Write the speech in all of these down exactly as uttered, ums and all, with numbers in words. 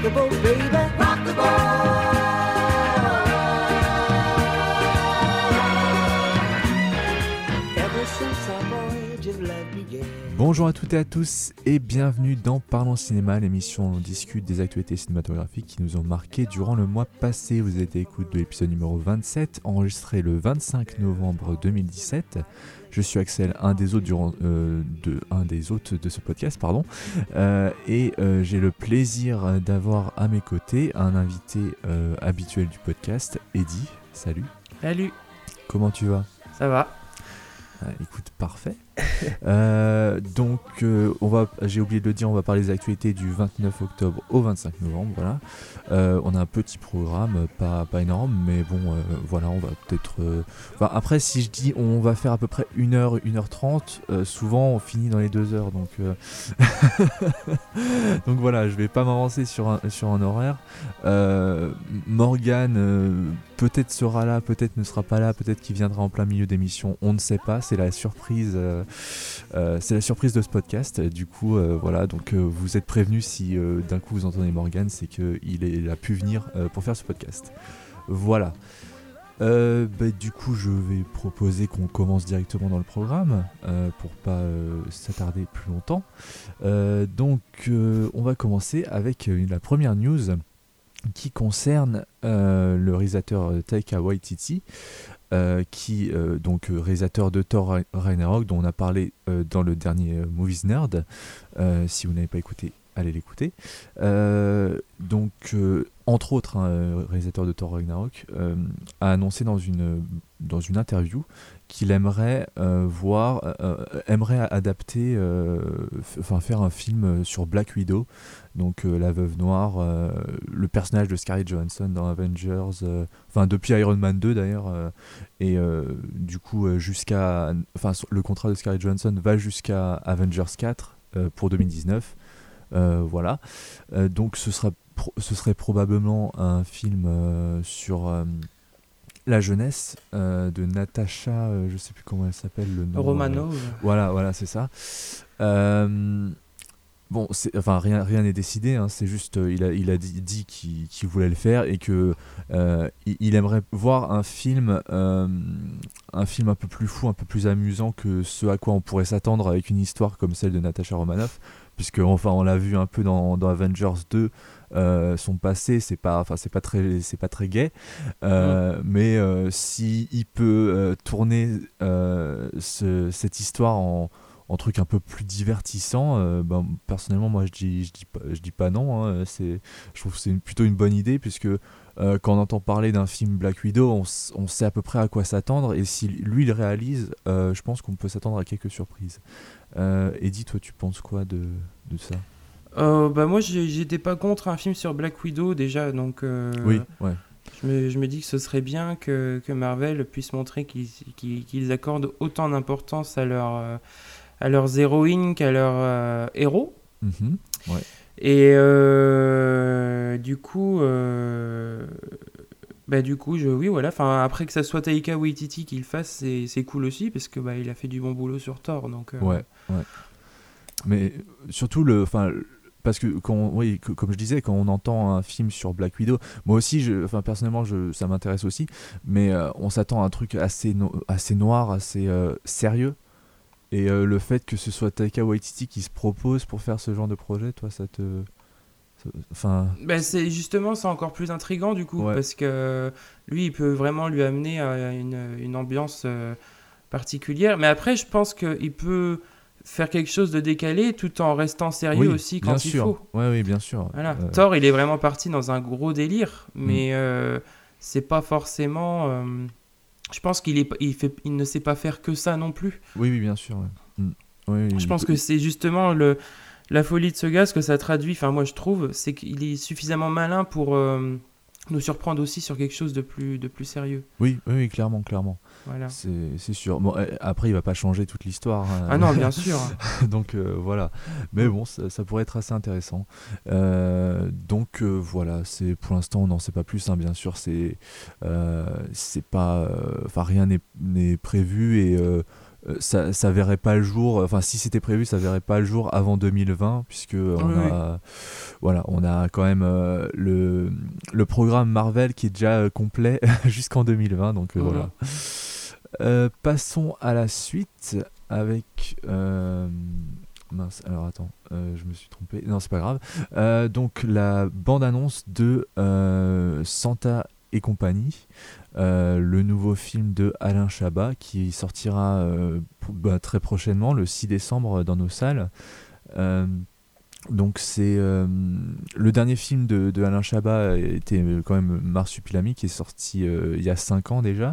the boat, baby. Rock the boat. Ever since our voyage of love began. Bonjour à toutes et à tous et bienvenue dans Parlons Cinéma, l'émission où on discute des actualités cinématographiques qui nous ont marqué durant le mois passé. Vous êtes à l'écoute de l'épisode numéro vingt-sept, enregistré le vingt-cinq novembre deux mille dix-sept. Je suis Axel, un des hôtes, durant, euh, de, un des hôtes de ce podcast, pardon, euh, et euh, j'ai le plaisir d'avoir à mes côtés un invité euh, habituel du podcast, Eddy. Salut. Salut. Comment tu vas ? Ça va. Ah, écoute, parfait. euh, donc, euh, on va, j'ai oublié de le dire, on va parler des actualités du vingt-neuf octobre au vingt-cinq novembre. Voilà. Euh, on a un petit programme, pas, pas énorme, mais bon, euh, voilà, on va peut-être. Euh... Enfin, après, si je dis on va faire à peu près une heure, une heure trente, euh, souvent on finit dans les deux heures. Donc, euh... donc voilà, je vais pas m'avancer sur un, sur un horaire. Euh, Morgane euh, peut-être sera là, peut-être ne sera pas là, peut-être qu'il viendra en plein milieu d'émission, on ne sait pas. C'est la surprise, euh, euh, c'est la surprise de ce podcast. Du coup, euh, voilà, donc euh, vous êtes prévenus si euh, d'un coup vous entendez Morgane, c'est qu'il est, il a pu venir euh, pour faire ce podcast. Voilà. Euh, bah, du coup, je vais proposer qu'on commence directement dans le programme euh, pour pas euh, s'attarder plus longtemps. Euh, donc, euh, on va commencer avec euh, la première news qui concerne euh, le réalisateur Taika Waititi. Euh, qui euh, donc euh, réalisateur de Thor Ragnarok, dont on a parlé euh, dans le dernier euh, Movies Nerd. Euh, si vous n'avez pas écouté, allez l'écouter. Euh, donc euh, entre autres, hein, réalisateur de Thor Ragnarok euh, a annoncé dans une dans une interview qu'il aimerait euh, voir, euh, aimerait adapter, euh, f- enfin faire un film sur Black Widow, donc euh, la veuve noire, euh, le personnage de Scarlett Johansson dans Avengers, euh, enfin depuis Iron Man deux d'ailleurs, euh, et euh, du coup euh, jusqu'à, enfin le contrat de Scarlett Johansson va jusqu'à Avengers quatre euh, pour deux mille dix-neuf, euh, voilà. Euh, donc ce sera, pro- ce serait probablement un film euh, sur euh, la jeunesse euh, de Natasha, euh, je sais plus comment elle s'appelle, le nom. Romanov. Euh, voilà, voilà, c'est ça. Euh, bon, c'est, enfin rien, rien n'est décidé. Hein, c'est juste, euh, il a, il a dit, dit qu'il, qu'il voulait le faire et que euh, il, il aimerait voir un film, euh, un film un peu plus fou, un peu plus amusant que ce à quoi on pourrait s'attendre avec une histoire comme celle de Natasha Romanoff, puisque enfin on l'a vu un peu dans, dans Avengers deux. Euh, son passé, c'est pas, enfin c'est pas très, c'est pas très gai, euh, mmh. mais euh, si il peut euh, tourner euh, ce, cette histoire en, en truc un peu plus divertissant, euh, ben, personnellement moi je dis, je dis pas, je dis pas non. Hein, c'est, je trouve que c'est une, plutôt une bonne idée puisque euh, quand on entend parler d'un film Black Widow, on, on sait à peu près à quoi s'attendre et si lui il réalise, euh, je pense qu'on peut s'attendre à quelques surprises. Euh, Eddy, toi tu penses quoi de, de ça? Euh, bah moi j'ai, j'étais pas contre un film sur Black Widow déjà, donc euh, oui, ouais. je, me, je me dis que ce serait bien que, que Marvel puisse montrer qu'ils, qu'ils, qu'ils accordent autant d'importance à, leur, euh, à leurs héroïnes qu'à leurs euh, héros. Mm-hmm, ouais. Et euh, du coup, euh, bah du coup, je, oui voilà. Enfin après que ça soit Taika Waititi qui le fasse, c'est, c'est cool aussi parce que bah il a fait du bon boulot sur Thor, donc. Euh, ouais, ouais. Mais surtout le, enfin. Parce que quand, oui, que, comme je disais, quand on entend un film sur Black Widow, moi aussi, je, enfin personnellement, je, ça m'intéresse aussi, mais euh, on s'attend à un truc assez, no, assez noir, assez euh, sérieux. Et euh, le fait que ce soit Taika Waititi qui se propose pour faire ce genre de projet, toi, ça te, enfin. Ben c'est justement, c'est encore plus intriguant du coup, ouais. parce que lui, il peut vraiment lui amener à une, une ambiance euh, particulière. Mais après, je pense qu'il peut faire quelque chose de décalé tout en restant sérieux oui, aussi quand il sûr. faut. Ouais, oui, bien sûr. Voilà. Euh... Thor, il est vraiment parti dans un gros délire, mais mm. euh, c'est pas forcément. Euh, je pense qu'il est, il fait, il ne sait pas faire que ça non plus. Oui, oui, bien sûr. Ouais. Mm. Oui, oui, je il... pense que c'est justement le, la folie de ce gars, ce que ça traduit. Enfin, moi, je trouve, c'est qu'il est suffisamment malin pour euh, nous surprendre aussi sur quelque chose de plus, de plus sérieux. Oui, oui, oui, clairement, clairement. Voilà. C'est, c'est sûr. Bon, après, il va pas changer toute l'histoire. Hein. Ah non, bien sûr. donc euh, voilà. Mais bon, ça, ça pourrait être assez intéressant. Euh, donc euh, voilà. C'est pour l'instant, on n'en sait pas plus. Hein, bien sûr, c'est, euh, c'est pas. Enfin, euh, rien n'est, n'est prévu et. Euh, euh, ça, ça verrait pas le jour. Enfin, si c'était prévu, ça verrait pas le jour avant deux mille vingt, puisque euh, on Oui, a, voilà, on a quand même euh, le le programme Marvel qui est déjà euh, complet jusqu'en deux mille vingt. Donc euh, Mhm. voilà. Euh, passons à la suite avec. Euh, mince, alors attends, euh, je me suis trompé. Non, c'est pas grave. Euh, donc la bande-annonce de euh, Santa et compagnie, euh, le nouveau film de Alain Chabat qui sortira euh, p- bah, très prochainement, le six décembre, dans nos salles. Euh, donc c'est euh, le dernier film de, de Alain Chabat était euh, quand même Marsupilami, qui est sorti euh, il y a cinq ans déjà.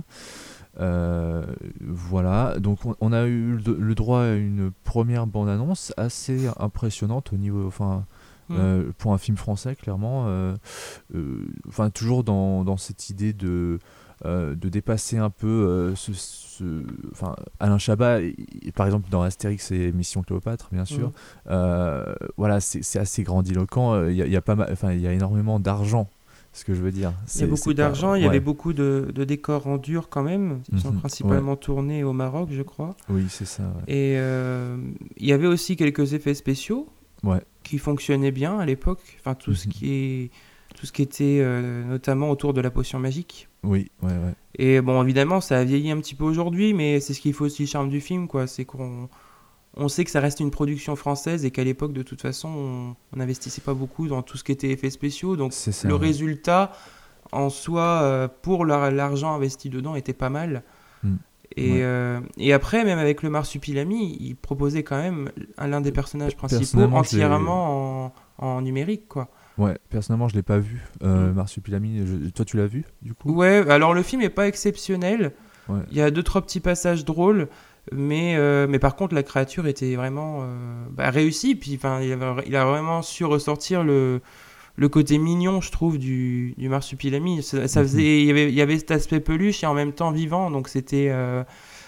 Euh, voilà, donc on, on a eu le, le droit à une première bande-annonce assez impressionnante au niveau, enfin, Mm. euh, pour un film français, clairement. euh, euh, Enfin, toujours dans, dans cette idée de, euh, de dépasser un peu euh, ce, ce- enfin, Alain Chabat, il- il- par exemple, dans Astérix et Mission Cléopâtre, bien sûr. Mm. euh, voilà, c'est c'est assez grandiloquent. Il y a, il y a pas mal, enfin, il y a énormément d'argent. Ce que je veux dire. Il y a C'est- beaucoup c'est pas- d'argent, il y avait ouais. beaucoup de, de décors en dur quand même. Ils sont Mhm, principalement tournés au Maroc, je crois. Oui, c'est ça. Ouais. Et euh, il y avait aussi quelques effets spéciaux Ouais. qui fonctionnaient bien à l'époque. Enfin, tout ce Mhm. qui est, tout ce qui était euh, notamment autour de la potion magique. Oui, ouais, ouais. Et bon, évidemment, ça a vieilli un petit peu aujourd'hui, mais c'est ce qui fait aussi le charme du film, quoi. C'est qu'on on sait que ça reste une production française et qu'à l'époque, de toute façon, on on n'investissait pas beaucoup dans tout ce qui était effets spéciaux. Donc, C'est ça. le ouais. résultat, en soi, euh, pour l'ar- l'argent investi dedans, était pas mal. Mm. Et, Ouais. euh, et après, même avec le Marsupilami, il proposait quand même un- l'un des personnages principaux Personnellement, je l'ai- entièrement en, en numérique, quoi. Ouais, personnellement, je l'ai pas vu. Euh, Mm. Marsupilami, je- toi, tu l'as vu, du coup? Ouais, alors le film est pas exceptionnel. Ouais. Il y a deux, trois petits passages drôles, mais, euh, mais par contre, la créature était vraiment euh, bah, réussie. Puis enfin, il, avait- il a vraiment su ressortir le, le côté mignon, je trouve, du, du Marsupilami. Ça, ça Mhm. faisait, il, y avait, il y avait cet aspect peluche et en même temps vivant, donc c'était euh,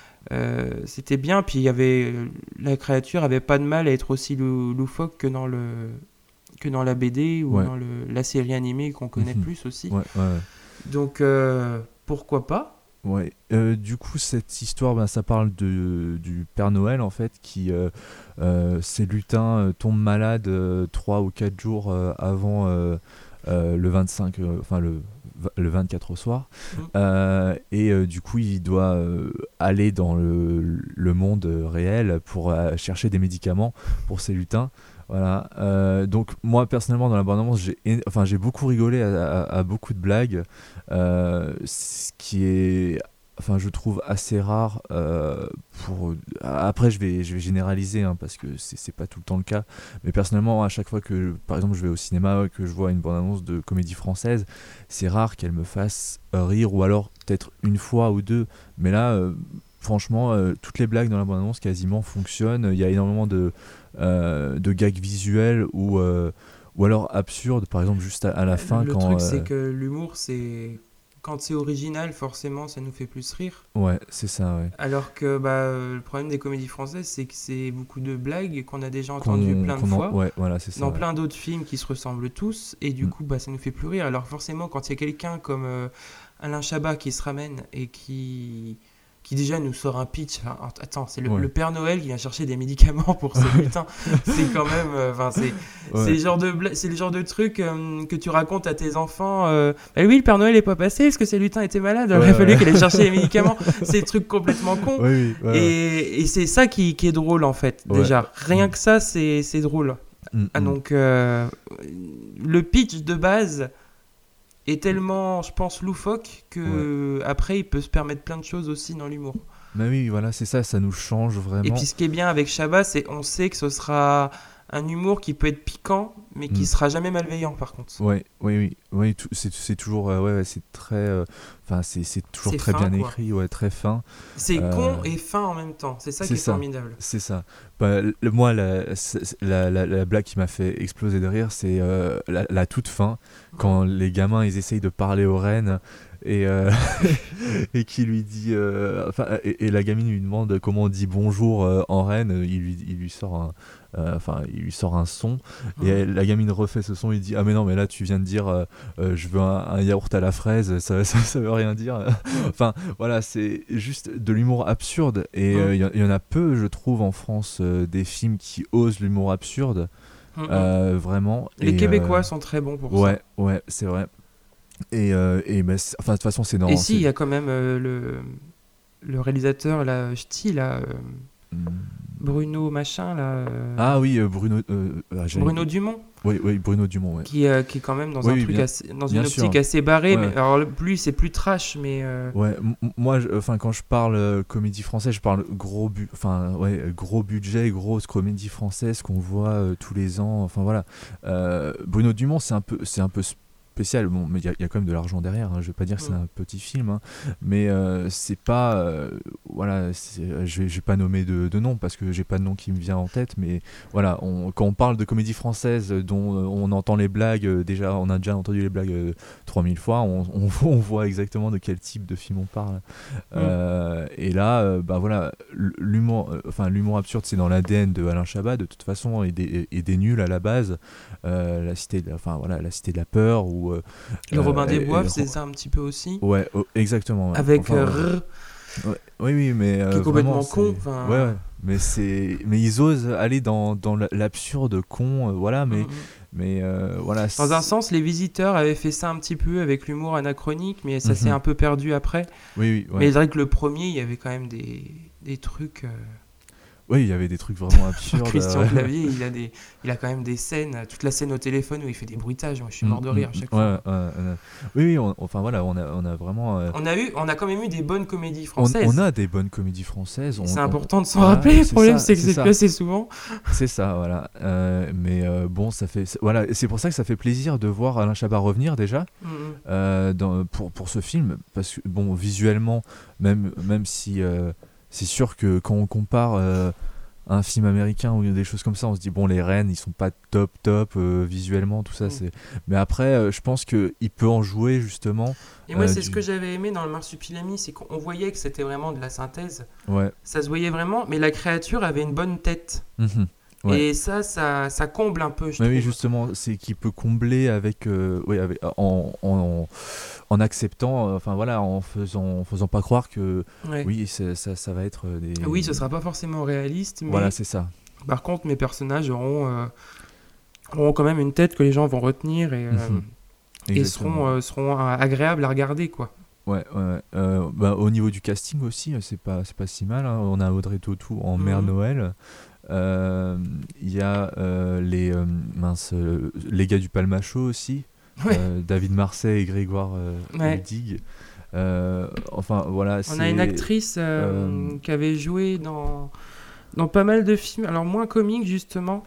euh, c'était bien. Puis il y avait, la créature avait pas de mal à être aussi lou- loufoque que dans, le, que dans la B D ou Ouais. dans le, la série animée qu'on connaît Mhm. plus aussi. Ouais, ouais. Donc euh, pourquoi pas? Ouais. Euh, du coup, cette histoire, ben, ça parle de, du Père Noël, en fait, qui, euh, euh, ces lutins euh, tombent malades euh, trois ou quatre jours euh, avant euh, euh, le vingt-cinq, euh, enfin le, le vingt-quatre au soir. Mm. Euh, et euh, du coup, il doit euh, aller dans le, le monde réel pour euh, chercher des médicaments pour ces lutins. Voilà. Euh, donc moi personnellement dans la bande-annonce j'ai é- enfin j'ai beaucoup rigolé à, à- à beaucoup de blagues, euh, ce qui est enfin je trouve assez rare euh, pour après je vais je vais généraliser hein, parce que c'est c'est pas tout le temps le cas, mais personnellement à chaque fois que par exemple je vais au cinéma que je vois une bande-annonce de comédie française, c'est rare qu'elle me fasse rire, ou alors peut-être une fois ou deux, mais là euh, franchement, euh, toutes les blagues dans la bande-annonce quasiment fonctionnent. Il y a énormément de, euh, de gags visuels ou, euh, ou alors absurdes, par exemple juste à, à la fin Le quand... truc, euh, c'est que l'humour, c'est. Quand c'est original, forcément, ça nous fait plus rire. Ouais, c'est ça, ouais. Alors que bah, euh, le problème des comédies françaises, c'est que c'est beaucoup de blagues qu'on a déjà Qu'on- entendues plein de qu'on en- fois. Ouais, voilà, c'est ça. Dans ouais. plein d'autres films qui se ressemblent tous, et du Mm. coup, bah, ça nous fait plus rire. Alors forcément, quand il y a quelqu'un comme euh, Alain Chabat qui se ramène et qui, qui déjà nous sort un pitch. Enfin, attends, c'est le, Ouais. le Père Noël qui vient chercher des médicaments pour ses lutins. C'est quand même, euh, enfin, c'est, Ouais. c'est le genre de, bla- c'est le genre de truc euh, que tu racontes à tes enfants. euh, Bah oui, le Père Noël est pas passé parce que ses lutins étaient malades. Il aurait Ouais, fallu ouais. qu'elle aille chercher les médicaments. C'est des trucs complètement cons. Oui, oui, ouais, ouais. Et, et c'est ça qui, qui est drôle en fait, Ouais. déjà. Rien Mm. que ça, c'est, c'est drôle. Mm, Ah, mm. donc, euh, le pitch de base est tellement, je pense, loufoque que après, il peut se permettre plein de choses aussi dans l'humour. Bah oui, voilà, c'est ça, ça nous change vraiment. Et puis, ce qui est bien avec Chabat, c'est on sait que ce sera un humour qui peut être piquant, mais qui Mm. sera jamais malveillant, par contre. Ouais, oui, oui, oui, tout- c'est, c'est toujours, euh, ouais, ouais, c'est très, euh, enfin, c'est, c'est toujours C'est très fin, bien quoi. écrit, ouais, très fin. C'est Euh, con et fin en même temps. C'est ça c'est qui est ça. formidable. C'est ça. Bah, le- moi, la, c'est- la, la, la blague qui m'a fait exploser de rire, c'est euh, la, la toute fin, quand les gamins ils essayent de parler aux reines et, euh, et qui lui dit, euh, enfin, et, et la gamine lui demande comment on dit bonjour euh, en reine. Il lui, il lui sort un, euh, enfin, il lui sort un son, Mmh. et elle- la gamine refait ce son. Il dit ah mais non mais là tu viens de dire euh, euh, je veux un, un yaourt à la fraise, ça, ça, ça veut rien dire. Enfin voilà, c'est juste de l'humour absurde, et il Mmh. euh, y, y en a peu, je trouve, en France, euh, des films qui osent l'humour absurde. Mmh. Euh, vraiment. Les Et, Québécois euh, sont très bons pour ouais, ouais, c'est vrai. Et, euh, et bah, c'est- enfin, de toute façon, c'est ça. dans. Et si, il c'est- y a quand même euh, le, le réalisateur, là, Ch'ti, là, euh, Hmm. Bruno machin, là. euh, Ah oui, euh, Bruno. euh, ah, j'ai- Bruno Dumont, Oui, oui, Bruno Dumont, ouais. qui, euh, qui est quand même dans Oui, un oui, truc bien- assez, dans bien une sûr. optique assez barrée. Ouais. Mais, alors, le- lui, c'est plus trash, mais. euh, Ouais, m- m- moi, je- enfin, quand je parle euh, comédie française, je parle gros, bu- enfin, ouais, gros budget, grosse comédie française qu'on voit euh, tous les ans. Enfin voilà. Euh, Bruno Dumont, c'est un peu, c'est un peu spécial. Bon, mais il y, a- il y a quand même de l'argent derrière. Hein. Je vais pas dire que c'est Mm. un petit film, hein. Mais euh, c'est pas, euh, voilà, c'est- je vais, je vais pas nommer de, de nom parce que j'ai pas de nom qui me vient en tête. Mais voilà, on- quand on parle de comédie française dont euh, on entend les blagues, euh, déjà, on a déjà entendu les blagues euh, trois mille fois, on, on, on voit exactement de quel type de film on parle. Euh, et là, euh, bah voilà, l'humour, euh, enfin l'humour absurde, c'est dans l'A D N de Alain Chabat de toute façon, et des, et des nuls à la base. Euh, la cité, de, enfin voilà, la cité de la peur ou euh, Et Robin euh, des et- Bois et- faisait ça un petit peu aussi. Ouais, oh, exactement. Ouais. Avec Enfin, euh, ouais. Rrr, Ouais, oui, oui, mais euh, qui est complètement vraiment, con. c'est- Enfin, Ouais, ouais. Mais c'est, mais ils osent aller dans, dans l'absurde con, euh, voilà. Mais, mm, mm. mais euh, voilà. Dans un c'est- sens, les Visiteurs avaient fait ça un petit peu avec l'humour anachronique, mais ça s'est Mhm. un peu perdu après. Oui, oui, ouais. Mais c'est vrai que le premier, il y avait quand même des, des trucs. euh, Oui, il y avait des trucs vraiment absurdes. Christian euh, Clavier, il a, des, il a quand même des scènes, toute la scène au téléphone où il fait des bruitages. Moi, je suis mort de Mm, rire mm, à chaque ouais, fois. ouais, ouais. Oui, oui, on- enfin voilà, on a, on a vraiment. euh, On a, eu, on a quand même eu des bonnes comédies on, françaises. on a des bonnes comédies françaises. on- C'est on- important de s'en voilà, rappeler. Le c'est problème, ça, c'est que c'est c'est ça. plus assez souvent. C'est ça, voilà. Euh, mais euh, bon, ça fait. c'est- Voilà, et c'est pour ça que ça fait plaisir de voir Alain Chabat revenir déjà Mm, mm. euh, dans, pour, pour ce film. Parce que, bon, visuellement, même, même si euh, c'est sûr que quand on compare euh, un film américain ou des choses comme ça, on se dit, bon, les reines, ils sont pas top, top euh, visuellement, tout ça. Mm. c'est Mais après, euh, je pense qu'il peut en jouer justement. Et moi, Euh, c'est du- ce que j'avais aimé dans le Marsupilami, c'est qu'on voyait que c'était vraiment de la synthèse. Ouais. Ça se voyait vraiment, mais la créature avait une bonne tête. Mhm. Ouais. Et ça, ça, ça comble un peu, je Mais trouve. oui, justement, c'est qu'il peut combler avec, euh, oui, avec en, en, en acceptant, euh, enfin voilà, en faisant, en faisant pas croire que Ouais. oui, c'est- ça, ça va être euh, des. Oui, ce sera pas forcément réaliste, mais Voilà, c'est ça. par contre, mes personnages auront, euh, auront quand même une tête que les gens vont retenir et, euh, Mhm. et Exactement. seront, euh, seront euh, agréables à regarder, quoi. Ouais, ouais, ouais. Euh, bah, au niveau du casting aussi, euh, c'est pas, c'est pas si mal. Hein. On a Audrey Tautou en Mère Mhm. Noël. Euh, Il y a euh, les euh, mince, euh, les gars du Palmacho aussi. Ouais. Euh, David Marseille et Grégoire euh, Ouais. Ludig. Euh, enfin voilà. On a c'est- une actrice euh, euh, qui avait joué dans, dans pas mal de films, alors moins comiques justement.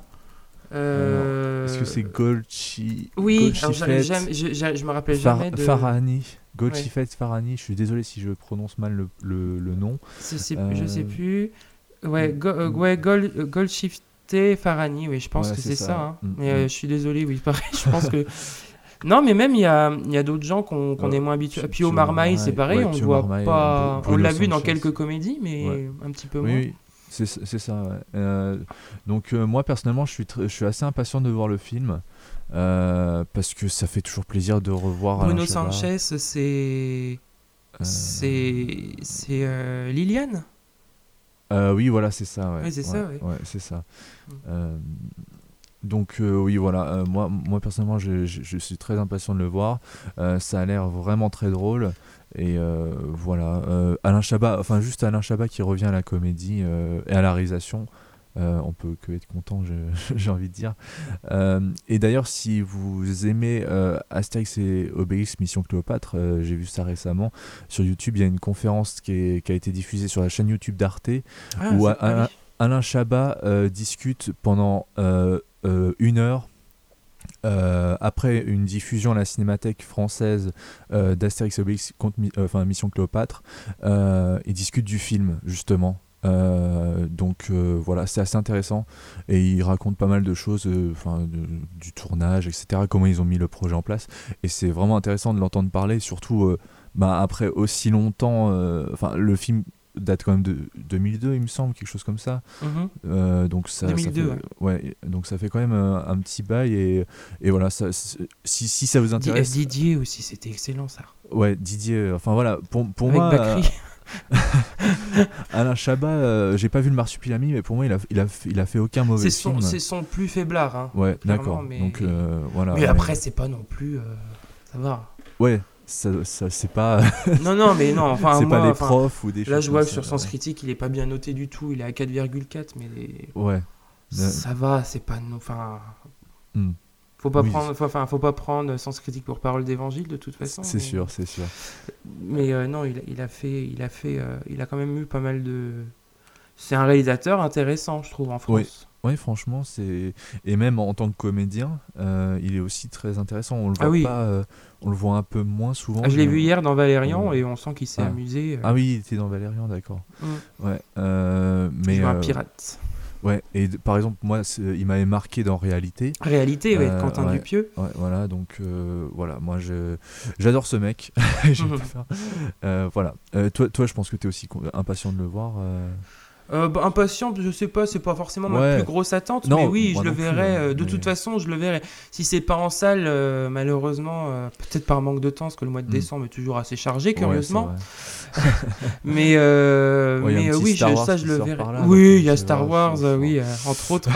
Euh, Est-ce que c'est Golchi Oui, alors Golchifet j'a- j'aime- je, j'a- je me rappelle Far- jamais de. Farahani Golchifet Farahani, je suis désolé si je prononce mal le, le, le nom. Je sais, Euh, je sais plus. Ouais, mm, go, euh, mm. ouais Gold, euh, Goldshifté Farhani, oui, je pense Ouais, que c'est c'est ça, ça. hein. ouais. Mm, Mais euh, mm. je suis désolé, oui, pareil, je pense que. Non, mais même il y a, il y a d'autres gens qu'on qu'on Euh, est moins habitués. Pio- Pio Pio Marmaille, c'est Marmaille, pareil, ouais, on le Pio voit Marmaille, pas. Bru- On l'a Bruno vu dans Sanchez. quelques comédies, mais Ouais. un petit peu Oui, moins. oui, c'est c'est ça. Ouais. Euh, donc euh, moi personnellement, je suis, tr- je suis assez impatient de voir le film euh, parce que ça fait toujours plaisir de revoir Bruno Alain Chabat. Sanchez, c'est. Euh, C'est. C'est euh, Liliane euh, oui, voilà, c'est ça. Ouais, Ouais, c'est ça, ouais. c'est ça. Mm. Euh, donc euh, oui, voilà. euh, moi, moi personnellement, je, je- je suis très impatient de le voir. Euh, ça a l'air vraiment très drôle. Et euh, voilà. Euh, Alain Chabat, enfin juste Alain Chabat qui revient à la comédie euh, et à la réalisation. Euh, on peut que être content, je- j'ai envie de dire. Euh, et d'ailleurs, si vous aimez euh, Astérix et Obélix Mission Cléopâtre, euh, j'ai vu ça récemment sur YouTube. Il y a une conférence qui, est- qui a été diffusée sur la chaîne YouTube d'Arte Ah, où c'est- a- ah oui. Alain Chabat euh, discute pendant euh, euh, une heure. Euh, après une diffusion à la Cinémathèque française euh, d'Astérix et Obélix contre Mi- euh, enfin, Mission Cléopâtre, euh, ils discutent du film justement. Euh, donc euh, voilà, c'est assez intéressant et ils racontent pas mal de choses, euh, enfin de- du tournage, et cetera. Comment ils ont mis le projet en place et c'est vraiment intéressant de l'entendre parler, surtout euh, bah après aussi longtemps, enfin euh, le film date quand même de deux mille deux, il me semble, quelque chose comme ça. Mm-hmm. Euh, donc ça, deux mille deux, ça fait, ouais. ouais. Donc ça fait quand même euh, un petit bail et, et voilà. Ça, si, si ça vous intéresse. Didier aussi, c'était excellent ça. Ouais, Didier. Enfin voilà, pour, pour Avec moi. Bakri. Euh, Alain Chabat, euh, j'ai pas vu le Marsupilami, mais pour moi il a, il a, il a fait aucun mauvais c'est film. son, c'est son plus faiblard. Hein, ouais, d'accord. mais... Donc euh, voilà. Mais ouais. après, c'est pas non plus. Euh, ça va. Ouais. Ça, ça c'est pas non non mais non enfin c'est moi, pas les enfin, profs ou des là choses je vois comme que ça, sur Sens ouais. Critique il est pas bien noté du tout, il est à quatre virgule quatre mais ouais ça va, c'est pas enfin mm. faut pas oui. prendre enfin faut pas prendre Sens Critique pour parole d'évangile de toute façon, c'est mais... sûr c'est sûr mais euh, non il, il a fait il a fait euh, il a quand même eu pas mal de c'est un réalisateur intéressant je trouve en France. Oui. Oui, franchement, c'est et même en tant que comédien, euh, il est aussi très intéressant. On le voit ah oui. pas, euh, on le voit un peu moins souvent. Ah, je l'ai vu on... hier dans Valérian ouais. et on sent qu'il s'est ah. amusé. Euh... Ah oui, il était dans Valérian, d'accord. Mm. Ouais, euh, mais il joue un euh, pirate. Ouais, et d- par exemple, moi, c'est, il m'avait marqué dans Réalité. Réalité, ouais, Euh, Quentin ouais. Dupieux. Ouais, voilà, donc euh, voilà, moi, je, j'adore ce mec. Je vais pas faire- euh, voilà. Euh, toi, toi, je pense que tu es aussi con- impatient de le voir. euh. Euh, bah, impatient, je sais pas, c'est pas forcément ma Ouais. plus grosse attente, Non, mais oui, moi je le non plus, verrai. hein, euh, de mais- toute façon, je le verrai. Si c'est pas en salle, euh, malheureusement, euh, peut-être par manque de temps, parce que le mois de Mm. décembre est toujours assez chargé, Ouais, curieusement. c'est vrai. mais euh, Ouais, y a un mais euh, petit oui, Star je- Wars ça, qui je le sort verrai. par là, donc, Oui, il y a c'est Star vrai, Wars, faut- euh, faut- oui, euh, entre autres.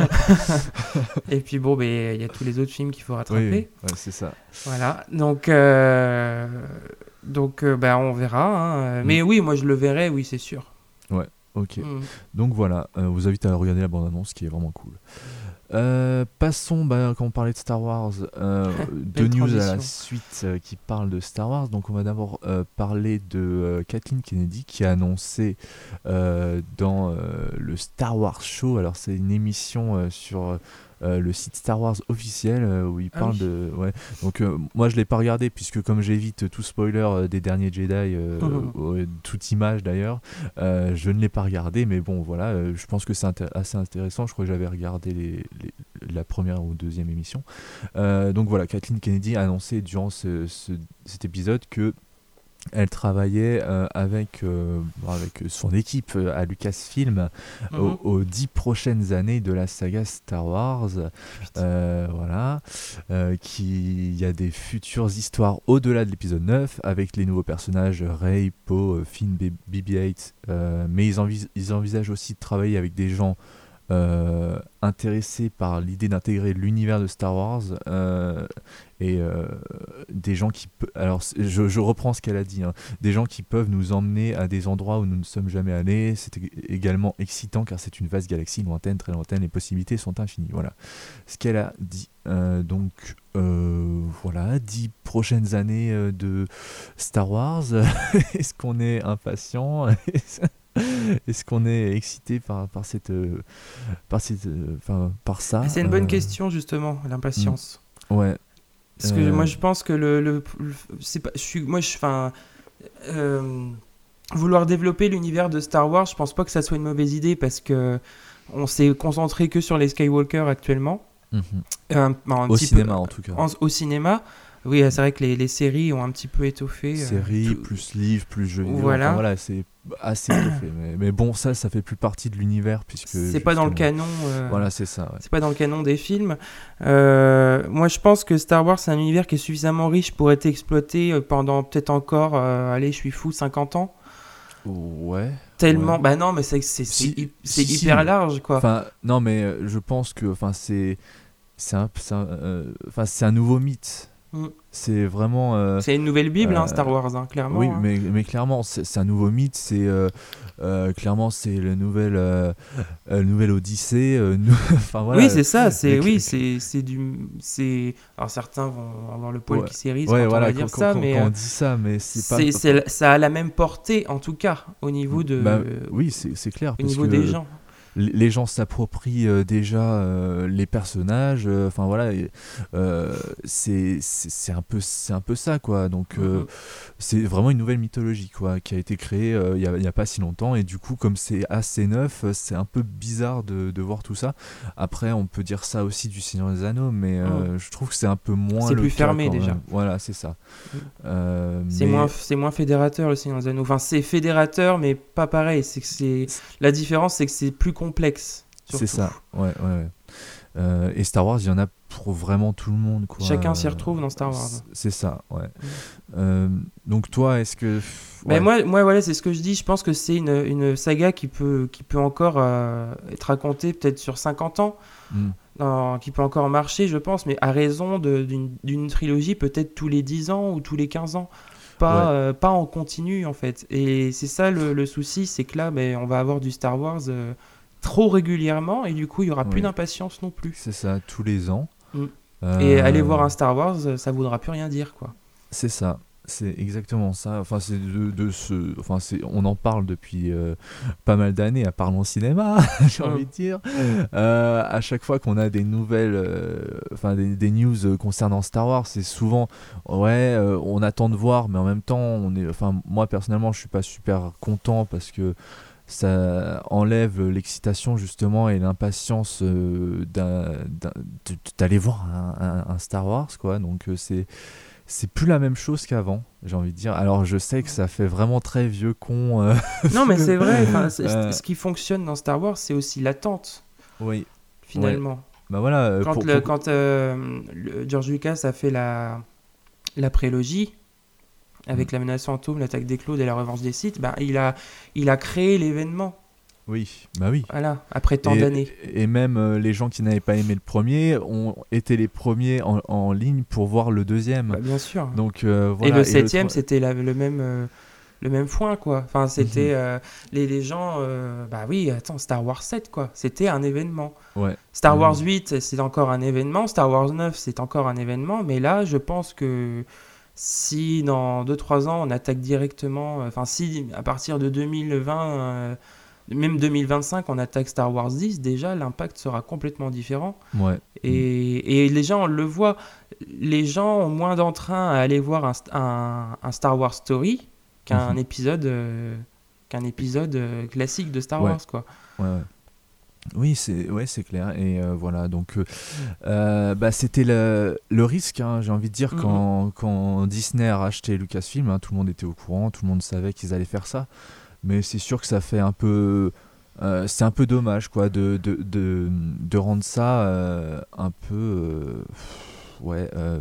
Et puis bon, ben, il y a tous les autres films qu'il faut Oui, rattraper. oui, ouais, c'est ça. Voilà, donc, euh, donc euh, bah, on verra. Hein. Mm. Mais oui, moi, je le verrai, oui, c'est sûr. Ok. Mm. Donc voilà, euh, vous invite à regarder la bande-annonce qui est vraiment cool. Euh, passons, bah, quand on parlait de Star Wars, euh, deux Belle news à la transition. suite euh, qui parlent de Star Wars. Donc on va d'abord euh, parler de euh, Kathleen Kennedy qui a annoncé euh, dans euh, le Star Wars Show, alors c'est une émission euh, sur euh, le site Star Wars officiel euh, où il Ah parle oui. de... Ouais. Donc euh, moi je l'ai pas regardé puisque comme j'évite tout spoiler euh, des derniers Jedi, euh, euh, toute image d'ailleurs, euh, je ne l'ai pas regardé, mais bon voilà, euh, je pense que c'est intér- assez intéressant. Je crois que j'avais regardé les, les- la première ou deuxième émission. Euh, donc voilà, Kathleen Kennedy a annoncé durant ce, ce- cet épisode que elle travaillait euh, avec, euh, bon, avec son équipe euh, à Lucasfilm Mhm. aux, aux dix prochaines années de la saga Star Wars. Euh, voilà. Euh, qui- Il y a des futures histoires au-delà de l'épisode neuf avec les nouveaux personnages Rey, Poe, Finn, B B eight. Euh, mais ils, envis- ils envisagent aussi de travailler avec des gens euh, intéressés par l'idée d'intégrer l'univers de Star Wars euh, et euh, des gens qui pe- alors c'est- je, je reprends ce qu'elle a dit hein, des gens qui peuvent nous emmener à des endroits où nous ne sommes jamais allés. C'est ég- également excitant car c'est une vaste galaxie lointaine, très lointaine, les possibilités sont infinies. Voilà ce qu'elle a dit. Euh, donc euh, voilà, dix prochaines années euh, de Star Wars. Est-ce qu'on est impatient? Est-ce qu'on est excité par, par cette euh, par cette euh, enfin par ça? C'est une bonne Euh, question, justement, l'impatience. Ouais. Parce que Euh, moi, je pense que le. le, le- c'est pas, je suis, moi, je. Enfin. Euh, vouloir développer l'univers de Star Wars, je pense pas que ça soit une mauvaise idée parce que on s'est concentré que sur les Skywalker actuellement. mhm. Un- un Au petit peu- cinéma en tout cas. en- au cinéma. Oui, c'est vrai que les, les séries ont un petit peu étoffé. euh, Série, tout- plus livre, plus jeux vidéo. Voilà. Enfin, voilà, c'est assez étoffé. Mais, mais bon, ça, ça fait plus partie de l'univers puisque. C'est pas dans le justement- canon. euh, Voilà, c'est ça. Ouais. C'est pas dans le canon des films. Euh, moi, je pense que Star Wars, c'est un univers qui est suffisamment riche pour être exploité euh, pendant peut-être encore, euh, allez, je suis fou, cinquante ans. Ouais. Tellement. Ouais. Bah non, mais c'est c'est Si- c'est hy- c'est si, si, hyper mais- large, quoi. Enfin, non, mais euh, je pense que, enfin, c'est, c'est un, c'est un, euh, enfin, c'est un nouveau mythe. Mm. C'est vraiment. euh, C'est une nouvelle Bible, hein, euh, Star Wars, hein, clairement. Oui, hein. mais, mais clairement, c'est, c'est un nouveau mythe. C'est euh, euh, clairement, c'est le nouvel, euh, euh, nouvelle Odyssée. euh, nou- enfin voilà. Oui, c'est ça. C'est mais- oui, c'est c'est du c'est. Alors certains vont avoir le poil Ouais. qui s'érisse Ouais, quand voilà, on va quand, dire quand- ça, quand- mais quand euh, on dit ça, mais c'est pas. c'est c'est- ça a la même portée, en tout cas, au niveau de Bah, oui, c'est, c'est clair. au parce niveau que, des gens. les gens s'approprient euh, déjà euh, les personnages. Enfin euh, voilà, et, euh, c'est, c'est, c'est un peu c'est un peu ça quoi. Donc euh, mm-hmm. c'est vraiment une nouvelle mythologie quoi, qui a été créée il euh, y, y a pas si longtemps. Et du coup, comme c'est assez neuf, c'est un peu bizarre de, de voir tout ça. Après, on peut dire ça aussi du Seigneur des Anneaux, mais euh, mm. je trouve que c'est un peu moins. C'est le plus cas fermé quand déjà. même. Voilà, c'est ça. Mm. Euh, c'est mais... moins c'est moins fédérateur le Seigneur des Anneaux. Enfin, c'est fédérateur, mais pas pareil. C'est que c'est la différence, c'est que c'est plus complexe. Surtout. C'est ça. Ouais, ouais. ouais. Euh, et Star Wars, il y en a pour vraiment tout le monde quoi. Chacun s'y retrouve dans Star Wars. C'est ça, ouais. Mm. Euh, donc toi, est-ce que... Ouais. Ben moi, moi, voilà, c'est ce que je dis. Je pense que c'est une, une saga qui peut, qui peut encore euh, être racontée peut-être sur cinquante ans, mm. dans, qui peut encore marcher, je pense, mais à raison de, d'une, d'une trilogie peut-être tous les dix ans ou tous les quinze ans. Pas, ouais. euh, pas en continu, en fait. Et c'est ça le, le souci, c'est que là, ben, on va avoir du Star Wars euh, trop régulièrement, et du coup, il n'y aura plus ouais. d'impatience non plus. C'est ça, tous les ans. Mm. Euh... Et aller voir un Star Wars, ça ne voudra plus rien dire, quoi. C'est ça. C'est exactement ça. Enfin, c'est de, de ce. Enfin, c'est. On en parle depuis euh, pas mal d'années, à Parlons Cinéma, j'ai mmh. envie de dire. Euh, à chaque fois qu'on a des nouvelles, euh, enfin des, des news concernant Star Wars, c'est souvent ouais, euh, on attend de voir, mais en même temps, on est. Enfin, moi personnellement, je suis pas super content parce que ça enlève l'excitation justement et l'impatience euh, d'un, d'un, d'aller voir un, un, un Star Wars, quoi. Donc euh, c'est. C'est plus la même chose qu'avant, j'ai envie de dire. Alors je sais que ça fait vraiment très vieux con. Euh... Non mais c'est vrai, c'est, euh... ce qui fonctionne dans Star Wars, c'est aussi l'attente. Oui. Finalement. Ouais. Bah voilà. Quand, pour, le, pour... quand euh, le George Lucas a fait la, la prélogie, avec mmh. la menace fantôme, l'attaque des Clones et la revanche des Sith, bah, il, a, il a créé l'événement. Oui, bah oui. Voilà, après tant et, d'années. Et même euh, les gens qui n'avaient pas aimé le premier ont été les premiers en, en ligne pour voir le deuxième. Bah, bien sûr. Donc, euh, voilà. Et le septième, et le... c'était la, le, même, euh, le même foin, quoi. Enfin, c'était... Mm-hmm. Euh, les, les gens... Euh, bah oui, attends, Star Wars sept, quoi. C'était un événement. Ouais. Star mmh. Wars huit, c'est encore un événement. Star Wars neuf, c'est encore un événement. Mais là, je pense que... Si dans deux trois ans, on attaque directement... Enfin, euh, si à partir de deux mille vingt... Euh, même deux mille vingt-cinq, on attaque Star Wars dix, déjà l'impact sera complètement différent. Ouais. Et, et les gens, on le voit, les gens ont moins d'entrain à aller voir un, un, un Star Wars Story qu'un mm-hmm. épisode, euh, qu'un épisode euh, classique de Star ouais. Wars, quoi. Ouais, ouais. Oui, c'est, ouais, c'est clair. Et euh, voilà, donc euh, bah, c'était le, le risque, hein, j'ai envie de dire, mm-hmm. quand, quand Disney a racheté Lucasfilm, hein, tout le monde était au courant, tout le monde savait qu'ils allaient faire ça. Mais c'est sûr que ça fait un peu... Euh, c'est un peu dommage, quoi, de, de, de, de rendre ça euh, un peu... Euh, ouais... Euh,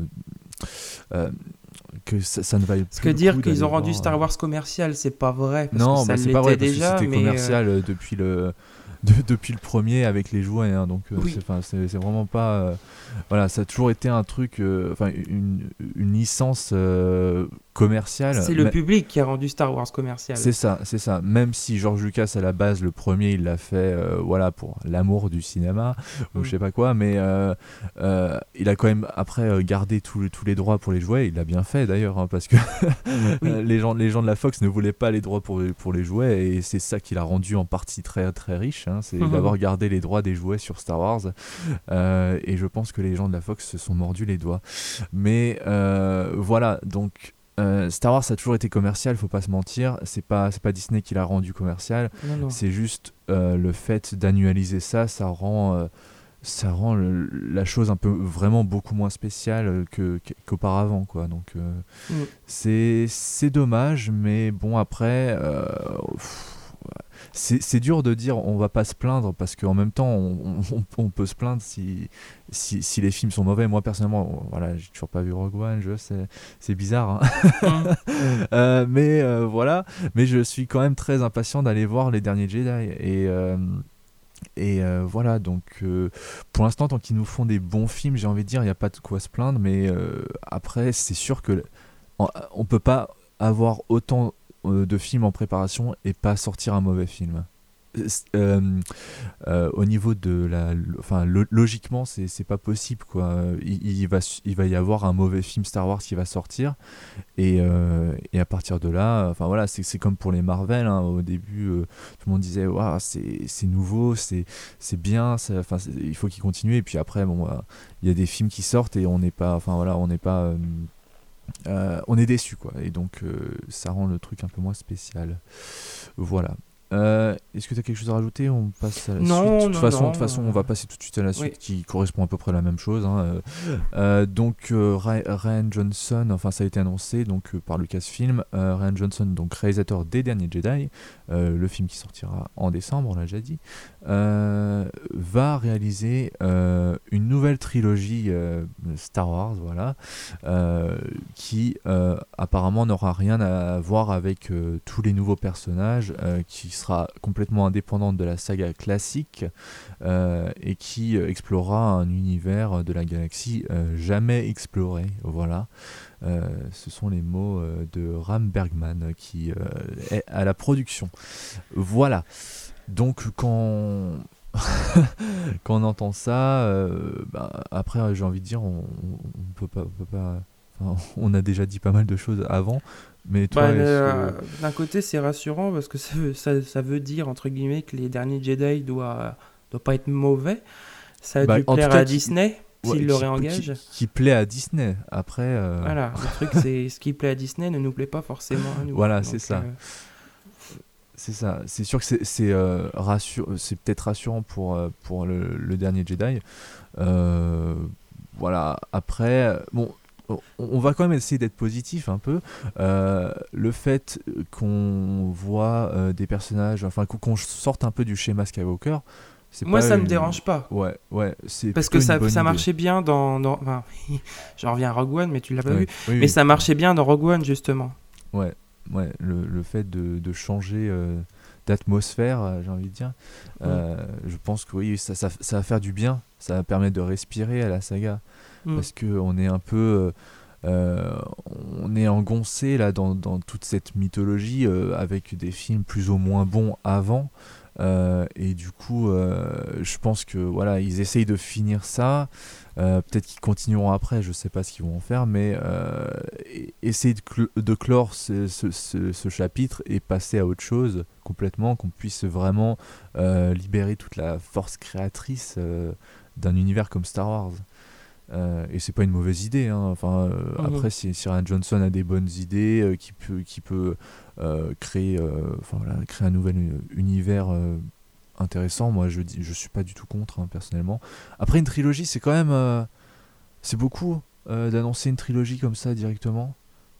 euh, que ça, ça ne vaille plus. Parce que dire qu'ils ont rendu voir, Star Wars commercial, c'est pas vrai. Parce non, que ça bah, c'est l'était pas vrai, déjà, parce que c'était mais commercial euh... depuis le... De, depuis le premier avec les jouets, hein, donc euh, oui. c'est, c'est, c'est vraiment pas euh, voilà, ça a toujours été un truc enfin euh, une, une licence euh, commerciale. C'est le mais... public qui a rendu Star Wars commercial. C'est ça, c'est ça. Même si George Lucas à la base le premier il l'a fait euh, voilà pour l'amour du cinéma mm. ou je sais pas quoi, mais euh, euh, il a quand même après gardé tous tous les droits pour les jouets. Il l'a bien fait d'ailleurs, hein, parce que oui. les gens les gens de la Fox ne voulaient pas les droits pour pour les jouets et c'est ça qui l'a rendu en partie très très riche. Hein. C'est mmh. d'avoir gardé les droits des jouets sur Star Wars euh, et je pense que les gens de la Fox se sont mordus les doigts, mais euh, voilà, donc euh, Star Wars ça a toujours été commercial, faut pas se mentir, c'est pas, c'est pas Disney qui l'a rendu commercial, non, non. c'est juste euh, le fait d'annualiser ça, ça rend euh, ça rend le, la chose un peu vraiment beaucoup moins spéciale que, qu'auparavant, quoi. Donc euh, mmh. c'est, c'est dommage, mais bon après euh, pff, C'est, c'est dur de dire on va pas se plaindre parce qu'en même temps on, on, on peut se plaindre si, si, si les films sont mauvais. Moi personnellement, voilà, j'ai toujours pas vu Rogue One, je sais, c'est bizarre, hein. mm. euh, mais euh, voilà, mais je suis quand même très impatient d'aller voir les derniers Jedi et euh, et euh, voilà, donc euh, pour l'instant tant qu'ils nous font des bons films, j'ai envie de dire il n'y a pas de quoi se plaindre, mais euh, après c'est sûr que on, on peut pas avoir autant de films en préparation et pas sortir un mauvais film. euh, euh, au niveau de la, enfin lo- logiquement c'est c'est pas possible quoi. Il, il va il va y avoir un mauvais film Star Wars qui va sortir et euh, et à partir de là, enfin voilà, c'est c'est comme pour les Marvel. Hein, au début, euh, tout le monde disait waouh c'est c'est nouveau, c'est c'est bien, ça- enfin c'est- il faut qu'ils continuent. Et puis après bon, voilà, il y a des films qui sortent et on n'est pas, enfin voilà, on n'est pas euh, euh, on est déçu quoi, et donc euh, ça rend le truc un peu moins spécial. Voilà. Euh, est-ce que tu as quelque chose à rajouter? On passe à la Non, suite. De toute non, façon, non, de toute façon, euh, on va passer tout de suite à la suite oui. qui correspond à peu près à la même chose. Hein. Euh, euh, donc euh, Ry- Rian Johnson, enfin ça a été annoncé donc euh, par Lucasfilm. Euh, Rian Johnson, donc réalisateur des Derniers Jedi, euh, le film qui sortira en décembre, on l'a déjà dit, euh, va réaliser euh, une nouvelle trilogie euh, Star Wars, voilà, euh, qui euh, apparemment n'aura rien à voir avec euh, tous les nouveaux personnages, euh, qui sera complètement indépendante de la saga classique euh, et qui euh, explorera un univers de la galaxie euh, jamais exploré. Voilà. Euh, ce sont les mots euh, de Ram Bergman qui euh, est à la production. Voilà. Donc quand quand on entend ça, euh, bah, après j'ai envie de dire, on, on peut pas, on peut pas, enfin, on a déjà dit pas mal de choses avant, mais toi, Bah, est-ce le- que... d'un côté, c'est rassurant parce que ça veut, ça, ça veut dire, entre guillemets, que les derniers Jedi doivent doit pas être mauvais. Ça a Bah, dû en tout plaire cas, à qui- Disney ouais, s'ils qui, le qui, réengagent. qui plaît à Disney. Après, euh, Voilà, le truc, c'est ce qui plaît à Disney ne nous plaît pas forcément à nous. voilà, Donc, c'est ça. euh, C'est ça. C'est sûr que c'est c'est euh, rassur- c'est peut-être rassurant pour euh, pour le, le dernier Jedi. Euh, voilà. Après, bon, on, on va quand même essayer d'être positif un peu. Euh, le fait qu'on voit euh, des personnages, enfin qu'on qu'on sorte un peu du schéma Skywalker, c'est Moi, pas ça me une- dérange pas. Ouais, ouais, c'est Parce plutôt que une ça, bonne ça idée. marchait bien dans. dans enfin, j'en reviens à Rogue One, mais tu l'as pas Ouais. vu. Oui, Mais oui. ça marchait bien dans Rogue One, justement. Ouais, ouais, le, le fait de, de changer euh, d'atmosphère, euh, j'ai envie de dire, euh, je pense que oui, ça, ça, ça va faire du bien, ça va permettre de respirer à la saga, Mm. parce qu'on est un peu, euh, euh, on est engoncé là dans, dans toute cette mythologie euh, avec des films plus ou moins bons avant. Euh, et du coup, euh, je pense que voilà, ils essayent de finir ça. Euh, peut-être qu'ils continueront après, je sais pas ce qu'ils vont en faire, mais euh, e- essayer de, cl- de clore ce, ce- ce- ce chapitre et passer à autre chose complètement, qu'on puisse vraiment euh, libérer toute la force créatrice euh, d'un univers comme Star Wars. Euh, et c'est pas une mauvaise idée, hein. Enfin, euh, Mhm. après, si, si Rian Johnson a des bonnes idées, euh, qui peut, qui peut euh, créer, euh, enfin, voilà, créer un nouvel euh, univers euh, intéressant, moi je, dis, je suis pas du tout contre, hein, personnellement. Après, une trilogie, c'est quand même. euh, c'est beaucoup euh, d'annoncer une trilogie comme ça directement.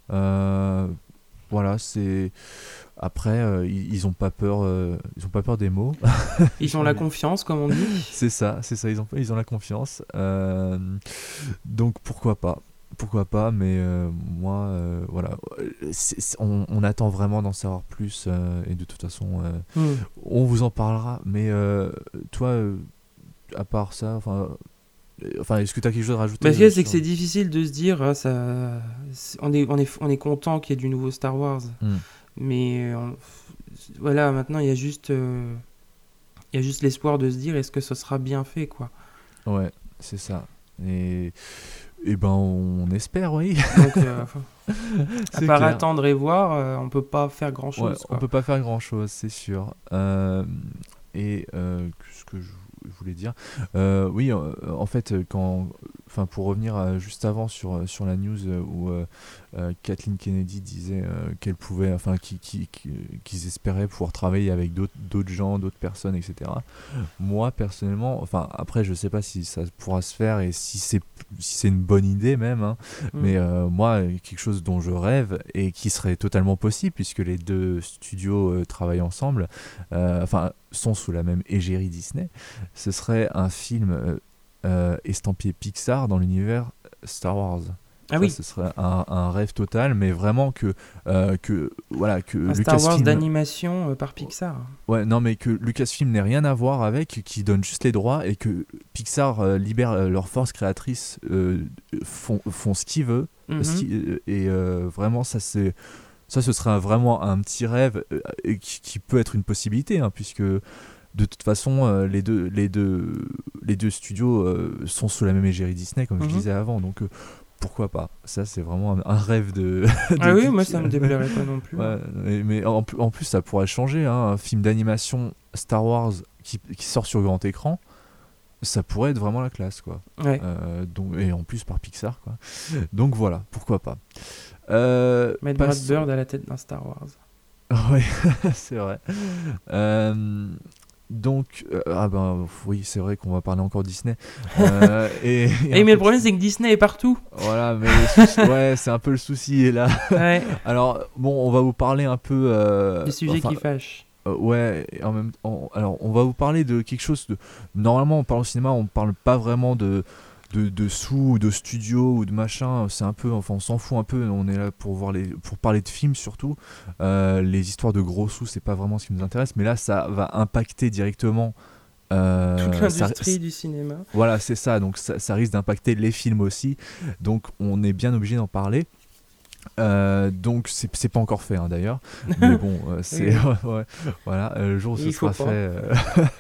Euh, voilà, c'est. Après, euh, ils, ils ont pas peur, euh, ils ont pas peur des mots. Ils ont la confiance, comme on dit. C'est ça, c'est ça, ils ont, ils ont la confiance. Euh, donc pourquoi pas, pourquoi pas, mais euh, moi, euh, voilà, c'est- c'est- on, on attend vraiment d'en savoir plus, euh, et de toute façon, euh, Mm. on vous en parlera. Mais euh, toi, euh, à part ça, enfin, euh, enfin, est-ce que tu as quelque chose à rajouter? Parce que euh, c'est que sur- c'est difficile de se dire, ah, ça, c'est- on est, on est, on est content qu'il y ait du nouveau Star Wars. Hmm. Mais euh, on- voilà, maintenant il y a juste, euh, il y a juste l'espoir de se dire, est-ce que ce sera bien fait, quoi. Ouais, c'est ça. Et, et ben, on espère, oui. Donc, euh, enfin, à C'est part clair. attendre et voir, euh, on peut pas faire grand Ouais, chose. on peut pas faire grand chose, c'est sûr. Euh, et euh, ce que je je voulais dire, euh, oui, euh, en fait, quand, enfin, pour revenir à- juste avant sur sur la news euh, où euh, euh, Kathleen Kennedy disait euh, qu'elle pouvait, enfin, qui- qui- qui- qu'ils espéraient pouvoir travailler avec d'autres d'autres gens, d'autres personnes, et cetera. Moi, personnellement, enfin, après, je sais pas si ça pourra se faire et si c'est si c'est une bonne idée même, hein, Mm. mais euh, moi, quelque chose dont je rêve et qui serait totalement possible puisque les deux studios euh, travaillent ensemble, euh, enfin, sont sous la même égérie Disney, ce serait un film euh, euh, estampillé Pixar dans l'univers Star Wars. Ah Ça, oui, ce serait un, un rêve total, mais vraiment que, euh, que voilà, que un Star Wars Lucasfilm, d'animation euh, par Pixar. ouais, non, mais que Lucasfilm n'ait rien à voir avec, qui donne juste les droits et que Pixar euh, libère euh, leur force créatrice, euh, font, font ce qu'ils veulent, Mhm. ce qui- euh, et euh, vraiment ça c'est ça, ce serait un- vraiment un petit rêve euh, et qui, qui peut être une possibilité, hein, puisque de toute façon, euh, les, deux, les, deux, les deux studios euh, sont sous la même égérie Disney, comme Mhm. je disais avant. Donc, euh, pourquoi pas? Ça, c'est vraiment un, un rêve de. de Ah oui, geek. moi ça me déplairait pas non plus. Ouais, mais, mais en, en plus, ça pourrait changer. Hein, un film d'animation Star Wars qui, qui sort sur grand écran, ça pourrait être vraiment la classe, quoi. Ouais. Euh, donc, et en plus par Pixar, quoi. Donc voilà, pourquoi pas. Euh, Mettre Brad passons- Bird à la tête d'un Star Wars. Ouais, c'est vrai. Euh, donc, euh, ah ben oui, c'est vrai qu'on va parler encore Disney. Euh, et, et Eh, un mais le peu- problème c'est que Disney est partout. Voilà, mais le souci- ouais, c'est un peu le souci est là. Ouais. Alors, bon, on va vous parler un peu. Euh, Des sujets enfin, qui fâchent. Euh, ouais, et en même temps, alors on va vous parler de quelque chose de. Normalement, on parle au cinéma, on parle pas vraiment de, de, de sous ou de studio ou de machin. C'est un peu, enfin, on s'en fout un peu. On est là pour voir les, pour parler de films surtout. Euh, les histoires de gros sous, c'est pas vraiment ce qui nous intéresse. Mais là, ça va impacter directement. euh, Toute ça- l'industrie du cinéma. Voilà, c'est ça. Donc ça, ça risque d'impacter les films aussi. Donc on est bien obligé d'en parler. Euh, donc c'est c'est pas encore fait hein, d'ailleurs, mais bon euh, c'est ouais, voilà euh, le jour où ce Il faut sera pas. fait. euh,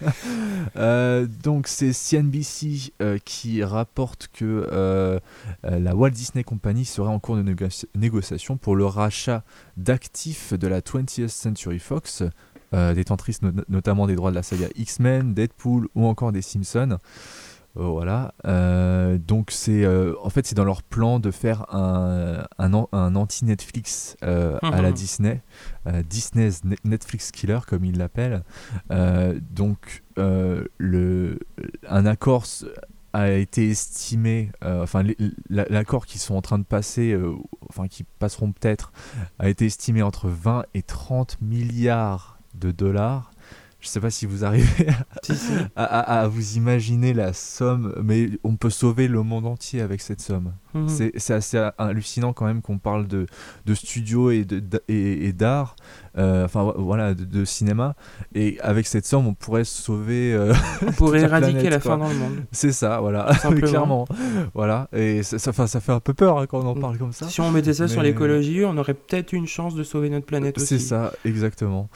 euh, donc c'est C N B C euh, qui rapporte que euh, euh, la Walt Disney Company serait en cours de négo- négociation pour le rachat d'actifs de la twentieth Century Fox, euh, détentrice no- notamment des droits de la saga X-Men, Deadpool ou encore des Simpsons. Euh, voilà, euh, donc c'est euh, en fait c'est dans leur plan de faire un, un, an- un anti-Netflix euh, à la Mhm. Disney, euh, Disney's Ne- Netflix Killer comme ils l'appellent. Euh, donc euh, le, un accord s- a été estimé, euh, enfin les- la- l'accord qu'ils sont en train de passer, euh, enfin qui passeront peut-être, a été estimé entre vingt et trente milliards de dollars. Je sais pas si vous arrivez Si, si. à, à- à vous imaginer la somme, mais on peut sauver le monde entier avec cette somme. Mhm. C'est, c'est assez a- hallucinant quand même qu'on parle de, de studio et, de, d- et, et d'art, euh, enfin vo- voilà, de, de cinéma, et avec cette somme on pourrait sauver. euh, On pourrait toute la éradiquer planète, la quoi. fin dans le monde. c'est ça, voilà, Simplement. clairement. Voilà, et ça, ça, enfin, ça fait un peu peur hein, quand on en parle comme ça. Si on mettait ça sur Mais- l'écologie, on aurait peut-être une chance de sauver notre planète aussi. C'est ça, exactement.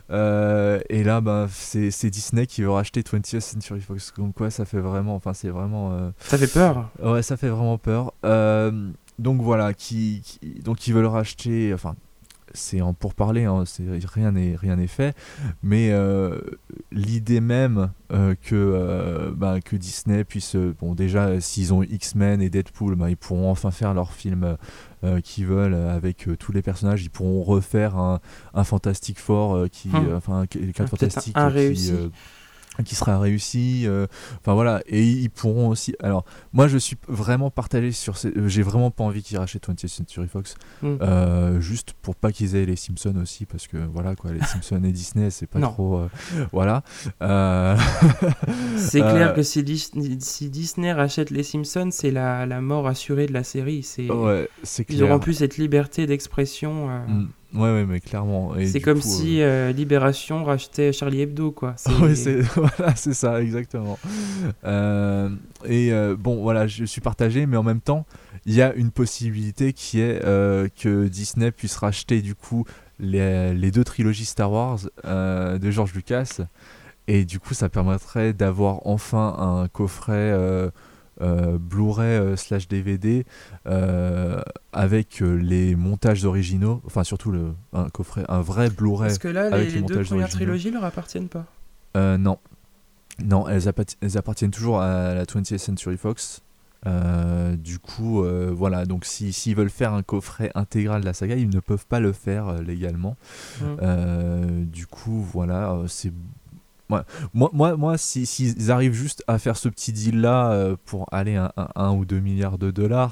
Euh, et là, bah, c'est, c'est Disney qui veut racheter twentieth Century Fox. Donc, quoi, ça fait vraiment. Enfin, c'est vraiment. euh, Ça fait peur. Ouais, ça fait vraiment peur. Euh, donc, voilà, qui, qui- donc, ils veulent racheter. Enfin, c'est en pourparler, hein, c'est, rien n'est rien n'est fait. Mais euh, l'idée même euh, que, euh, bah, que Disney puisse. euh, Bon, déjà, euh, s'ils ont X-Men et Deadpool, bah, ils pourront enfin faire leur film euh, qu'ils veulent euh, avec euh, tous les personnages. Ils pourront refaire un, un Fantastic Four euh, qui. Hum. euh, Enfin, les quatre Peut-être Fantastiques un qui, réussi. euh, qui sera réussi. euh, Enfin voilà, et ils pourront aussi. Alors, moi, je suis vraiment partagé sur. Ces, euh, j'ai vraiment pas envie qu'ils rachètent twentieth Century Fox, Mm. euh, juste pour pas qu'ils aient les Simpsons aussi, parce que voilà quoi, les Simpsons et Disney, c'est pas Non. trop. euh, voilà. Euh, C'est euh, clair que si Disney, si Disney rachète les Simpsons, c'est la, la mort assurée de la série. C'est, Ouais, c'est clair. ils auront plus cette liberté d'expression. euh, Mm. Ouais, ouais, mais clairement. Et c'est du comme coup, si euh, Libération rachetait Charlie Hebdo, quoi. C'est... Ouais, c'est, voilà, c'est ça, exactement. Euh, et euh, bon, voilà, je suis partagé, mais en même temps, il y a une possibilité qui est euh, que Disney puisse racheter du coup les, les deux trilogies Star Wars euh, de George Lucas, et du coup, ça permettrait d'avoir enfin un coffret euh, euh, Blu-ray euh, slash D V D euh, avec euh, les montages originaux, enfin surtout le, un coffret, un vrai Blu-ray. Parce que là, avec les, les les deux montages premières originaux. trilogies leur appartiennent pas. Euh, non. Non, elles, appart- elles appartiennent toujours à la twentieth Century Fox. Euh, du coup, euh, voilà. Donc, si, s'ils veulent faire un coffret intégral de la saga, ils ne peuvent pas le faire euh, légalement. Mm. Euh, du coup, voilà. euh, c'est. Ouais. Moi, moi, moi si, s'ils arrivent juste à faire ce petit deal-là euh, pour aller à un ou deux milliards de dollars,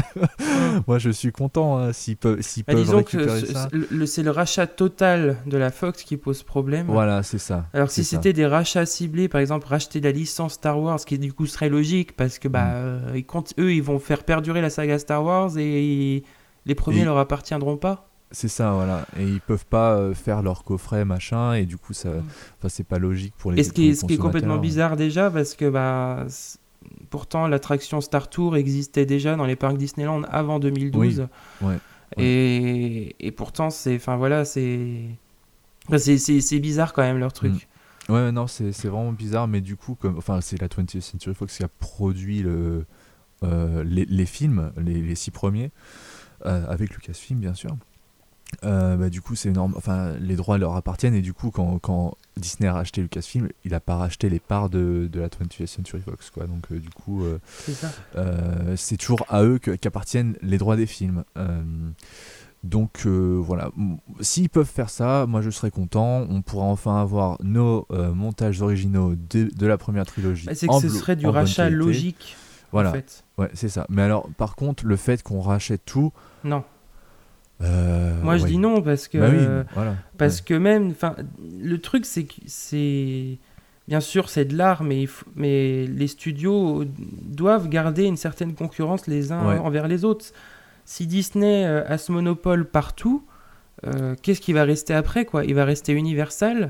moi je suis content hein, s'ils peuvent, s'ils Bah, peuvent disons que récupérer ce- ça. le- le- c'est le rachat total de la Fox qui pose problème. Voilà, c'est ça. Alors que si c'est ça. c'était des rachats ciblés, par exemple racheter la licence Star Wars, ce qui du coup serait logique parce que bah Mm. euh, ils comptent, eux ils vont faire perdurer la saga Star Wars et ils- les premiers Et- leur appartiendront pas. C'est ça, voilà. Et ils peuvent pas euh, faire leur coffret, machin, et du coup, ça, enfin, c'est pas logique pour les. Et ce pour qui, les est, ce qui est complètement consommateurs. bizarre déjà parce que bah c- pourtant l'attraction Star Tour existait déjà dans les parcs Disneyland avant deux mille douze. ouais. Ouais. Et, et pourtant, c'est, enfin voilà, c'est, c'est, c'est, c'est bizarre quand même leur truc. Mm. Ouais, non, c'est, c'est vraiment bizarre, mais du coup, comme, enfin, c'est la twentieth Century Fox qui a produit le, euh, les, les films, les, les six premiers, euh, avec Lucasfilm, bien sûr. Euh, bah, du coup, c'est énorme. Enfin, les droits leur appartiennent, et du coup, quand, quand Disney a racheté Lucasfilm, il a pas racheté les parts de, de la twentieth Century Fox, quoi. Donc, euh, du coup, euh, C'est ça. euh, c'est toujours à eux que, qu'appartiennent les droits des films. Euh, donc, euh, voilà. M- S'ils peuvent faire ça, moi, je serais content. On pourra enfin avoir nos euh, montages originaux de, de la première trilogie. Bah, c'est que en ce blo- serait du en bonne rachat qualité. logique, Voilà. en fait. Ouais, c'est ça. Mais alors, par contre, le fait qu'on rachète tout. Non. euh, Moi, je ouais. dis non parce que Bah oui, voilà. parce Ouais. que même, enfin, le truc c'est que c'est bien sûr c'est de l'art, mais il faut- mais les studios doivent garder une certaine concurrence les uns Ouais. envers les autres. Si Disney euh, a ce monopole partout, euh, qu'est-ce qui va rester après, quoi? Il va rester Universal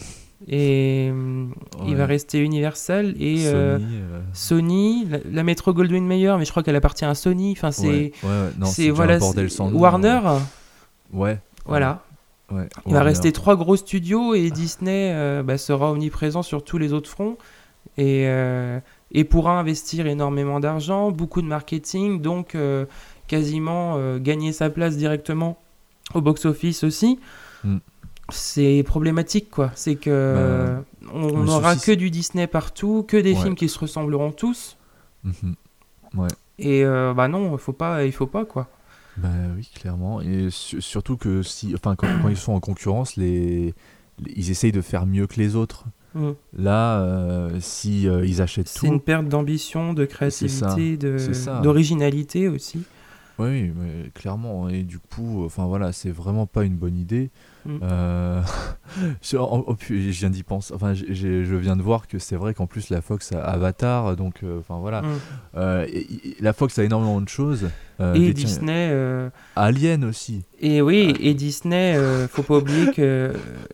et euh, il Ouais. va rester Universal et euh, Sony. euh, Sony, la, la Metro Goldwyn Mayer, mais je crois qu'elle appartient à Sony. Enfin, c'est ouais, ouais, ouais. Non, c'est, c'est déjà voilà, un bordel c'est- sans nom. Warner, Ouais. voilà. Ouais. Il va Warner. rester trois gros studios et Disney euh, bah, sera omniprésent sur tous les autres fronts et, euh, et pourra investir énormément d'argent, beaucoup de marketing, donc euh, quasiment euh, gagner sa place directement au box-office aussi. Mm. C'est problématique, quoi. C'est que Bah, on le n'aura souci, que du Disney partout, que des Ouais. films qui se ressembleront tous. Mhm. Ouais. Et euh, bah non, il faut pas, il faut pas, quoi. Bah oui, clairement. Et su- surtout que si, enfin, quand, quand ils sont en concurrence, les, les- ils essayent de faire mieux que les autres. Mm. Là, euh, si euh, ils achètent C'est tout, une perte d'ambition, de créativité, de, c'est ça. d'originalité aussi. oui, oui, mais clairement. Et du coup, enfin voilà, c'est vraiment pas une bonne idée. Mm. Euh, je, en- en- puis, je viens d'y penser. Enfin, j'ai- j'ai- je viens de voir que c'est vrai qu'en plus la Fox a Avatar, donc euh, enfin voilà. Mm. Euh, et- et la Fox a énormément de choses. Euh, Et détient- Disney, euh, Alien aussi. et oui, et Disney, euh, faut pas oublier que euh,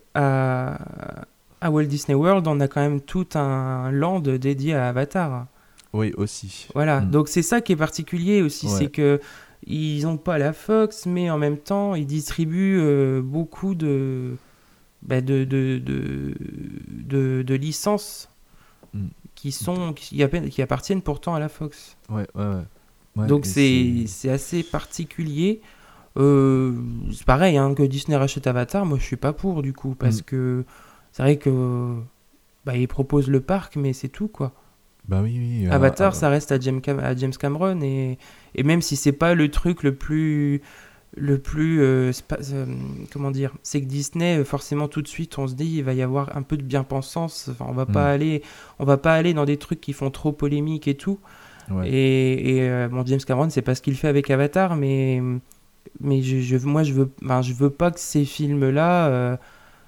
à, à Walt Disney World, on a quand même tout un land dédié à Avatar. Oui, aussi. Voilà, Mm. donc c'est ça qui est particulier aussi, Ouais. c'est que ils n'ont pas la Fox, mais en même temps, ils distribuent euh, beaucoup de, bah, de, de, de, de, de licences Mm. qui, sont, qui, appe- qui appartiennent pourtant à la Fox. Ouais, ouais, ouais. Ouais, Donc et c'est c'est assez particulier. Euh, c'est pareil, hein, que Disney rachète Avatar, moi je suis pas pour du coup, parce Mm. que c'est vrai que bah, ils proposent le parc, mais c'est tout quoi. Bah oui, oui. euh, Avatar, euh, ça reste à James, Cam- à James Cameron, et, et même si c'est pas le truc le plus. Le plus. euh, spa- euh, comment dire? C'est que Disney, euh, forcément, tout de suite, on se dit, il va y avoir un peu de bien-pensance. Enfin, on va pas Mm. aller, on va pas aller dans des trucs qui font trop polémique et tout. ouais. Et, et, euh, bon, James Cameron, c'est pas ce qu'il fait avec Avatar, mais, mais je, je- moi, je veux, enfin, je veux pas que ces films-là euh,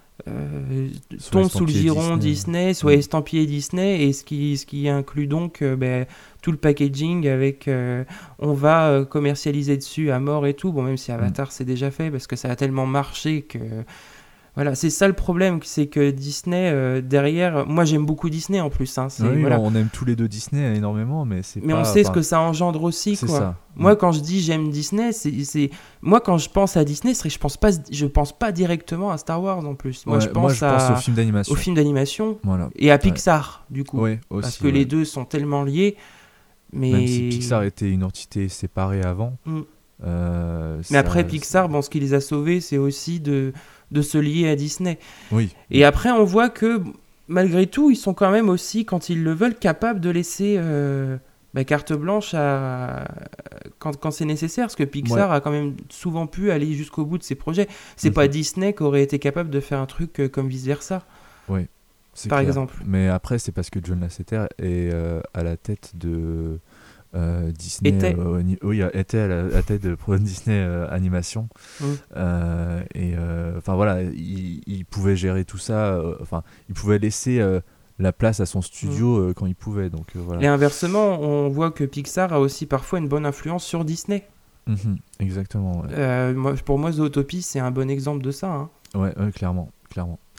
euh, Soient tombent sous le estampillés giron Disney. Disney, soient Mm. estampillés Disney, et ce qui, ce qui inclut donc euh, ben, tout le packaging avec euh, on va euh, commercialiser dessus à mort et tout. Bon, même si Avatar c'est déjà fait parce que ça a tellement marché que. Voilà, c'est ça le problème, c'est que Disney, euh, derrière. Moi, j'aime beaucoup Disney en plus. Hein, c'est, Oui, voilà. on aime tous les deux Disney énormément, mais c'est Mais pas, on sait ce enfin, que ça engendre aussi, c'est quoi. ça. Moi, Mm. quand je dis j'aime Disney, c'est, c'est... moi quand je pense à Disney, c'est que je pense pas, je pense pas directement àTar Wars en plus. Moi, Ouais, je pense, moi, je à... pense aux films d'animation. aux films d'animation Voilà. et à Pixar, du coup, Oui, aussi. parce que ouais. les deux sont tellement liés. Mais Même si Pixar était une entité séparée avant. Mm. euh, mais ça- après Pixar, bon, ce qui les a sauvés, c'est aussi de de se lier à Disney. Oui. Et après, on voit que malgré tout, ils sont quand même aussi, quand ils le veulent, capables de laisser euh, bah, carte blanche à... quand, quand c'est nécessaire. Parce que Pixar Ouais. a quand même souvent pu aller jusqu'au bout de ses projets. C'est Mhm. pas Disney qui aurait été capable de faire un truc euh, comme vice-versa. C'est par clair. exemple. Mais après, c'est parce que John Lasseter est euh, à la tête de euh, Disney. Était. euh, ni- oui, était à la, à la tête de Pro Disney euh, Animation. Mm. Euh, et enfin voilà, il, il pouvait gérer tout ça. euh, Enfin, il pouvait laisser euh, la place à son studio euh, quand il pouvait. Donc euh, voilà. Et inversement, on voit que Pixar a aussi parfois une bonne influence sur Disney. Mhm, exactement. Ouais. Euh, moi, pour moi, Zootopie, c'est un bon exemple de ça. Hein. Ouais, ouais, clairement, clairement.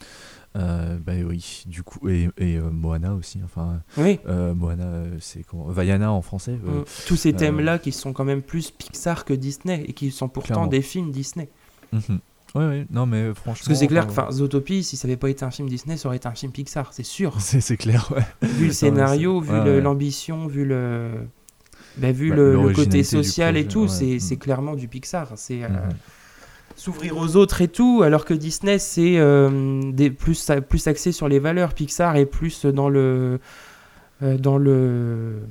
Euh, bah oui, du coup, et, et euh, Moana aussi. Enfin, Oui. euh, Moana, euh, c'est comment Vaiana en français. euh, Mm. Tous ces euh, thèmes-là qui sont quand même plus Pixar que Disney et qui sont pourtant Clairement. des films Disney. mhm. Ouais, ouais, non, mais franchement. Parce que c'est clair que enfin, enfin, Zootopie, si ça n'avait pas été un film Disney, ça aurait été un film Pixar, c'est sûr. c'est, c'est clair, ouais. Vu le scénario, vu ouais, le- ouais. l'ambition, vu le, bah, vu Bah, le, le l'originalité côté du social et projet, tout, ouais. c'est Mm. c'est clairement du Pixar. C'est euh, Mhm. s'ouvrir aux autres et tout, alors que Disney, c'est euh, des, plus, plus axé sur les valeurs. Pixar est plus dans le... euh, dans le...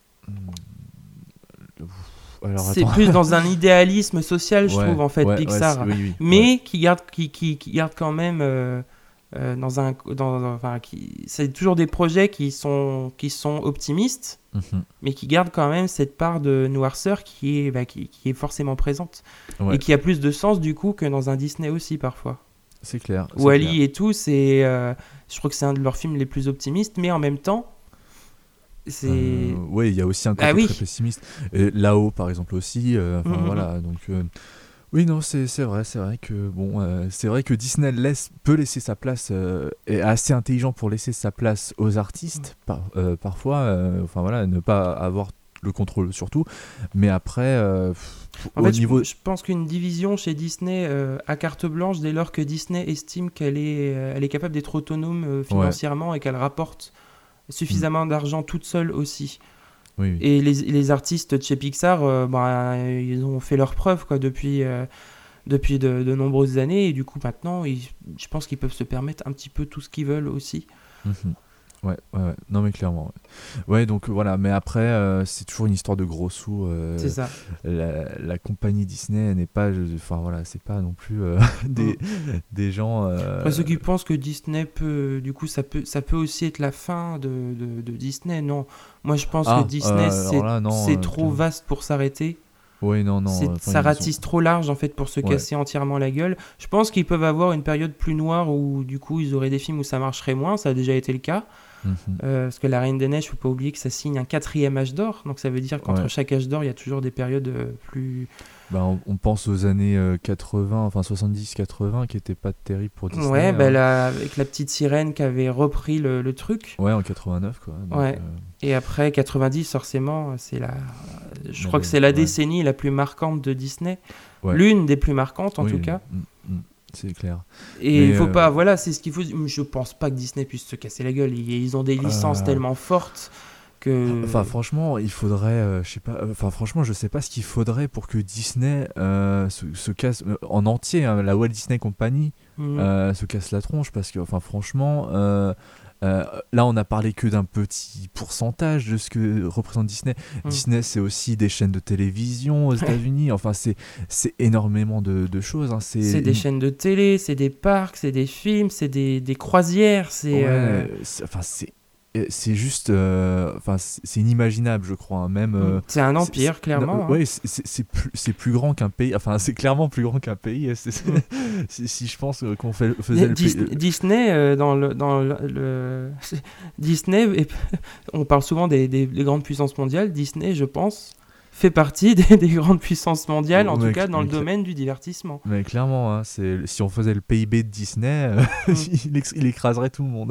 Alors, C'est attends. plus dans un idéalisme social, je Ouais, trouve, en fait, ouais, ouais, Pixar. c'est- oui, oui, mais ouais. qui garde, qui, qui, qui garde quand même... euh, euh, dans un, dans, dans- enfin, qui, c'est toujours des projets qui sont, qui sont optimistes, Mhm. mais qui gardent quand même cette part de noirceur qui est, bah, qui, qui est forcément présente. Ouais, Et qui a plus de sens, du coup, que dans un Disney aussi, parfois. c'est clair. c'est Wall-E clair. et tout, c'est, euh, je crois que c'est un de leurs films les plus optimistes, mais en même temps, c'est... Euh, ouais, il y a aussi un côté Ah oui. très pessimiste. Et là-haut, par exemple aussi. euh, Enfin Mhm, voilà, donc. euh, Oui, non, c'est c'est vrai, c'est vrai que bon, euh, c'est vrai que Disney laisse peut laisser sa place, euh, est assez intelligent pour laisser sa place aux artistes, par- euh, parfois. euh, Enfin voilà, ne pas avoir le contrôle surtout. Mais après, euh, pff, En au fait, je- niveau, je, pense qu'une division chez Disney euh, à carte blanche, dès lors que Disney estime qu'elle est, euh, elle est capable d'être autonome euh, financièrement et qu'elle rapporte suffisamment d'argent toute seule aussi. oui, oui. Et les, les artistes de chez Pixar, euh, bah, ils ont fait leurs preuves quoi, depuis, euh, depuis de, de nombreuses années. Et du coup, maintenant, ils- je pense qu'ils peuvent se permettre un petit peu tout ce qu'ils veulent aussi. Mhm. Ouais, ouais, ouais. Non mais clairement. Ouais, ouais donc voilà. Mais après, euh, c'est toujours une histoire de gros sous. euh, C'est ça. la, la compagnie Disney n'est pas, enfin voilà, c'est pas non plus euh, des, des gens. euh, Après, ceux qui pensent que Disney peut, du coup, ça peut, ça peut aussi être la fin de, de, de Disney, non. Moi, je pense Ah, que Disney, euh, c'est alors là, non, c'est euh, trop clairement. vaste pour s'arrêter. Oui, non, non. C'est- enfin, ça ils ratisse ont- trop large, en fait, pour se Ouais. casser entièrement la gueule. Je pense qu'ils peuvent avoir une période plus noire où, du coup, ils auraient des films où ça marcherait moins. Ça a déjà été le cas. Mhm. Euh, parce que La Reine des Neiges, faut pas oublier que ça signe un quatrième âge d'or. Donc, ça veut dire qu'entre Ouais. chaque âge d'or, il y a toujours des périodes euh, plus... Bah, on, on pense aux années euh, quatre-vingts, enfin soixante-dix quatre-vingts, qui étaient pas terribles pour Disney. ouais, hein. bah, la- avec la petite sirène qui avait repris le, le truc. Ouais, en quatre-vingt-neuf, quoi. Donc, Ouais. euh, Et après, quatre-vingt-dix, forcément, c'est la... Je Mais crois que bon, c'est la ouais. décennie la plus marquante de Disney. Ouais. L'une des plus marquantes, en oui, tout cas. mm, mm, c'est clair. Et Mais, il faut euh, pas... Voilà, c'est ce qu'il faut... Je pense pas que Disney puisse se casser la gueule. Ils, ils ont des licences Euh, tellement fortes que... Enfin, franchement, il faudrait, euh, je sais pas, euh, enfin, franchement, je sais pas ce qu'il faudrait pour que Disney euh, se, se casse euh, en entier, hein, la Walt Disney Company Mhm. euh, se casse la tronche parce que, enfin, franchement, euh, euh, là, on a parlé que d'un petit pourcentage de ce que représente Disney. Mhm. Disney, c'est aussi des chaînes de télévision aux États-Unis. Enfin, c'est c'est énormément de, de choses. Hein. C'est C'est des une- chaînes de télé, c'est des parcs, c'est des films, c'est des, des croisières, c'est... Ouais, euh, c'est- enfin, c'est euh, c'est juste, euh, enfin, c'est c'est inimaginable, je crois. Hein. Même. euh, c'est un c'est- empire, c'est- clairement. non, hein. ouais, c'est- c'est c'est plus, c'est plus grand qu'un pays. Enfin, c'est clairement plus grand qu'un pays. C'est- c'est- Mm. si, si je pense euh, qu'on fait, faisait le Dis- pays- Disney, euh, dans le, dans le, le- Disney, est- on parle souvent des, des- des grandes puissances mondiales. Disney, je pense, fait partie des, des grandes puissances mondiales, en Ouais, tout cas dans le mais- domaine du divertissement. Mais clairement, hein, c'est, si on faisait le P I B de Disney, euh, Mm. il, ex- il écraserait tout le monde.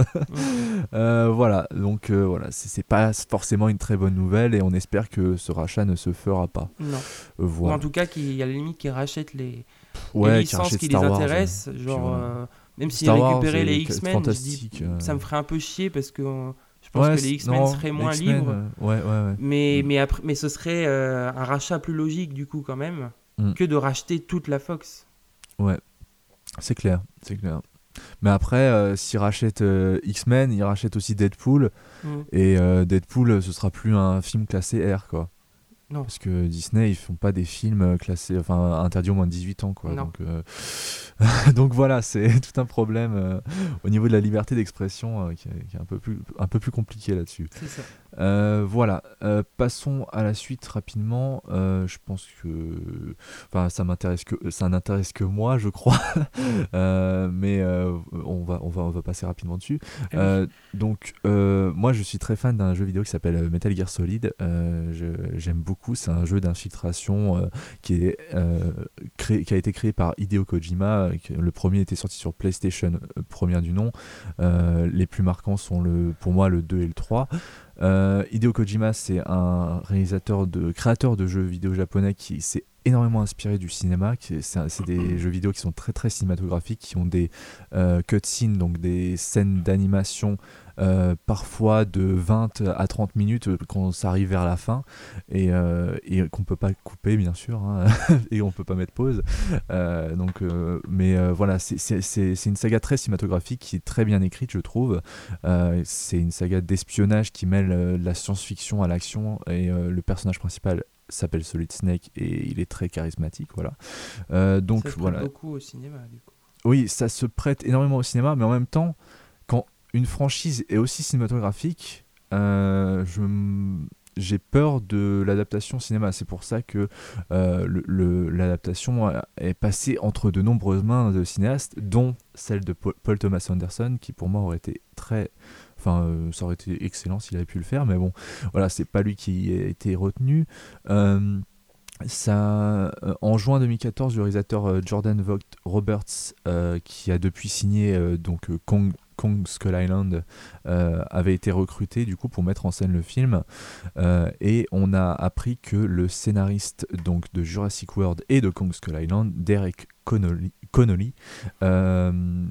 Euh, voilà, donc euh, voilà, c'est, c'est pas forcément une très bonne nouvelle et on espère que ce rachat ne se fera pas. Non. Euh, Ou voilà. en tout cas, qu'il y a la limite qui rachètent les, Ouais, les qui licences rachète qui Star les Wars, intéressent. euh, Genre, puis voilà. euh, même s'ils Star Wars récupéraient et les que- X-Men, je dis, fantastique, euh. ça me ferait un peu chier parce que euh, je pense Ouais, que les c'est- X-Men non, seraient les moins X-Men, libres. euh, ouais, ouais, ouais. Mais, Mm. mais, après, mais ce serait euh, un rachat plus logique, du coup, quand même, Mm. que de racheter toute la Fox. Ouais, c'est clair, c'est clair. Mais après, euh, s'ils rachètent euh, X-Men, ils rachètent aussi Deadpool. Mm. Et euh, Deadpool, ce sera plus un film classé R, quoi. Non. Parce que Disney, ils font pas des films euh, classés, enfin interdits au moins de dix-huit ans, quoi. Non. Donc, euh, donc voilà, c'est tout un problème euh, au niveau de la liberté d'expression euh, qui, est, qui est un peu plus, un peu plus compliqué là-dessus. C'est ça. Euh, voilà, euh, passons à la suite rapidement. Euh, je pense que, enfin, ça m'intéresse que, ça n'intéresse que moi, je crois. Euh, mais euh, on va, on va, on va passer rapidement dessus. Ah oui. Euh, donc, euh, moi, je suis très fan d'un jeu vidéo qui s'appelle Metal Gear Solid. Euh, je- j'aime beaucoup. C'est un jeu d'infiltration euh, qui est euh, créé, qui a été créé par Hideo Kojima. Le premier était sorti sur PlayStation, euh, première du nom. Euh, les plus marquants sont le, pour moi, le deux et le trois. Euh, Hideo Kojima, c'est un réalisateur de créateur de jeux vidéo japonais qui s'est énormément inspiré du cinéma. Qui, c'est, c'est des jeux vidéo qui sont très très cinématographiques, qui ont des euh, cutscenes, donc des scènes d'animation euh, parfois de vingt à trente minutes quand ça arrive vers la fin et, euh, et qu'on peut pas couper bien sûr hein, et on peut pas mettre pause. Euh, donc, euh, mais euh, voilà, c'est, c'est, c'est, c'est une saga très cinématographique qui est très bien écrite, je trouve. Euh, c'est une saga d'espionnage qui mêle euh, la science-fiction à l'action et euh, le personnage principal s'appelle Solid Snake et il est très charismatique, voilà. Euh, donc Ça se prête voilà. beaucoup au cinéma, du coup. Oui, ça se prête énormément au cinéma, mais en même temps, quand une franchise est aussi cinématographique, euh, je m- j'ai peur de l'adaptation cinéma. C'est pour ça que euh, le- le- l'adaptation a- est passée entre de nombreuses mains de cinéastes, dont celle de Paul, Paul Thomas Anderson, qui pour moi aurait été très... Enfin, euh, ça aurait été excellent s'il avait pu le faire, mais bon, voilà, c'est pas lui qui a été retenu. Euh, ça, euh, en juin deux mille quatorze, le réalisateur euh, Jordan Vogt Roberts, euh, qui a depuis signé euh, donc euh, Kong, Kong Skull Island, euh, avait été recruté du coup pour mettre en scène le film. Euh, et on a appris que le scénariste donc de Jurassic World et de Kong Skull Island, Derek Connolly, Connolly euh,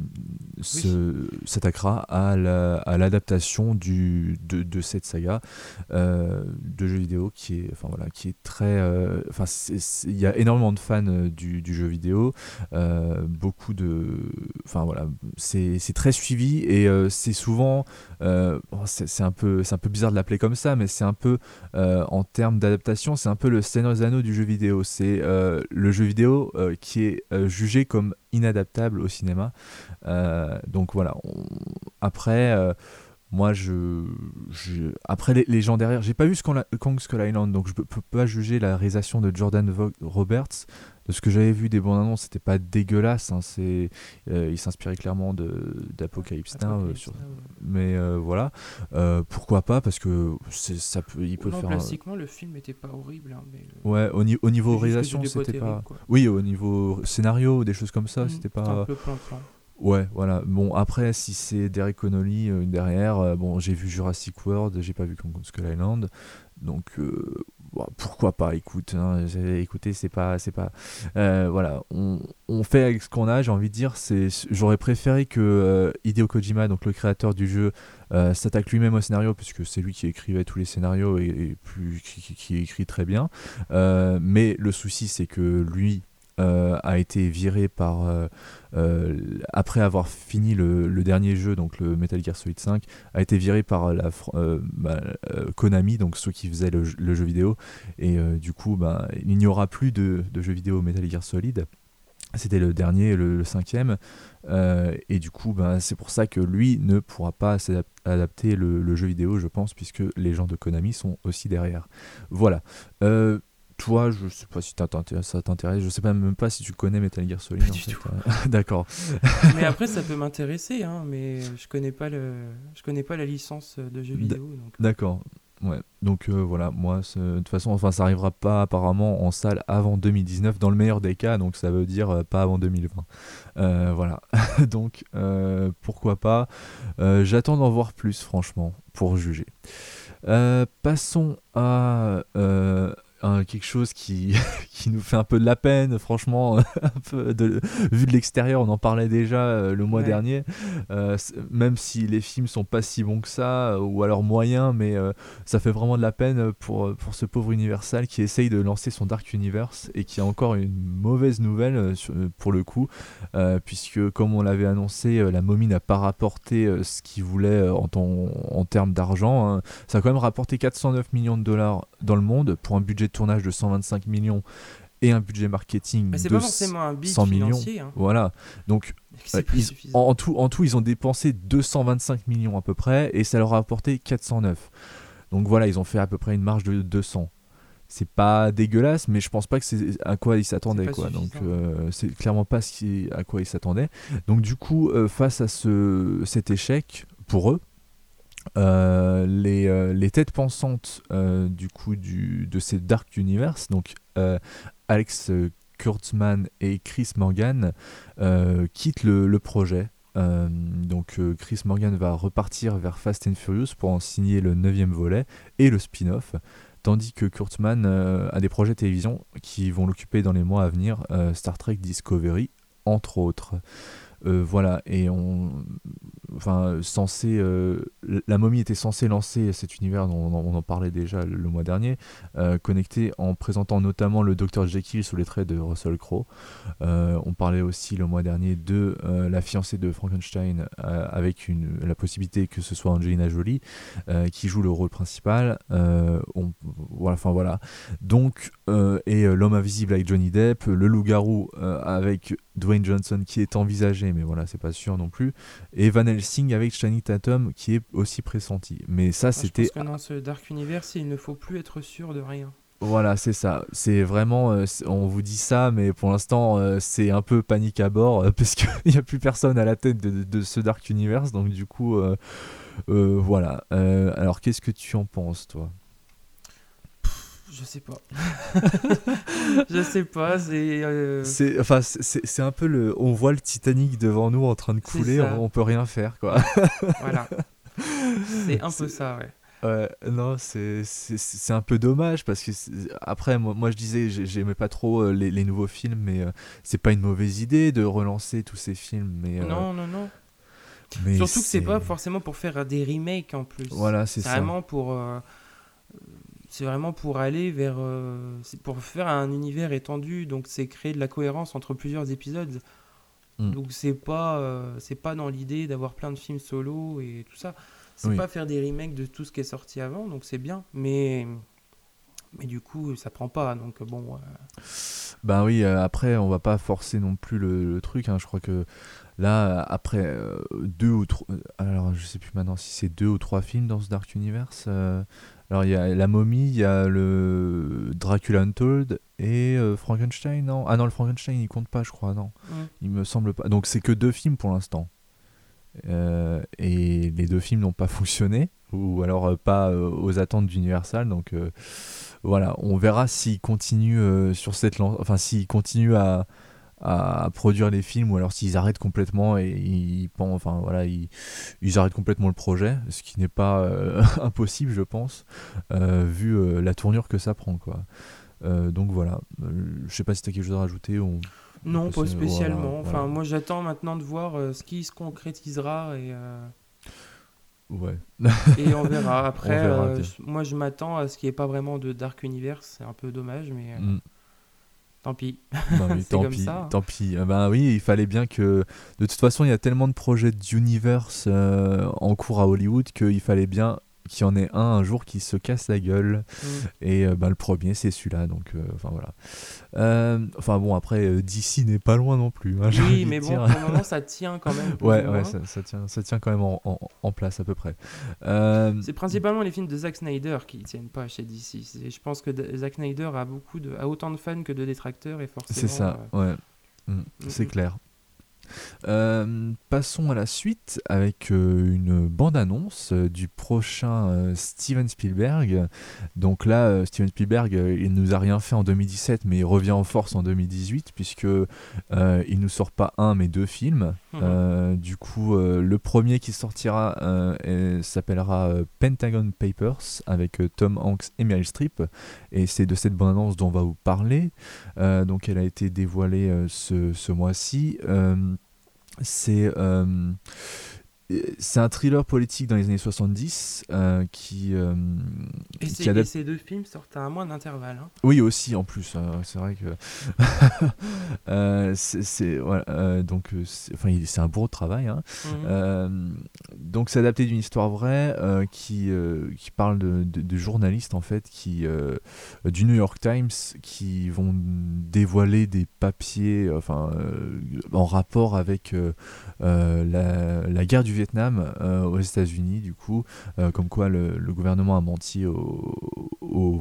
se, s'attaquera à, la, à l'adaptation du, de, de cette saga euh, de jeux vidéo qui est, enfin, voilà, qui est très... Enfin, il y a énormément de fans euh, du, du jeu vidéo, euh, beaucoup de... Enfin voilà, c'est, c'est très suivi et euh, c'est souvent... Euh, c'est, c'est, un peu, c'est un peu bizarre de l'appeler comme ça, mais c'est un peu, euh, en termes d'adaptation, c'est un peu le Seigneur des Anneaux du jeu vidéo. C'est euh, le jeu vidéo euh, qui est euh, jugé comme inadaptable au cinéma. Euh, donc voilà, on... après... Euh, moi, je, je... après les, les gens derrière, j'ai pas vu Kong Skull Island, donc je peux, peux pas juger la réalisation de Jordan Vogt Roberts. De ce que j'avais vu des bandes annonces, c'était pas dégueulasse. Hein, c'est, euh, il s'inspirait clairement de, d'Apocalypse Now, euh, sur... Now, ouais. mais euh, voilà, euh, pourquoi pas, parce que c'est, ça peut, il peut non, faire. Plastiquement, un... le film était pas horrible, hein, mais le... Ouais, au, ni- au niveau c'est réalisation, pas c'était terrible, pas. Quoi. Oui, au niveau scénario, des choses comme ça, mmh, c'était pas. Un peu plan-plan. Ouais, voilà. Bon, après, si c'est Derek Connolly euh, derrière, euh, bon, j'ai vu Jurassic World, j'ai pas vu Kong Skull Island, donc euh, bon, pourquoi pas, écoute, hein, écoutez, c'est pas, c'est pas, euh, voilà, on, on fait avec ce qu'on a, j'ai envie de dire, c'est, j'aurais préféré que euh, Hideo Kojima, donc le créateur du jeu, euh, s'attaque lui-même au scénario, puisque c'est lui qui écrivait tous les scénarios et, et plus, qui, qui, qui écrit très bien, euh, mais le souci, c'est que lui, Euh, a été viré par euh, euh, après avoir fini le, le dernier jeu, donc le Metal Gear Solid cinq, a été viré par la euh, bah, euh, Konami, donc ceux qui faisaient le, le jeu vidéo, et euh, du coup bah, il n'y aura plus de, de jeux vidéo Metal Gear Solid. C'était le dernier, le, le cinquième, euh, et du coup bah, c'est pour ça que lui ne pourra pas adapter le, le jeu vidéo, je pense, puisque les gens de Konami sont aussi derrière. Voilà. Euh, Toi, je sais pas si ça t'intéresse, je sais pas, même pas si tu connais Metal Gear Solid. Pas en du fait. tout. D'accord. Mais après, ça peut m'intéresser, hein, mais je connais pas le, je connais pas la licence de jeux vidéo. Donc... D'accord. Ouais. Donc euh, voilà, moi, de toute façon, enfin, ça arrivera pas apparemment en salle avant deux mille dix-neuf, dans le meilleur des cas, donc ça veut dire euh, pas avant deux mille vingt. Euh, voilà. Donc euh, pourquoi pas. Euh, j'attends d'en voir plus, franchement, pour juger. Euh, passons à euh, un, quelque chose qui, qui nous fait un peu de la peine, franchement, un peu de, vu de l'extérieur, on en parlait déjà euh, le mois ouais. dernier, euh, même si les films sont pas si bons que ça, ou alors moyens, mais euh, ça fait vraiment de la peine pour, pour ce pauvre Universal qui essaye de lancer son Dark Universe et qui a encore une mauvaise nouvelle euh, sur, pour le coup, euh, puisque comme on l'avait annoncé, euh, la momie n'a pas rapporté euh, ce qu'il voulait euh, en, ton, en termes d'argent, hein. Ça a quand même rapporté quatre cent neuf millions de dollars dans le monde pour un budget de tournage de cent vingt-cinq millions et un budget marketing bah, c'est de pas forcément un big cent millions. Hein. Voilà. Donc euh, ils, en, en, tout, en tout, ils ont dépensé deux cent vingt-cinq millions à peu près et ça leur a apporté quatre cent neuf. Donc voilà, ils ont fait à peu près une marge de deux cents. C'est pas dégueulasse, mais je pense pas que c'est à quoi ils s'attendaient, quoi. Donc euh, c'est clairement pas ce qui, à quoi ils s'attendaient. Donc du coup, euh, face à ce, cet échec pour eux, euh, les, euh, les têtes pensantes euh, du coup du, de ces Dark Universe, donc euh, Alex Kurtzman et Chris Morgan euh, quittent le, le projet. Euh, donc euh, Chris Morgan va repartir vers Fast and Furious pour en signer le neuvième volet et le spin-off, tandis que Kurtzman euh, a des projets de télévision qui vont l'occuper dans les mois à venir, euh, Star Trek Discovery entre autres. Euh, voilà, et on, enfin, censé, euh, la momie était censée lancer cet univers dont on, on en parlait déjà le, le mois dernier, euh, connecté en présentant notamment le docteur Jekyll sous les traits de Russell Crowe. Euh, on parlait aussi le mois dernier de euh, la fiancée de Frankenstein, euh, avec une, la possibilité que ce soit Angelina Jolie euh, qui joue le rôle principal. Euh, on, voilà, enfin voilà. Donc, euh, et euh, l'homme invisible avec Johnny Depp, le loup-garou euh, avec Dwayne Johnson qui est envisagé, mais voilà, c'est pas sûr non plus, et Van Helsing avec Channing Tatum qui est aussi pressenti. Mais ça, Moi, c'était... Je pense que dans ce Dark Universe, il ne faut plus être sûr de rien. Voilà, c'est ça. C'est vraiment, euh, c'est- on vous dit ça, mais pour l'instant, euh, c'est un peu panique à bord, euh, parce qu'il n'y a plus personne à la tête de, de- de ce Dark Universe, donc du coup, euh, euh, voilà. Euh, alors, qu'est-ce que tu en penses, toi ? Je sais pas. Je sais pas, c'est... euh, C'est, enfin, c'est, c'est- c'est un peu le, on voit le Titanic devant nous en train de C'est couler, ça. on, on peut rien faire, quoi. Voilà. C'est un C'est- peu ça, ouais. Ouais, non, c'est, c'est, c'est un peu dommage parce que c'est- après, moi, moi je disais, j'ai- j'aimais pas trop euh, les, les nouveaux films, mais euh, c'est pas une mauvaise idée de relancer tous ces films, mais, euh, Non, non, non. mais Surtout que c'est pas forcément pour faire des remakes en plus. Voilà, c'est C'est ça. vraiment pour... euh, C'est vraiment pour aller vers... euh, C'est pour faire un univers étendu, donc c'est créer de la cohérence entre plusieurs épisodes. Mm. Donc c'est pas, euh, c'est pas dans l'idée d'avoir plein de films solo et tout ça. C'est Oui. pas faire des remakes de tout ce qui est sorti avant, donc c'est bien. Mais, mais du coup, ça prend pas. Donc bon, euh, Ben oui, euh, après, on va pas forcer non plus le, le truc, hein. Je crois que là, après euh, deux ou trois, alors je sais plus maintenant si c'est deux ou trois films dans ce Dark Universe. euh, alors il y a La Momie, il y a le Dracula Untold et euh, Frankenstein, non? Ah non, le Frankenstein il compte pas, je crois, non. ouais. Il me semble pas. Donc c'est que deux films pour l'instant. Euh, et les deux films n'ont pas fonctionné, ou alors euh, pas euh, aux attentes d'Universal. Donc euh, voilà, on verra s'ils continuent euh, sur cette lan- enfin s'ils continuent à, à produire les films, ou alors s'ils arrêtent complètement et ils, pen- enfin voilà, ils, ils arrêtent complètement le projet, ce qui n'est pas euh, impossible, je pense, euh, vu euh, la tournure que ça prend, quoi. Euh, donc voilà, Euh, je sais pas si tu as quelque chose à rajouter ou... Non, Parce pas que, spécialement. voilà, Enfin, voilà. moi, j'attends maintenant de voir euh, ce qui se concrétisera et, euh, Ouais. et on verra. Après, On verra euh, bien. je- moi, je m'attends à ce qu'il n'y ait pas vraiment de Dark Universe. C'est un peu dommage, mais euh, Mm. tant pis. Bah oui, C'est tant comme pis, ça, hein. tant pis. Euh, Ben oui, il fallait bien que... De toute façon, il y a tellement de projets d'universe euh, en cours à Hollywood qu'il fallait bien qu'il y en ait un un jour qui se casse la gueule. Mm. Et euh, ben, le premier, c'est celui-là. Donc, euh, enfin voilà. Euh, Enfin bon, après, euh, D C n'est pas loin non plus, hein, j'ai envie Oui, de mais bon, dire. pour le moment, ça tient quand même. plus Ouais, ou ouais, moins. ça, ça tient, ça tient quand même en, en- en place à peu près. Euh, C'est principalement les films de Zack Snyder qui tiennent pas chez D C. C'est- Je pense que D- Zack Snyder a beaucoup de, a autant de fans que de détracteurs et forcément. c'est ça, euh, ouais. Mm, c'est mm. clair. Euh, passons à la suite avec euh, une bande-annonce euh, du prochain euh, Steven Spielberg. Donc là, euh, Steven Spielberg, euh, il nous a rien fait en deux mille dix-sept, mais il revient en force en deux mille dix-huit, puisque euh, il nous sort pas un, mais deux films. Mhm. Euh, du coup, euh, le premier qui sortira euh, est- s'appellera euh, Pentagon Papers, avec euh, Tom Hanks et Meryl Streep, et c'est de cette bande-annonce dont on va vous parler. Euh, donc elle a été dévoilée euh, ce, ce mois-ci. Euh, c'est euh, c'est un thriller politique dans les années soixante-dix euh, qui, euh, Et, qui ces- et adapte... ces deux films sortent à un mois d'intervalle. hein. Oui, aussi en plus, euh, c'est vrai que euh, c'est c'est- voilà, euh, donc euh, c'est, enfin il- c'est un beau travail, hein. Mhm. Euh, donc c'est adapté d'une histoire vraie euh, qui, euh, qui parle de, de, de journalistes en fait qui, euh, du New York Times qui vont dévoiler des papiers enfin, euh, en rapport avec euh, euh, la, la guerre du Vietnam euh, aux États-Unis, du coup, euh, comme quoi le, le gouvernement a menti aux, aux,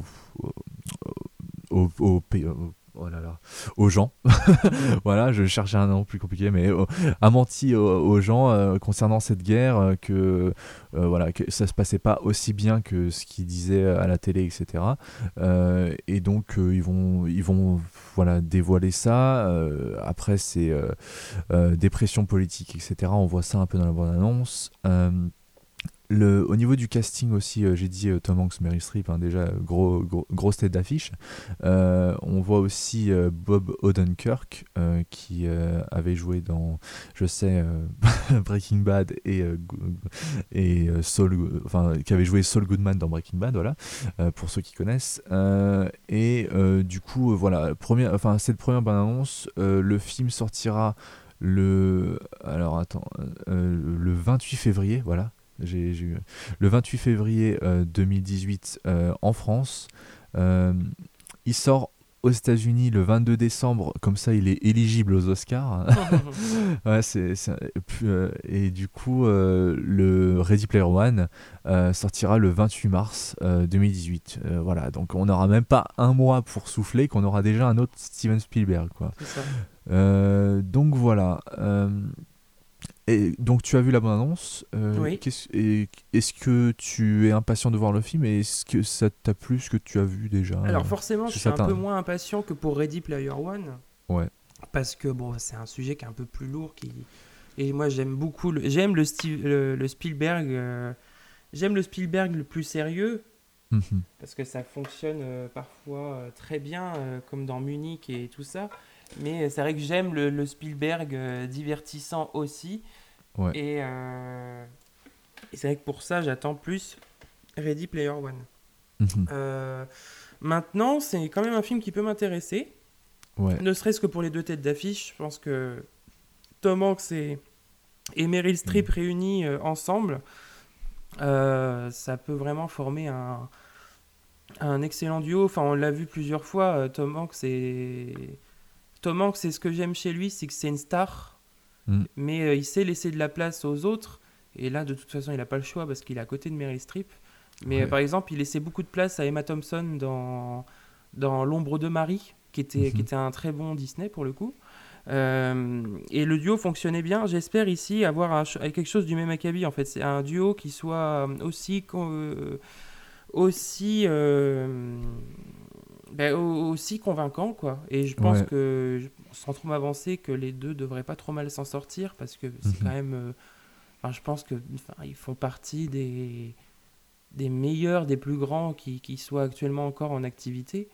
aux, aux, aux, oh là là, aux gens. Voilà, je cherchais un nom plus compliqué, mais euh, a menti aux, aux gens euh, concernant cette guerre, euh, que, euh, voilà, que ça se passait pas aussi bien que ce qu'ils disaient à la télé, et cetera. Euh, et donc, euh, ils vont, ils vont voilà, dévoiler ça. Euh, après, c'est euh, euh, des pressions politiques, et cetera. On voit ça un peu dans la bande-annonce. Euh, Le, au niveau du casting aussi, euh, j'ai dit euh, Tom Hanks, Meryl Streep, hein, déjà gros, gros, grosse tête d'affiche. Euh, on voit aussi euh, Bob Odenkirk euh, qui euh, avait joué dans, je sais, euh, Breaking Bad et, euh, et euh, Saul, enfin qui avait joué Saul Goodman dans Breaking Bad, voilà, euh, pour ceux qui connaissent. Euh, et euh, du coup, euh, voilà, première, enfin cette première bande-annonce, euh, le film sortira le, alors attends, euh, le vingt-huit février, voilà. J'ai, j'ai eu le vingt-huit février euh, deux mille dix-huit euh, en France. Euh, il sort aux États-Unis le vingt-deux décembre, comme ça il est éligible aux Oscars. Ouais, c'est, c'est, euh, et du coup, euh, le Ready Player One euh, sortira le vingt-huit mars euh, deux mille dix-huit. Euh, voilà, donc on n'aura même pas un mois pour souffler, qu'on aura déjà un autre Steven Spielberg, quoi. C'est ça. Euh, donc voilà. Euh, Et donc tu as vu la bande-annonce, euh, Oui. qu'est-ce- et est-ce que tu es impatient de voir le film et est-ce que ça t'a plu ce que tu as vu déjà? Alors euh, forcément, je c'est suis un certain. peu moins impatient que pour Ready Player One, Ouais. parce que bon, c'est un sujet qui est un peu plus lourd, qui... et moi j'aime beaucoup, le... j'aime le, Steve... le... le Spielberg, euh... j'aime le Spielberg le plus sérieux, Mhm. parce que ça fonctionne euh, parfois euh, très bien, euh, comme dans Munich et tout ça. Mais c'est vrai que j'aime le, le Spielberg euh, divertissant aussi. Ouais. Et, euh, et c'est vrai que pour ça, j'attends plus Ready Player One. Mhm. Euh, maintenant, c'est quand même un film qui peut m'intéresser. Ouais. Ne serait-ce que pour les deux têtes d'affiche. Je pense que Tom Hanks et, et Meryl Streep Mhm. réunis euh, ensemble, euh, ça peut vraiment former un, un excellent duo. Enfin, on l'a vu plusieurs fois. euh, Tom Hanks et... Tom Hanks, c'est ce que j'aime chez lui, c'est que c'est une star, Mm. mais euh, il sait laisser de la place aux autres. Et là, de toute façon, il n'a pas le choix parce qu'il est à côté de Meryl Streep. Mais Ouais. euh, par exemple, il laissait beaucoup de place à Emma Thompson dans, dans L'ombre de Marie, qui était, Mhm. qui était un très bon Disney pour le coup. Euh, et le duo fonctionnait bien. J'espère ici avoir un ch- quelque chose du même acabit. En fait, c'est un duo qui soit aussi, con- euh, aussi euh, ben, au- aussi convaincant, quoi. Et je pense Ouais. que, je- sans trop m'avancer, que les deux devraient pas trop mal s'en sortir parce que c'est Mhm. quand même. euh, Enfin, je pense que, enfin, ils font partie des des meilleurs, des plus grands qui, qui soient actuellement encore en activité.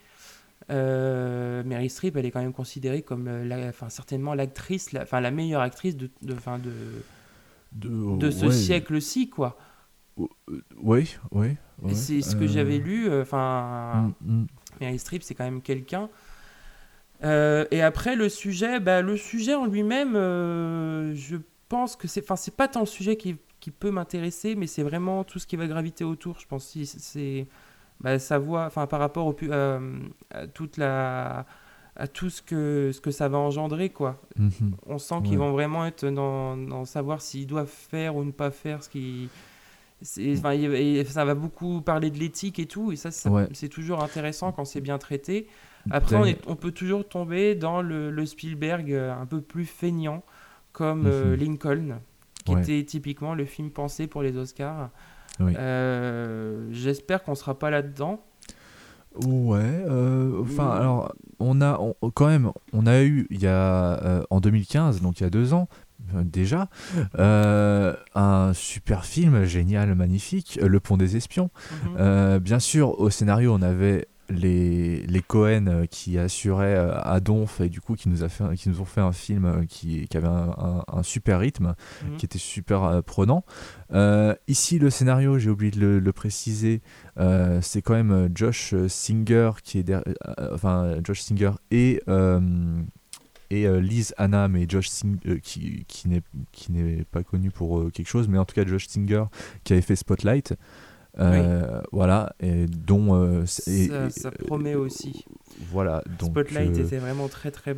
Euh, Meryl Streep, elle est quand même considérée comme euh, la, enfin, certainement l'actrice, la, enfin, la meilleure actrice de, de, enfin, de, De, de ce ouais. siècle-ci, quoi. Euh, Oui, oui. Et Ouais. c'est ce que Euh, j'avais lu. euh, Enfin, mm, mm. Meryl Streep, c'est quand même quelqu'un. Euh, et après, le sujet, bah, le sujet en lui-même, euh, je pense que c'est, enfin, c'est pas tant le sujet qui, qui peut m'intéresser, mais c'est vraiment tout ce qui va graviter autour. Je pense que c'est, bah, sa voix, enfin, par rapport au, pu- à, à toute la, à tout ce que, ce que ça va engendrer, quoi. Mhm. On sent qu'ils Ouais. vont vraiment être dans, dans savoir s'ils doivent faire ou ne pas faire ce qui. C'est, enfin, il- et ça va beaucoup parler de l'éthique et tout, et ça, ça- Ouais. c'est toujours intéressant quand c'est bien traité. Après, on, D'ailleurs- est- on peut toujours tomber dans le, le Spielberg euh, un peu plus feignant, comme euh, Mhm. Lincoln, qui Ouais. était typiquement le film pensé pour les Oscars. Oui. Euh, j'espère qu'on sera pas là-dedans. Ouais, euh, enfin, Mm. alors, on a, on- quand même, on a eu, il y a, euh, en deux mille quinze, donc il y a deux ans, euh, déjà, euh, un super film, génial, magnifique, euh, Le Pont des Espions. Mhm. Euh, bien sûr, au scénario, on avait les, les Cohen euh, qui assuraient euh, à Donf et du coup qui nous, a fait, un- qui nous ont fait un film euh, qui, qui avait un, un- un super rythme, Mhm. qui était super euh, prenant. Euh, ici, le scénario, j'ai oublié de le, le préciser, euh, c'est quand même euh, Josh Singer qui est derrière, euh, enfin Josh Singer et euh, et euh, Liz Anna, mais Josh Singer euh, qui qui n'est qui n'est pas connu pour euh, quelque chose, mais en tout cas Josh Singer qui avait fait Spotlight. Euh, Voilà, et dont euh, c'est- et- ça, et- ça promet aussi. voilà, donc Spotlight euh, était vraiment très très bon.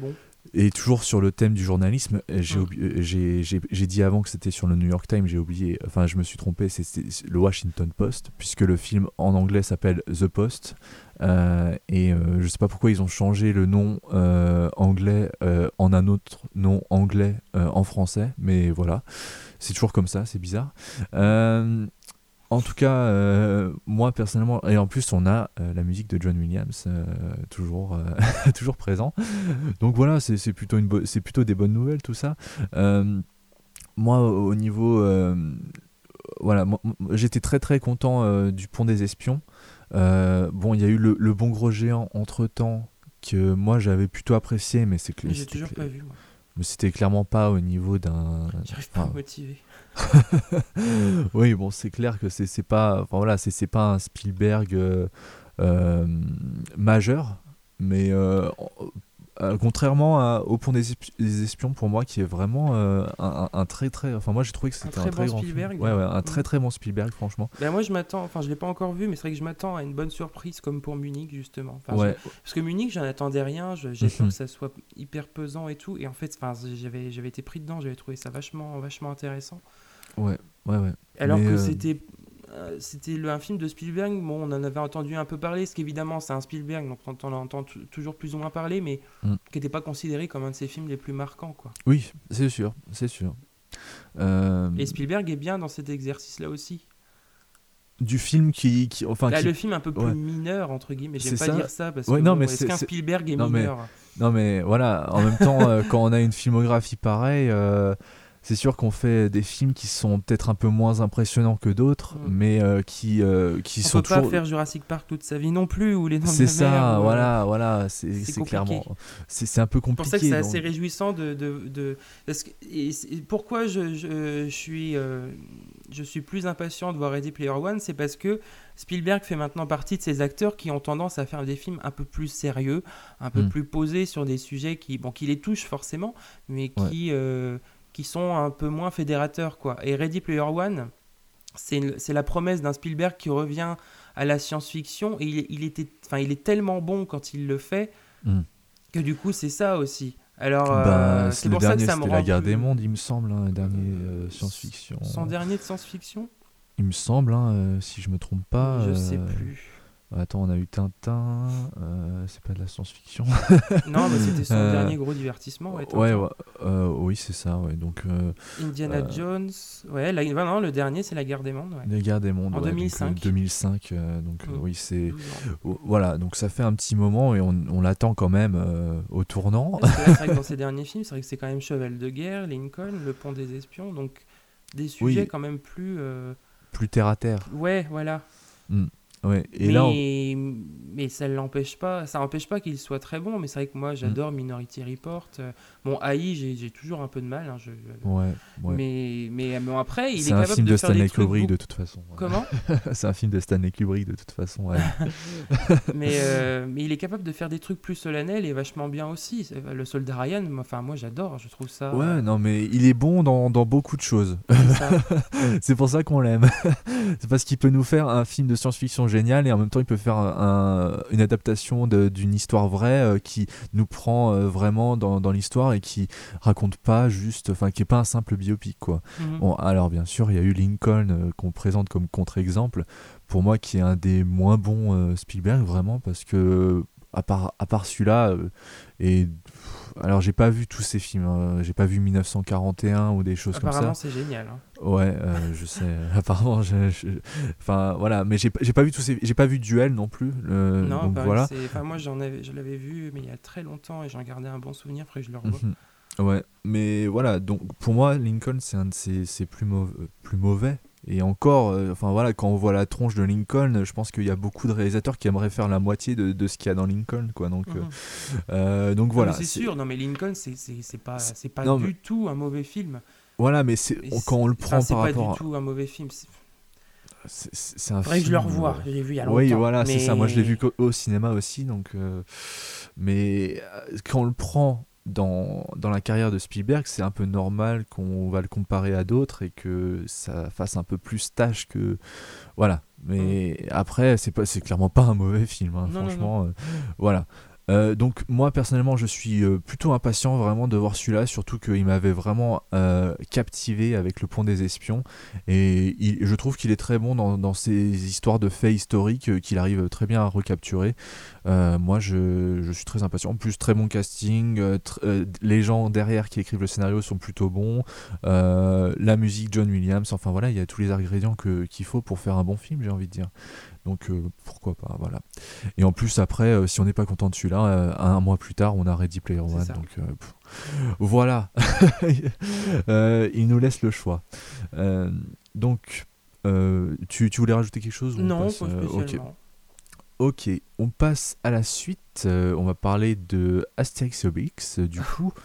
Et toujours sur le thème du journalisme, j'ai, Mm. oublié- j'ai, j'ai, j'ai dit avant que c'était sur le New York Times, j'ai oublié, enfin je me suis trompé, c'est, c'est le Washington Post, puisque le film en anglais s'appelle The Post, euh, et euh, je sais pas pourquoi ils ont changé le nom euh, anglais euh, en un autre nom anglais euh, en français, mais voilà, c'est toujours comme ça, c'est bizarre. Euh, En tout cas, euh, moi personnellement, et en plus on a euh, la musique de John Williams euh, toujours, euh, toujours présent. Donc voilà, c'est, c'est, plutôt une bo- c'est plutôt des bonnes nouvelles tout ça. Euh, moi au niveau, euh, voilà, moi, moi, j'étais très très content euh, du Pont des Espions. Euh, bon, il y a eu le, le Bon Gros Géant entre temps que moi j'avais plutôt apprécié, mais c'est que Mais j'ai c'était, toujours cl- pas vu, moi. mais c'était clairement pas au niveau d'un. J'arrive pas à enfin, me motiver. oui, bon, c'est clair que c'est, c'est pas, enfin voilà, c'est, c'est pas un Spielberg euh, euh, majeur, mais euh, euh, contrairement à- au Pont des, Espi- des Espions, pour moi, qui est vraiment euh, un, un- un très très, enfin moi j'ai trouvé que c'était un très très, bon grand Spielberg. film. Ouais, ouais, un Mm. très très bon Spielberg, franchement. Ben moi, je m'attends, enfin, je l'ai pas encore vu, mais c'est vrai que je m'attends à une bonne surprise comme pour Munich, justement. Enfin, Ouais, je- Parce que Munich, j'en attendais rien, je- j'ai peur Mhm. que ça soit hyper pesant et tout, et en fait, enfin, j'avais, j'avais été pris dedans, j'avais trouvé ça vachement, vachement intéressant. ouais, ouais, ouais. Alors Mais, que euh, c'était, euh, c'était le, un film de Spielberg, bon, on en avait entendu un peu parler, parce qu'évidemment, c'est un Spielberg, donc on, on en entend t- toujours plus ou moins parler, mais Mm. qui n'était pas considéré comme un de ses films les plus marquants, quoi. Oui, c'est sûr, c'est sûr. Euh, Et Spielberg est bien dans cet exercice-là aussi. du film qui, qui enfin, Là, qui- le film un peu plus ouais. mineur, entre guillemets, j'aime C'est pas ça. dire ça, parce Ouais, que non, bon, mais est-ce c'est- qu'un c'est- Spielberg est non, mais- mineur? Non mais voilà, en même temps, euh, quand on a une filmographie pareille, euh, c'est sûr qu'on fait des films qui sont peut-être un peu moins impressionnants que d'autres, Mm. mais euh, qui, euh, qui On sont peut pas toujours... faire Jurassic Park toute sa vie non plus, ou les Dents de C'est la ça, Mer, ou, euh, voilà, voilà, c'est, c'est c'est compliqué. clairement... C'est, c'est un peu C'est pour compliqué. ça que c'est donc- assez réjouissant de... de, de- parce que- et c'est- pourquoi je, je, je suis, euh, je suis plus impatient de voir Ready Player One, c'est parce que Spielberg fait maintenant partie de ces acteurs qui ont tendance à faire des films un peu plus sérieux, un peu Mm. plus posés sur des sujets qui, bon, qui les touchent forcément, mais qui, euh, qui sont un peu moins fédérateurs, quoi. Et Ready Player One, c'est, une- c'est la promesse d'un Spielberg qui revient à la science-fiction, et il, il était, enfin, il est tellement bon quand il le fait, Mm. que du coup c'est ça aussi. Alors Bah, euh, c'est c'est le pour ça que dernier, ça me c'était rend La Guerre plus- des Mondes, il me semble, hein, le dernier euh, science-fiction. Son dernier de science-fiction, Il me semble, hein, euh, si je me trompe pas. je euh, sais plus. Attends, on a eu Tintin, euh, c'est pas de la science-fiction. Non, mais c'était son Euh, dernier gros divertissement. Ouais, Ouais, Tintin. ouais, euh, oui, c'est ça, ouais. Donc, euh, Indiana euh, Jones. Ouais, la... bah non, le dernier c'est La Guerre des Mondes. Ouais. La Guerre des Mondes, En ouais, donc, deux mille cinq. euh, deux mille cinq, euh, donc euh, Mm. oui, c'est douze ans. oh, voilà, donc ça fait un petit moment et on, on l'attend quand même euh, au tournant. Parce que là, c'est vrai que dans ses derniers films, c'est vrai que c'est quand même Cheval de guerre, Lincoln, Le Pont des Espions, donc des sujets Oui. quand même plus. euh, Plus terre à terre. Ouais, voilà. Ouais. Et mais, là, on- mais ça l'empêche pas, ça n'empêche pas qu'il soit très bon. Mais c'est vrai que moi, j'adore Minority Report. Euh, Bon, A I, j'ai, j'ai toujours un peu de mal. hein, je- je- ouais, ouais. Mais, mais, mais après, il C'est est un capable film de, de faire des Stanley trucs Kubrick beaucoup- de toute façon. ouais. Comment C'est un film de Stanley Kubrick de toute façon. ouais. mais, euh, mais il est capable de faire des trucs plus solennels et vachement bien aussi. C'est- Le Soldat Ryan, moi, enfin moi j'adore, je trouve ça. Ouais, non, mais il est bon dans, dans beaucoup de choses. c'est ça. C'est pour ça qu'on l'aime. C'est parce qu'il peut nous faire un film de science-fiction génial et en même temps il peut faire un- une adaptation de- d'une histoire vraie euh, qui nous prend euh, vraiment dans, dans l'histoire et qui raconte pas juste, enfin qui est pas un simple biopic quoi. Mhm. Bon, alors bien sûr il y a eu Lincoln euh, qu'on présente comme contre-exemple pour moi qui est un des moins bons euh, Spielberg vraiment parce que à part, à part celui-là euh, et alors j'ai pas vu tous ces films, hein. J'ai pas vu dix-neuf cent quarante et un ou des choses comme ça. Apparemment, c'est génial. hein. Ouais, euh, je sais. Apparemment, je, je- enfin voilà, mais j'ai pas- j'ai pas vu tous ces, j'ai pas vu Duel non plus. euh, non, donc pareil, voilà. c'est- enfin, moi j'en avais, je l'avais vu, mais il y a très longtemps et j'en gardais un bon souvenir. Après, je le revois. Mhm. Ouais, mais voilà. Donc pour moi, Lincoln, c'est un de ses, ses plus mauvais, plus mauvais. Et encore, euh, enfin voilà, quand on voit la tronche de Lincoln, je pense qu'il y a beaucoup de réalisateurs qui aimeraient faire la moitié de, de ce qu'il y a dans Lincoln, quoi. Donc, euh, Mhm. euh, donc Non, voilà. mais c'est sûr. Non, mais Lincoln, c'est, c'est, c'est pas, C'est- c'est pas non, du mais- tout un mauvais film. Voilà, mais c'est Et quand on le c'est- prend enfin, c'est par pas rapport, du à- tout un mauvais film. C'est... c'est, c'est c'est un Faudrait que je le film, revoie. euh, Je l'ai vu il y a longtemps. Oui, voilà, c'est mais- ça. Moi, je l'ai vu qu'au- au cinéma aussi, donc. euh, Mais euh, quand on le prend dans, dans la carrière de Spielberg, c'est un peu normal qu'on va le comparer à d'autres et que ça fasse un peu plus tâche que. Voilà. Mais après, c'est pas, c'est clairement pas un mauvais film, hein, Non, non, franchement. euh, voilà. Euh, donc moi personnellement je suis euh, plutôt impatient vraiment de voir celui-là, surtout qu'il m'avait vraiment euh, captivé avec Le Pont des Espions, et il- je trouve qu'il est très bon dans, dans ces histoires de faits historiques euh, qu'il arrive très bien à recapturer. Euh, moi je, je suis très impatient, en plus très bon casting, euh, tr- euh, les gens derrière qui écrivent le scénario sont plutôt bons, euh, la musique John Williams, enfin voilà, il y a tous les ingrédients que, qu'il faut pour faire un bon film, j'ai envie de dire. Donc euh, pourquoi pas, voilà. Et en plus après, euh, si on n'est pas content de celui-là, euh, un, un mois plus tard, on a Ready Player C'est One. ça. Donc euh, pff, voilà, Euh, il nous laisse le choix. Euh, donc euh, tu, tu voulais rajouter quelque chose ou on Non, passe, pas euh, ok. spécialement. Ok, on passe à la suite. Euh, on va parler de Astérix et Obélix. euh, Du coup,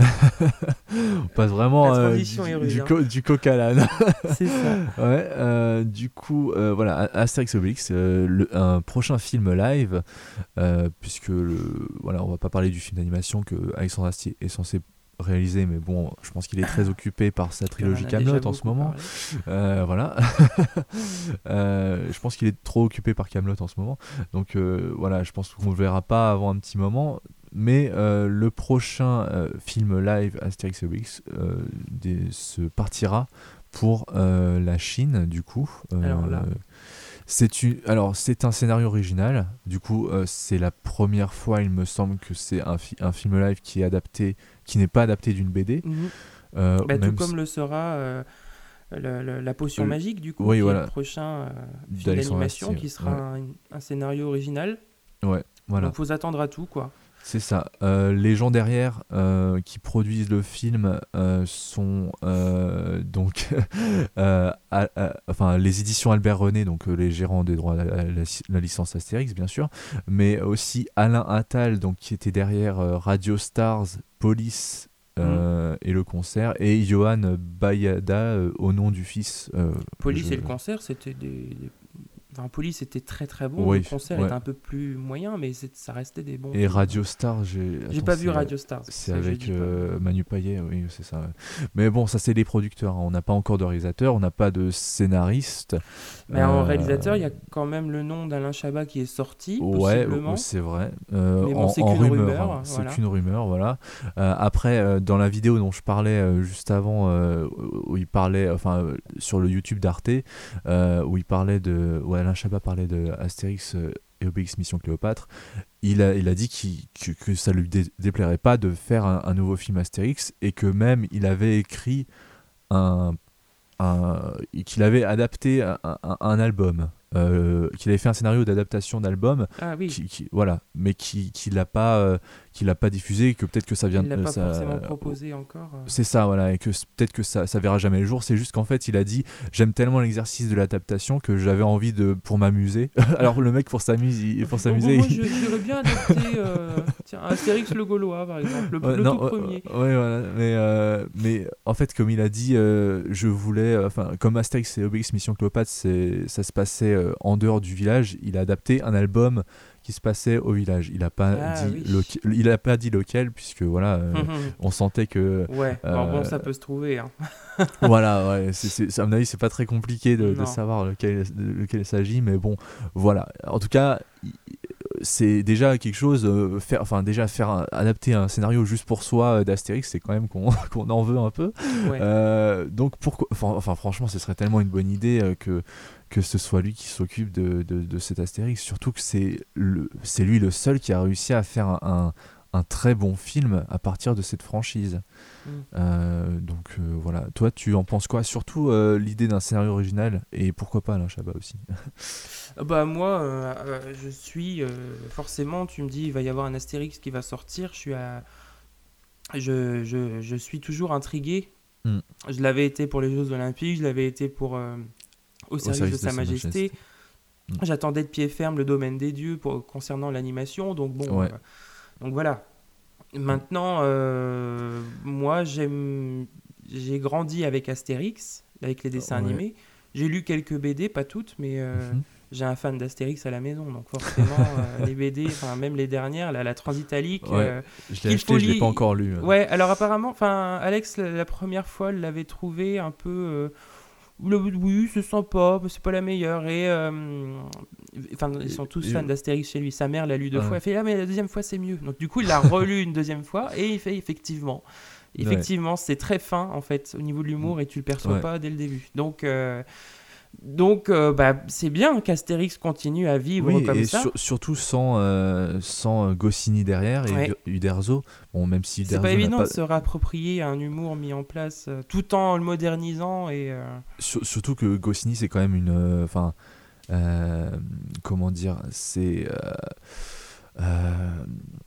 on passe vraiment La euh, transition du, est rude, du, hein. co- du coq à l'âne. C'est ça. Ouais, euh, du coup, euh, voilà, A- Astérix et Obélix, euh, le- un prochain film live, euh, puisque le, voilà, on va pas parler du film d'animation que Alexandre Astier est censé réaliser, mais bon, je pense qu'il est très occupé par sa On en trilogie a Kaamelott déjà en ce beaucoup moment. parlé. Euh, voilà. Euh, je pense qu'il est trop occupé par Kaamelott en ce moment. Donc euh, voilà, je pense qu'on ne le verra pas avant un petit moment. Mais euh, le prochain euh, film live Astérix et Obélix euh, des- se partira pour euh, la Chine, du coup. Euh, Alors là. c'est une, alors c'est un scénario original. Du coup, euh, c'est la première fois, il me semble, que c'est un, fi- un film live qui est adapté, qui n'est pas adapté d'une B D. Mhm. Euh, Bah, tout même comme si- le sera euh, le- le- la potion Le- magique, du coup, oui, qui voilà. est le prochain euh, film d'Alexandre d'animation, Astier, qui sera ouais. un, un scénario original. Ouais, voilà. Donc, faut s'attendre à tout, quoi. C'est ça. Euh, les gens derrière euh, qui produisent le film euh, sont euh, donc euh, à- à- enfin les éditions Albert René, donc euh, les gérants des droits à la, la- la licence Astérix bien sûr, mais aussi Alain Attal, donc qui était derrière euh, Radio Stars, Police euh, et le concert, et Johan Bayada euh, au nom du fils. euh, Police je- et le concert, c'était des... des- Enfin, Police était très très bon. Oui, Le concert ouais. était un peu plus moyen, mais c'est- ça restait des bons Et films. Radio Stars, j'ai. J'ai attends, pas vu c'est- Radio Stars. C'est ça que je avec dis pas. euh, Manu Payet, oui, c'est ça. ouais. Mais bon, ça c'est les producteurs. hein. On n'a pas encore de réalisateur, on n'a pas de scénariste. Mais en Euh, réalisateur, il y a quand même le nom d'Alain Chabat qui est sorti, Ouais, possiblement. ouais, c'est vrai. Euh, Mais bon, en, c'est en qu'une rumeur, rumeur, hein. C'est voilà. qu'une rumeur, voilà. Euh, après, euh, dans la vidéo dont je parlais euh, juste avant, euh, où il parlait, enfin, euh, sur le YouTube d'Arte, euh, où il parlait de, où Alain Chabat parlait de Astérix euh, et Obélix Mission Cléopâtre, il a, il a dit qu'il, que, que ça lui dé- déplairait pas de faire un, un nouveau film Astérix, et que même il avait écrit un, un- qu'il avait adapté un, un- un album, euh, qu'il avait fait un scénario d'adaptation d'album, Ah oui, qui, qui- voilà, mais qui qui l'a pas euh, qui l'a pas diffusé, et que peut-être que ça vient il l'a euh, pas ça- forcément proposé encore. euh. c'est ça, voilà, et que c- peut-être que ça ça verra jamais le jour. C'est juste qu'en fait il a dit j'aime tellement l'exercice de l'adaptation que j'avais envie de pour m'amuser. Alors le mec pour s'amuser il- pour Bon, s'amuser moi, il- je dirais bien adapter euh, tiens, Astérix le Gaulois, par exemple, le, Ouais, le non, tout ouais, premier. ouais, voilà, mais, euh, mais en fait, comme il a dit, euh, je voulais, enfin, comme Astérix et Obélix Mission Cléopâtre, c'est, ça se passait euh, en dehors du village. Il a adapté un album qui se passait au village. Il a pas Ah, dit, oui. loca- il a pas dit lequel, puisque voilà, euh, on sentait que, Ouais, bon, euh, bon, ça peut se trouver. Hein. voilà, ouais, c'est, c'est, à mon avis, c'est pas très compliqué de, de Non. savoir lequel, de lequel il s'agit, mais bon, voilà. En tout cas, il- c'est déjà quelque chose, euh, faire, enfin déjà faire un- adapter un scénario juste pour soi euh, d'Astérix, c'est quand même qu'on, qu'on en veut un peu. Ouais. Euh, donc pourquoi, enfin, enfin, franchement, ce serait tellement une bonne idée euh, que que ce soit lui qui s'occupe de, de, de cet Astérix, surtout que c'est le, c'est lui le seul qui a réussi à faire un, un, un très bon film à partir de cette franchise. Mm. Euh, donc euh, voilà, toi tu en penses quoi? Surtout euh, l'idée d'un scénario original, et pourquoi pas Alain Chabat aussi. Ah bah moi, euh, euh, je suis euh, forcément. Tu me dis, il va y avoir un Astérix qui va sortir. Je suis à, je, je, je suis toujours intrigué. Mm. Je l'avais été pour les Jeux Olympiques, je l'avais été pour euh, au, service de Sa Majesté. Mm. J'attendais de pied ferme le Domaine des Dieux pour, concernant l'animation. Donc bon, Ouais. euh, donc voilà. Maintenant, euh, moi, j'aime, j'ai grandi avec Astérix, avec les dessins Ouais. animés. J'ai lu quelques B D, pas toutes, mais euh, Mhm. j'ai un fan d'Astérix à la maison, donc forcément, euh, les B D, enfin même les dernières, la, la Transitalique. Ouais. euh, Je l'ai qu'il acheté, faut je l'ai lire- pas encore lu. euh. Ouais, alors apparemment, enfin Alex, la, la première fois, l'avait trouvé un peu. euh, le- oui, c'est sympa, mais c'est pas la meilleure. Et euh, enfin, ils sont tous Et- fans d'Astérix chez lui. Sa mère l'a lu deux Ouais. fois. Elle fait ah mais la deuxième fois c'est mieux. Donc du coup il l'a relu une deuxième fois et il fait effectivement, effectivement c'est très fin en fait au niveau de l'humour et tu le perçois Ouais. pas dès le début. Donc euh, donc euh, bah c'est bien qu'Astérix continue à vivre Oui, comme et ça. sur- surtout sans, euh, sans euh, Goscinny derrière et Ouais. Uderzo. Bon, même si C'est Uderzo pas n'a évident pas- de se réapproprier un humour mis en place euh, tout en le modernisant et euh, Sur- surtout que Goscinny, c'est quand même une. Enfin. euh, comment dire C'est. euh, euh,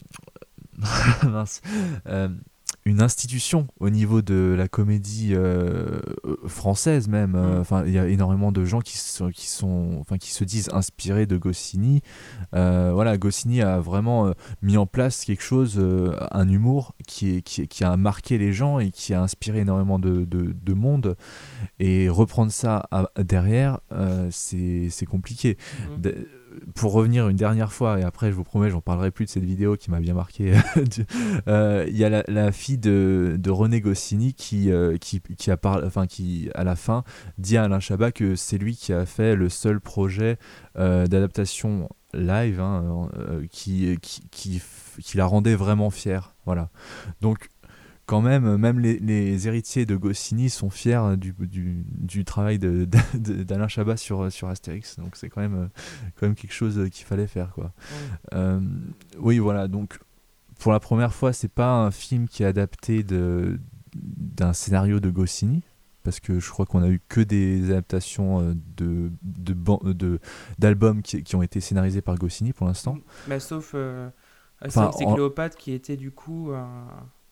mince. Euh, une institution au niveau de la comédie euh, euh, française même. euh, Mm. Enfin, il y a énormément de gens qui sont, qui sont, enfin, qui se disent inspirés de Goscinny. Euh, voilà, Goscinny a vraiment euh, mis en place quelque chose, euh, un humour qui, est, qui, est- qui a marqué les gens et qui a inspiré énormément de, de, de monde. Et reprendre ça à- derrière, euh, c'est c'est compliqué. Mm. De- pour revenir une dernière fois, et après je vous promets, j'en parlerai plus de cette vidéo qui m'a bien marqué. Du- euh, Il y a la, la fille de, de René Goscinny qui, euh, qui, qui, a parlé, enfin, qui, à la fin, dit à Alain Chabat que c'est lui qui a fait le seul projet euh, d'adaptation live hein, euh, qui, qui, qui, f- qui la rendait vraiment fière. Voilà. Donc, quand même, même les, les héritiers de Goscinny sont fiers du, du, du travail de, de- d'Alain Chabat sur, sur Astérix. Donc c'est quand même, euh, quand même quelque chose qu'il fallait faire, quoi. Ouais. Euh, oui, voilà. Donc pour la première fois, c'est pas un film qui est adapté de, d'un scénario de Goscinny. Parce que je crois qu'on a eu que des adaptations euh, de, de, ban- de, d'albums qui, qui ont été scénarisés par Goscinny pour l'instant. Bah, sauf euh, Enfin, Astérix et en- Cléopâtre qui était du coup un,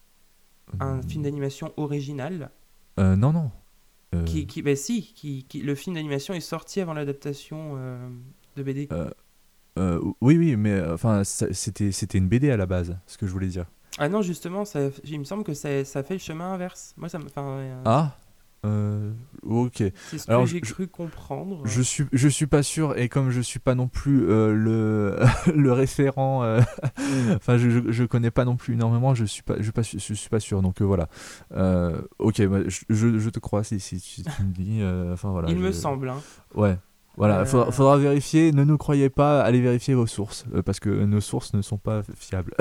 un film d'animation original. Euh, non, non. Euh, Qui, qui, bah si, qui, qui, le film d'animation est sorti avant l'adaptation euh, de B D. euh, euh, oui, oui, mais euh, enfin, ça- c'était, c'était une B D à la base, ce que je voulais dire. Ah non, justement, ça, il me semble que ça, ça fait le chemin inverse. Moi, ça me, enfin, euh, Ah, euh, ok. c'est ce alors, que j'ai je- cru comprendre. Je suis, je suis pas sûr, et comme je suis pas non plus euh, le, le référent, euh, enfin, je, je, je connais pas non plus énormément, je suis pas, je, suis pas, su- je suis pas sûr. Donc euh, voilà. Euh, ok, bah, je, je, je te crois si, si, si tu me dis. euh, Enfin voilà. il je- me semble. Hein. Ouais. Voilà, Euh, faudra, faudra vérifier. Ne nous croyez pas, allez vérifier vos sources euh, parce que nos sources ne sont pas fiables.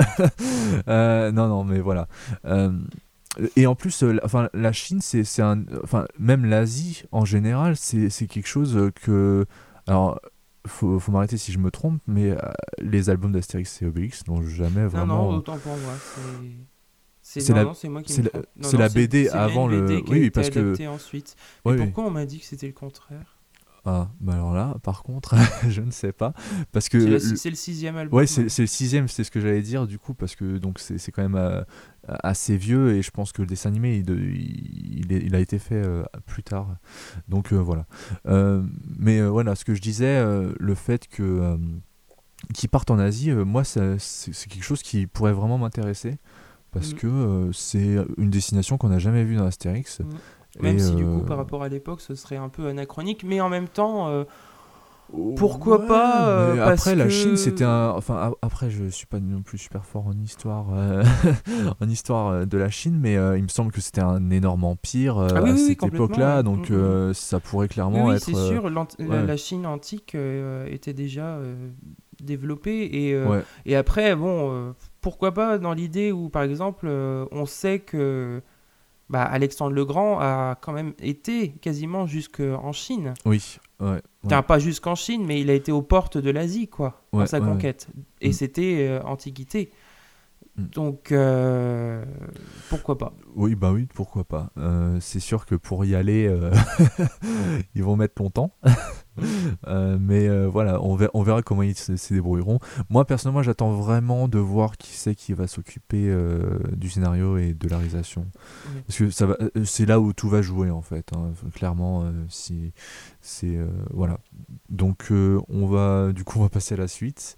Euh, non, non, mais voilà. Euh, et en plus, euh, la, enfin, la Chine, c'est, c'est un, enfin, même l'Asie en général, c'est, c'est quelque chose que, alors, faut, faut m'arrêter si je me trompe, mais euh, les albums d'Astérix et Obélix n'ont jamais Non, vraiment. non, autant pour moi. C'est, c'est, C'est non, la- non, c'est moi qui c'est me la- trompe. Non, c'est non, la B D c'est bien avant une B D le- qui a oui, oui, été parce que- adaptée ensuite. Mais Oui, oui. pourquoi on m'a dit que c'était le contraire? Ah, bah alors là, par contre, je ne sais pas, parce que C'est, la- le- c'est le sixième album. ouais, c'est, c'est le sixième, c'est ce que j'allais dire du coup, parce que donc c'est, c'est quand même euh, assez vieux et je pense que le dessin animé il, de- il, il est- il a été fait euh, plus tard. Donc euh, voilà. Euh, mais euh, voilà, ce que je disais, euh, le fait que euh, qu'ils partent en Asie, euh, moi ça- c'est, c'est quelque chose qui pourrait vraiment m'intéresser parce Mhm. que euh, c'est une destination qu'on n'a jamais vue dans Astérix. Mhm. Même Et, si du euh, coup par rapport à l'époque ce serait un peu anachronique, mais en même temps euh, pourquoi pas, euh, mais parce après la que- Chine c'était un enfin a- après je suis pas non plus super fort en histoire euh, en histoire euh, de la Chine mais euh, il me semble que c'était un énorme empire euh, Ah oui, à oui, oui, cette complètement, époque-là ouais. donc Mhm. euh, ça pourrait oui, clairement oui, être c'est euh, sûr, l'ant- la, ouais. la Chine antique euh, était déjà euh, développée et, euh, ouais et après bon euh, pourquoi pas dans l'idée où par exemple euh, on sait que bah, Alexandre le Grand a quand même été quasiment jusqu'en Chine. oui ouais, Enfin, ouais. pas jusqu'en Chine, mais il a été aux portes de l'Asie, quoi, dans Ouais, sa ouais, ouais. conquête. Et Mm. c'était euh, Antiquité. Mm. Donc, euh, pourquoi pas. Oui, bah oui, pourquoi pas. Euh, c'est sûr que pour y aller, euh, ils vont mettre longtemps. Euh, mais euh, voilà, on verra, on verra comment ils se, se débrouilleront. Moi, personnellement, j'attends vraiment de voir qui c'est qui va s'occuper euh, du scénario et de la réalisation. Oui. Parce que ça va, euh, c'est là où tout va jouer, en fait. Hein. Clairement, euh, si, c'est... euh, voilà. Donc, euh, on va, du coup, on va passer à la suite.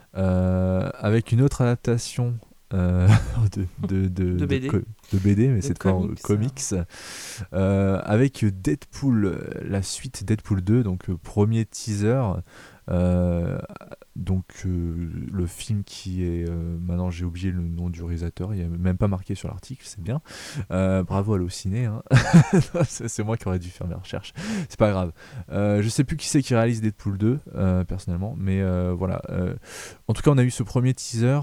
Euh, avec une autre adaptation euh, de, de, de, De B D. co- de B D, mais De cette fois en comics, comics, euh, avec Deadpool, euh, la suite Deadpool deux, donc euh, premier teaser. Euh, donc euh, le film qui est euh, maintenant j'ai oublié le nom du réalisateur, il n'y a même pas marqué sur l'article, c'est bien. Euh, bravo Allociné, hein. c'est, c'est moi qui aurais dû faire mes recherches, c'est pas grave. Euh, je sais plus qui c'est qui réalise Deadpool deux euh, personnellement, mais euh, voilà. Euh, en tout cas on a eu ce premier teaser.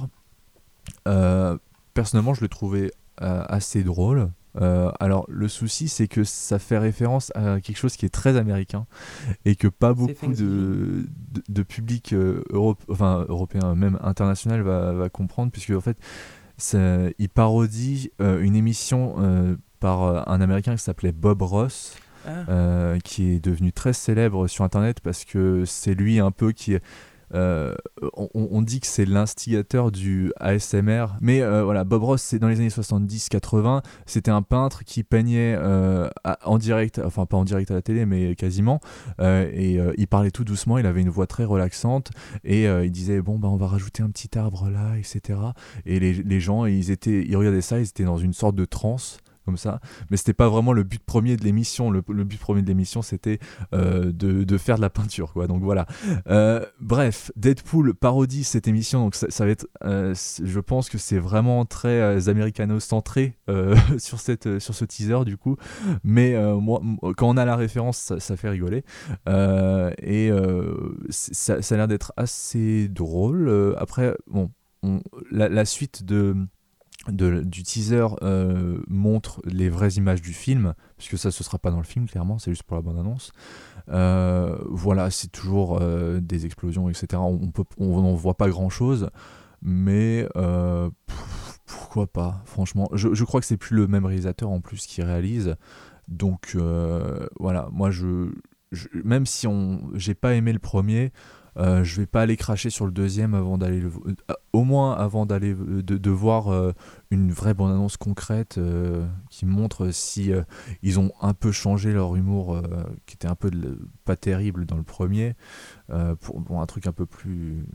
Euh, personnellement je l'ai trouvé euh, assez drôle. Euh, alors le souci c'est que ça fait référence à quelque chose qui est très américain et que pas beaucoup de, de, de public euh, Europe, enfin, européen, même international va, va comprendre, puisque en fait ça, il parodie euh, une émission euh, par un américain qui s'appelait Bob Ross. Ah. Euh, qui est devenu très célèbre sur internet parce que c'est lui un peu qui Euh, on, on dit que c'est l'instigateur du A S M R, mais euh, voilà, Bob Ross, c'est dans les années soixante-dix quatre-vingts, c'était un peintre qui peignait euh, à, en direct, enfin pas en direct à la télé, mais quasiment, euh, et euh, il parlait tout doucement, il avait une voix très relaxante, et euh, il disait bon bah on va rajouter un petit arbre là, et cetera. Et les, les gens, ils étaient, ils regardaient ça, ils étaient dans une sorte de transe. Comme ça, mais c'était pas vraiment le but premier de l'émission. Le, le but premier de l'émission, c'était euh, de, de faire de la peinture, quoi. Donc voilà. Euh, bref, Deadpool parodie cette émission, donc ça, ça va être. Euh, je pense que c'est vraiment très euh, américano-centré euh, sur cette euh, sur ce teaser du coup. Mais euh, moi, quand on a la référence, ça, ça fait rigoler. Euh, et euh, ça, ça a l'air d'être assez drôle. Euh, après, bon, on, la, la suite de De, du teaser euh, montre les vraies images du film, puisque ça ce sera pas dans le film clairement, c'est juste pour la bande annonce. Euh, voilà, c'est toujours euh, des explosions, et cetera. On peut, on n'en voit pas grand chose, mais euh, pff, pourquoi pas, franchement. Je, je crois que c'est plus le même réalisateur en plus qui réalise, donc euh, voilà, moi je, je même si on, j'ai pas aimé le premier. Euh, je vais pas aller cracher sur le deuxième avant d'aller le... euh, au moins avant d'aller de, de voir euh, une vraie bande-annonce concrète euh, qui montre si euh, ils ont un peu changé leur humour euh, qui était un peu de, pas terrible dans le premier euh, pour, pour un truc un peu plus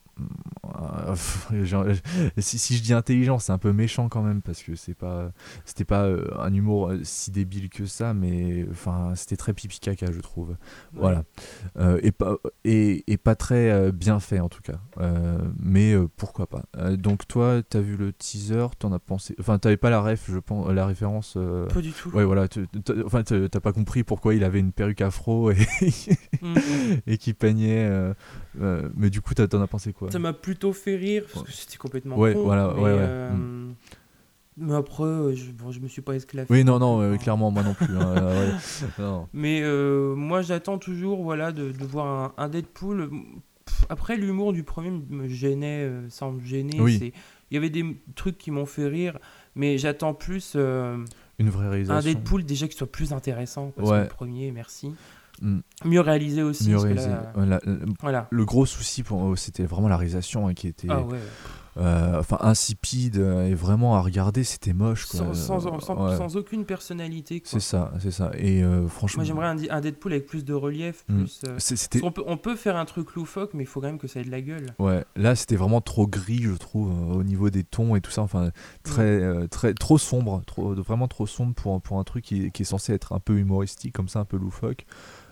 euh, genre, si, si je dis intelligent, c'est un peu méchant quand même parce que c'est pas, c'était pas euh, un humour si débile que ça, mais enfin c'était très pipi caca je trouve. Ouais. Voilà, euh, et pas et, et pas très euh, bien fait en tout cas. Euh, mais euh, pourquoi pas. Euh, donc toi, t'as vu le teaser, t'en as pensé, enfin t'avais pas la ref, je pense, la référence. Euh... Pas du tout. Ouais voilà, t'as, enfin t'as pas compris pourquoi il avait une perruque afro et mm. et qui peignait. Euh, euh, mais du coup, t'en as pensé quoi? Ça m'a plutôt fait rire parce que c'était complètement ouais, con. Voilà, mais, ouais, ouais. Euh, mm. mais après, je, bon, je me suis pas esclaffé. Oui, non, non, euh, clairement, moi non plus. Hein, ouais. Non. Mais euh, moi, j'attends toujours, voilà, de, de voir un, un Deadpool. Pff, après, l'humour du premier me gênait, euh, sans me gêner. Oui. C'est... Il y avait des trucs qui m'ont fait rire, mais j'attends plus euh, une vraie réalisation. Un Deadpool déjà qui soit plus intéressant parce ouais. que le premier, merci. Mm. Mieux réalisé aussi. Mieux parce réalisé. Que là, la, la, voilà. Le gros souci, pour, c'était vraiment la réalisation hein, qui était ah ouais. euh, enfin, insipide et vraiment à regarder, c'était moche. Quoi. Sans, sans, sans, ouais. sans aucune personnalité. Quoi. C'est ça, c'est ça. Et euh, franchement... Moi j'aimerais un, un Deadpool avec plus de relief. Plus, mm. euh, c'était... on, peut, on peut faire un truc loufoque, mais il faut quand même que ça ait de la gueule. Ouais, là c'était vraiment trop gris, je trouve, euh, au niveau des tons et tout ça. Enfin, très, mm. euh, très, trop sombre, trop, vraiment trop sombre pour, pour un truc qui, qui est censé être un peu humoristique, comme ça, un peu loufoque.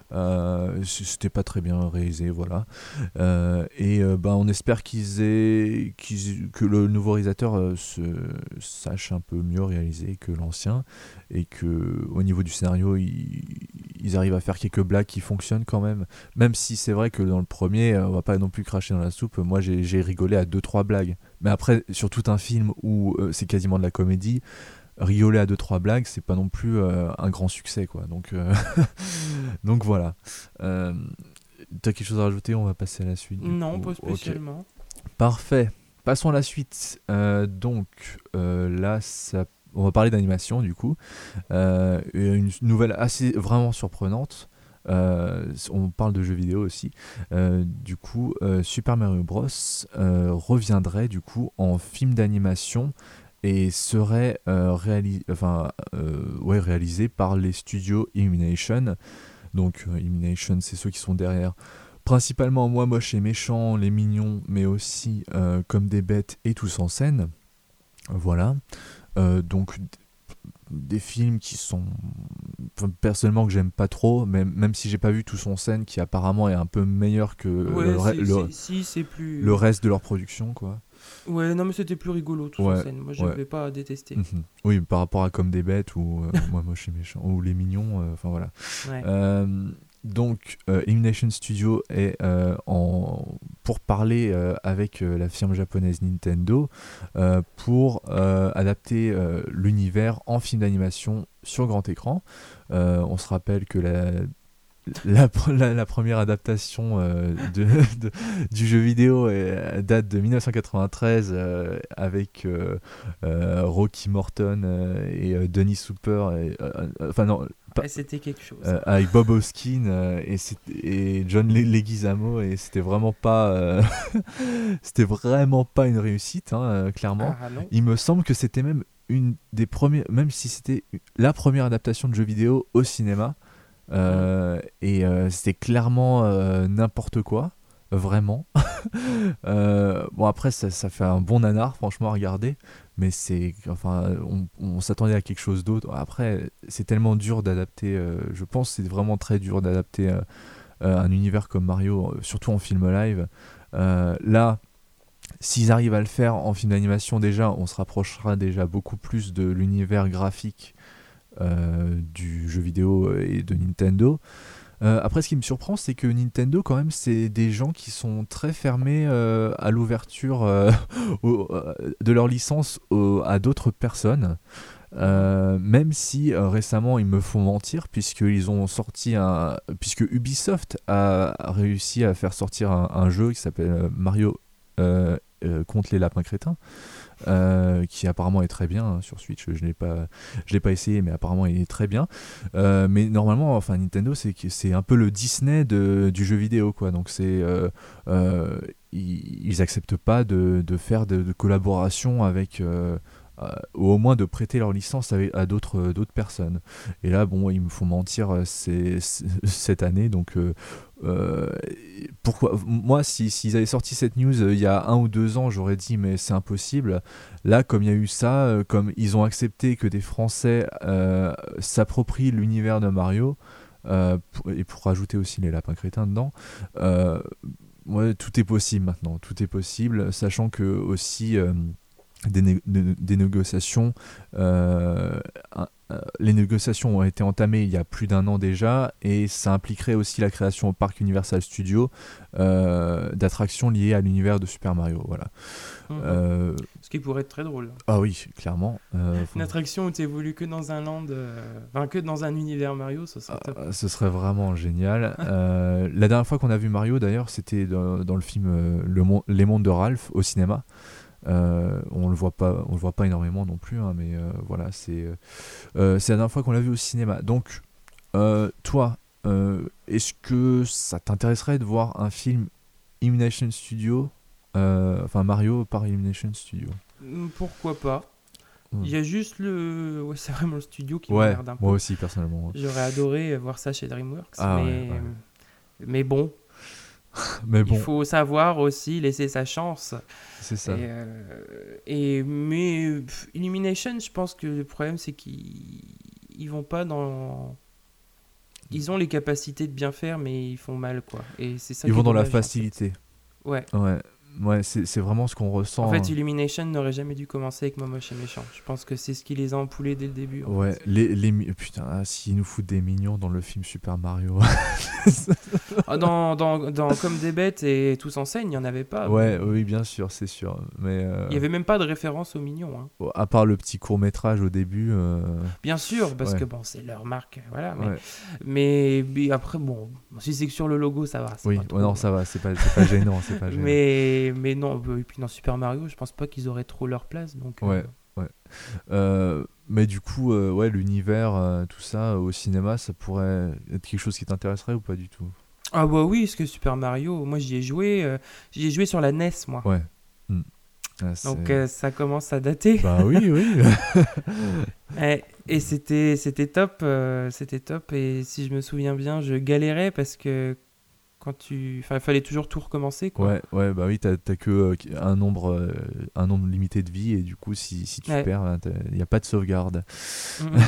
Euh, c'était pas très bien réalisé, voilà. Euh, et euh, bah, on espère qu'ils aient, qu'ils, que le nouveau réalisateur euh, se, sache un peu mieux réaliser que l'ancien et que au niveau du scénario, ils, ils arrivent à faire quelques blagues qui fonctionnent quand même. Même si c'est vrai que dans le premier, on va pas non plus cracher dans la soupe. Moi, j'ai, j'ai rigolé à deux trois blagues. Mais après, sur tout un film où euh, c'est quasiment de la comédie. Rigoler à deux trois blagues, c'est pas non plus euh, un grand succès quoi. Donc euh, donc voilà. Euh, t'as quelque chose à rajouter? On va passer à la suite. Non, pas spécialement. Okay. Parfait. Passons à la suite. Euh, donc euh, là, ça, on va parler d'animation du coup. Euh, une nouvelle assez vraiment surprenante. Euh, on parle de jeux vidéo aussi. Euh, du coup, euh, Super Mario Bros euh, reviendrait du coup en film d'animation. Et serait euh, réali- enfin, euh, ouais, réalisé par les studios Illumination. Donc euh, Illumination, c'est ceux qui sont derrière principalement Moi Moche et Méchant, Les Mignons, mais aussi euh, Comme des Bêtes et Tous en Scène. Voilà. Euh, donc d- des films qui sont personnellement que j'aime pas trop, mais même si j'ai pas vu tout son scène qui apparemment est un peu meilleur que Ouais, le, re- c'est- le- c'est- si, c'est plus. le reste de leur production, quoi. Ouais, non, mais c'était plus rigolo, tout Ouais, sur scène. Moi, je ouais. n'avais pas à détester. Mhm. Oui, par rapport à Comme des bêtes ou euh, Moi moche et méchant ou Les Mignons, euh, enfin voilà. Ouais. Euh, donc, euh, Illumination Studio est euh, en, pour parler euh, avec euh, la firme japonaise Nintendo euh, pour euh, adapter euh, l'univers en film d'animation sur grand écran. Euh, on se rappelle que la, la, la, la première adaptation euh, de, de, du jeu vidéo est, date de dix-neuf cent quatre-vingt-treize euh, avec euh, euh, Rocky Morton euh, et euh, Dennis Hooper. Et, euh, enfin, non. Pas, Ouais, c'était quelque chose. Euh, avec Bob Hoskins euh, et, et John Le- Leguizamo, et c'était vraiment pas euh, c'était vraiment pas une réussite, hein, euh, clairement. Ah non. Il me semble que c'était même une des premières, même si c'était la première adaptation de jeu vidéo au cinéma, euh, et euh, c'était clairement euh, n'importe quoi, vraiment. euh, bon, après ça, ça fait un bon nanar franchement à regarder, mais c'est, enfin, on, on s'attendait à quelque chose d'autre. Après, c'est tellement dur d'adapter, euh, je pense que c'est vraiment très dur d'adapter euh, euh, un univers comme Mario, euh, surtout en film live. Euh, là, s'ils arrivent à le faire en film d'animation, déjà, on se rapprochera déjà beaucoup plus de l'univers graphique euh, du jeu vidéo et de Nintendo. Euh, après, ce qui me surprend, c'est que Nintendo, quand même, c'est des gens qui sont très fermés euh, à l'ouverture euh, au, euh, de leur licence au, à d'autres personnes. Euh, même si euh, récemment ils me font mentir, puisqu'ils ont sorti un, puisque Ubisoft a réussi à faire sortir un, un jeu qui s'appelle Mario euh, euh, contre les lapins crétins. Euh, qui apparemment est très bien hein, sur Switch. Je l'ai pas, je l'ai pas essayé, mais apparemment il est très bien. Euh, mais normalement, enfin Nintendo, c'est c'est un peu le Disney de, du jeu vidéo, quoi. Donc c'est, euh, euh, ils, ils acceptent pas de, de faire de, de collaboration avec, euh, euh, ou au moins de prêter leur licence à, à d'autres, d'autres personnes. Et là, bon, ils me font mentir euh, c'est, c'est, cette année, donc. Euh, Euh, pourquoi moi si, s'ils avaient sorti cette news euh, il y a un ou deux ans, j'aurais dit mais c'est impossible. Là, comme il y a eu ça, euh, comme ils ont accepté que des Français euh, s'approprient l'univers de Mario, euh, pour, et pour rajouter aussi les lapins crétins dedans, euh, ouais, tout est possible maintenant, tout est possible, sachant que aussi euh, des, né- des, des négociations euh, un, les négociations ont été entamées il y a plus d'un an déjà, et ça impliquerait aussi la création au parc Universal Studios euh, d'attractions liées à l'univers de Super Mario. Voilà. Mmh. Euh... Ce qui pourrait être très drôle. Ah oui, clairement. Euh, Une attraction où tu évolues que dans un land, euh... enfin que dans un univers Mario, ce serait top. Euh, ce serait vraiment génial. euh, la dernière fois qu'on a vu Mario, d'ailleurs, c'était dans, dans le film euh, le Mon- Les Mondes de Ralph au cinéma. Euh, on le voit pas, on le voit pas énormément non plus, hein, mais euh, voilà, c'est euh, c'est la dernière fois qu'on l'a vu au cinéma. Donc, euh, toi, euh, est-ce que ça t'intéresserait de voir un film Illumination Studio, euh, enfin Mario par Illumination Studio? Pourquoi pas? Hmm. Il y a juste le, ouais, c'est vraiment le studio qui Ouais, m'emmerde un peu. moi aussi personnellement. J'aurais adoré voir ça chez DreamWorks, Ah, mais ouais, ouais. mais bon. Mais bon, Il faut savoir aussi laisser sa chance. c'est ça. Et, euh, et mais pff, Illumination, je pense que le problème c'est qu'ils ils vont pas dans. Ils ont les capacités de bien faire, mais ils font mal, quoi. Et c'est ça. Ils qui vont est dans la dommage, en fait. facilité. Ouais. Ouais, ouais, c'est c'est vraiment ce qu'on ressent. En fait, hein. Illumination n'aurait jamais dû commencer avec Momoche et Méchant. Je pense que c'est ce qui les a empoulés dès le début. en Ouais, fait. les, les mi- putain, ah, s'ils nous foutent des mignons dans le film Super Mario. Ah, dans, dans, dans Comme des bêtes et Tous en scène, il n'y en avait pas. Ouais, oui, bien sûr, c'est sûr. Mais euh, Il n'y avait même pas de référence aux mignons. Hein. bon, à part le petit court métrage au début. euh, Bien sûr, parce Ouais. que bon, c'est leur marque. Voilà, mais, ouais. mais, mais après, bon, si c'est que sur le logo, ça va. c'est Oui, pas trop, ouais, non, ça va, c'est pas, c'est pas gênant, c'est pas gênant. mais, mais non, bah, et puis dans Super Mario, je pense pas qu'ils auraient trop leur place. Donc, euh, Ouais. Euh, mais du coup, euh, ouais, l'univers, euh, tout ça, au cinéma, ça pourrait être quelque chose qui t'intéresserait ou pas du tout? Ah bah oui, parce que Super Mario, moi j'y ai joué, euh, j'y ai joué sur la N E S, moi. Ouais. Hmm. Ah, c'est- Donc euh, ça commence à dater. Bah oui, oui. Et, et c'était c'était top, euh, c'était top. Et si je me souviens bien, je galérais parce que quand tu, enfin, il fallait toujours tout recommencer, quoi. Ouais, ouais, bah oui, t'as, t'as que euh, un nombre, euh, un nombre limité de vie et du coup, si, si tu Ouais. perds, il n'y a pas de sauvegarde. Mhm.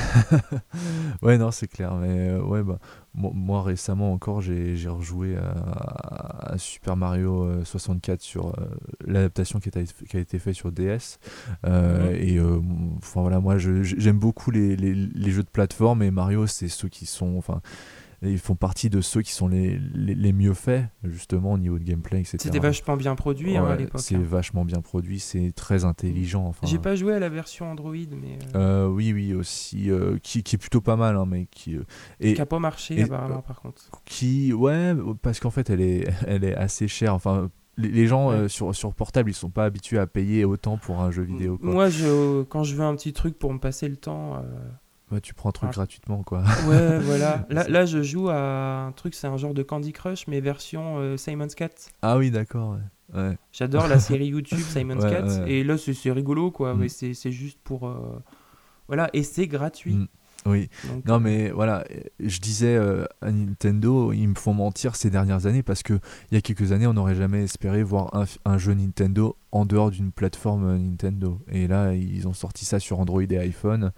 Ouais, non, c'est clair, mais euh, ouais, bah, mo- moi récemment encore, j'ai, j'ai rejoué à, à Super Mario euh, soixante-quatre sur euh, l'adaptation qui a, été- qui a été faite sur D S. Euh, Mhm. et euh, enfin voilà, moi je- j'aime beaucoup les, les, les jeux de plateforme et Mario, c'est ceux qui sont, enfin, ils font partie de ceux qui sont les, les, les mieux faits, justement, au niveau de gameplay, et cetera. C'était vachement bien produit hein, à Ouais, l'époque. c'est hein. vachement bien produit, c'est très intelligent. Enfin, J'ai pas joué à la version Android, mais euh, euh, oui, oui, aussi, euh, qui, qui est plutôt pas mal, hein, mais qui. euh, et, qui a pas marché et, apparemment euh, par contre. qui, ouais, parce qu'en fait, elle est, elle est assez chère. Enfin, les, les gens Ouais. euh, sur, sur portable, ils sont pas habitués à payer autant pour un jeu vidéo, quoi. Moi, je, quand je veux un petit truc pour me passer le temps, euh, Ouais, tu prends un truc Ah. gratuitement, quoi. ouais, voilà. Là, C'est- là, je joue à un truc, c'est un genre de Candy Crush, mais version euh, Simon's Cat. Ah oui, d'accord, ouais. Ouais. J'adore la série YouTube Simon's Ouais, Cat, ouais. et là, c'est c'est rigolo, quoi. Mm. Mais c'est c'est juste pour, euh, voilà, et c'est gratuit. Mm. Oui. Donc, Non, euh, mais voilà, euh, je disais euh, à Nintendo, ils me font mentir ces dernières années parce que il y a quelques années, on n'aurait jamais espéré voir un, f- un jeu Nintendo en dehors d'une plateforme euh, Nintendo. Et là, ils ont sorti ça sur Android et iPhone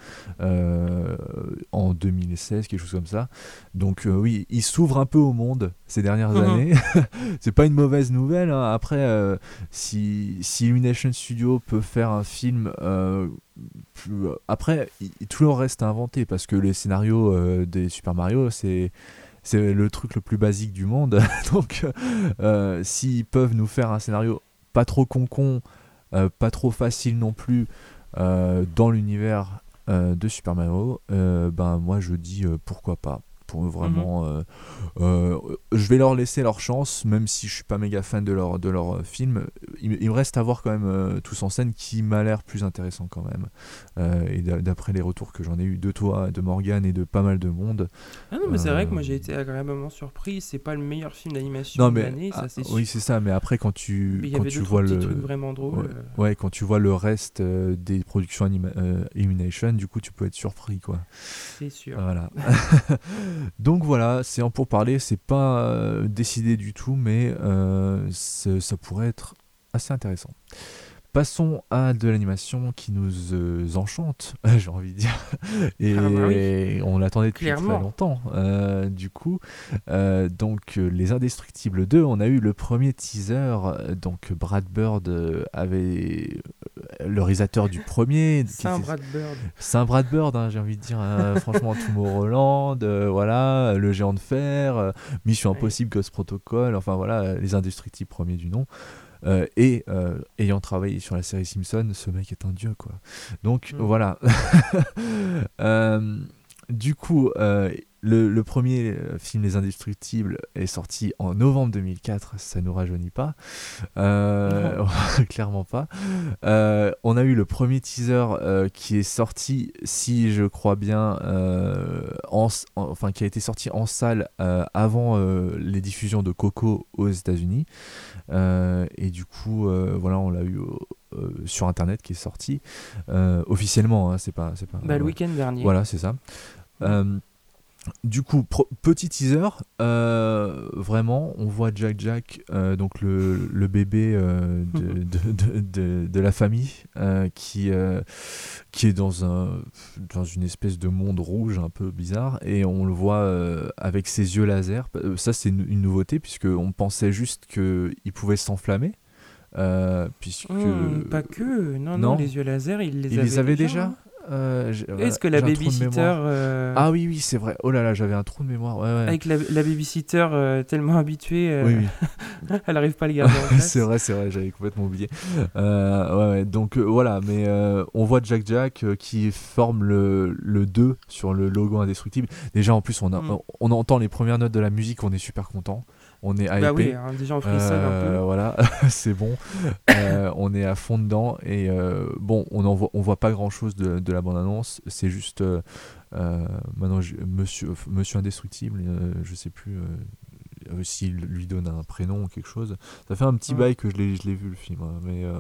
euh, en deux mille seize, quelque chose comme ça. Donc euh, oui, ils s'ouvrent un peu au monde ces dernières Mhm. années. C'est pas une mauvaise nouvelle, hein. Après, euh, si, si Illumination Studio peut faire un film euh, plus- après, il- tout le reste à inventer parce que les scénarios euh, des Super Mario, c'est c'est le truc le plus basique du monde. Donc, euh, s'ils peuvent nous faire un scénario pas trop con-con, euh, pas trop facile non plus euh, dans l'univers euh, de Super Mario, euh, ben moi je dis euh, pourquoi pas. Pour vraiment, euh, euh, je vais leur laisser leur chance, même si je suis pas méga fan de leur de leur euh, film. Il, il me reste à voir quand même euh, Tous en scène qui m'a l'air plus intéressant quand même. Euh, et d'a- d'après les retours que j'en ai eu de toi, de Morgane et de pas mal de monde. Ah non, mais c'est vrai que moi Euh, j'ai été agréablement surpris. C'est pas le meilleur film d'animation Non de mais l'année, ah, ça c'est oui sûr. c'est ça. Mais après quand tu Mais il y quand avait tu deux, trois vois petits le trucs vraiment drôles. ouais, euh. ouais, quand tu vois le reste euh, des productions anima- euh, Illumination, du coup tu peux être surpris quoi. C'est sûr. Voilà. Donc voilà, c'est en pourparler, c'est pas euh, décidé du tout, mais euh, c'est- ça pourrait être assez intéressant. Passons à de l'animation qui nous euh, enchante, j'ai envie de dire, et Ah bah oui. on l'attendait depuis Clairement. très longtemps. Euh, du coup, euh, donc euh, Les Indestructibles deux, on a eu le premier teaser, euh, donc Brad Bird euh, avait euh, le réalisateur du premier, qui Saint était- Brad Bird. Saint Brad Bird, hein, j'ai envie de dire, hein, franchement, Tomorrowland, euh, voilà, Le Géant de Fer, euh, Mission Ouais. Impossible, Ghost Protocol, enfin voilà, euh, Les Indestructibles premiers du nom. Euh, et euh, ayant travaillé sur la série Simpson, ce mec est un dieu, quoi. Donc Mm. voilà. Euh, du coup, euh, le, le premier euh, film Les Indestructibles est sorti en novembre deux mille quatre, ça nous rajeunit pas. Euh, clairement pas. Euh, on a eu le premier teaser euh, qui est sorti, si je crois bien, euh, en, en- enfin qui a été sorti en salle euh, avant euh, les diffusions de Coco aux États-Unis. Euh, et du coup, euh, voilà, on l'a eu euh, sur Internet qui est sorti euh, officiellement. Hein, c'est pas, c'est pas. Bah, le ouais. week-end dernier. Voilà, c'est ça. Euh, du coup, pro- petit teaser, euh, vraiment, on voit Jack Jack, euh, donc le, le bébé euh, de, de, de, de, de la famille, euh, qui, euh, qui est dans, un, dans une espèce de monde rouge un peu bizarre, et on le voit euh, avec ses yeux laser. Euh, Ça, c'est une, une nouveauté, puisqu'on pensait juste qu'il pouvait s'enflammer. Euh, puisque Hmm, pas que. Non, non, Non. les yeux laser, il les il avait les avait déjà. déjà, hein. Euh, j'ai- voilà, Est-ce que la j'ai un trou de babysitter. mémoire. euh, Ah oui, oui, c'est vrai. Oh là là, j'avais un trou de mémoire. Ouais, ouais. Avec la, la babysitter euh, tellement habituée, euh, Oui, oui. elle arrive pas à le garder en place. c'est vrai, c'est vrai, j'avais complètement oublié. Euh, ouais, ouais, donc euh, voilà, mais euh, on voit Jack Jack euh, qui forme le, le deux sur le logo indestructible. Déjà, en plus, on, a, Mm. on entend les premières notes de la musique, on est super content. On est hypé. Bah oui, hein, déjà on frissonne Euh, un peu. Voilà, c'est bon. Euh, on est à fond dedans et euh, bon, on en voit, on voit pas grand chose de, de la bande annonce. C'est juste euh, euh, maintenant je- Monsieur Monsieur Indestructible, euh, je sais plus euh, s'il lui donne un prénom ou quelque chose. Ça fait un petit Mm. bail que je l'ai je l'ai vu le film, hein, mais euh, enfin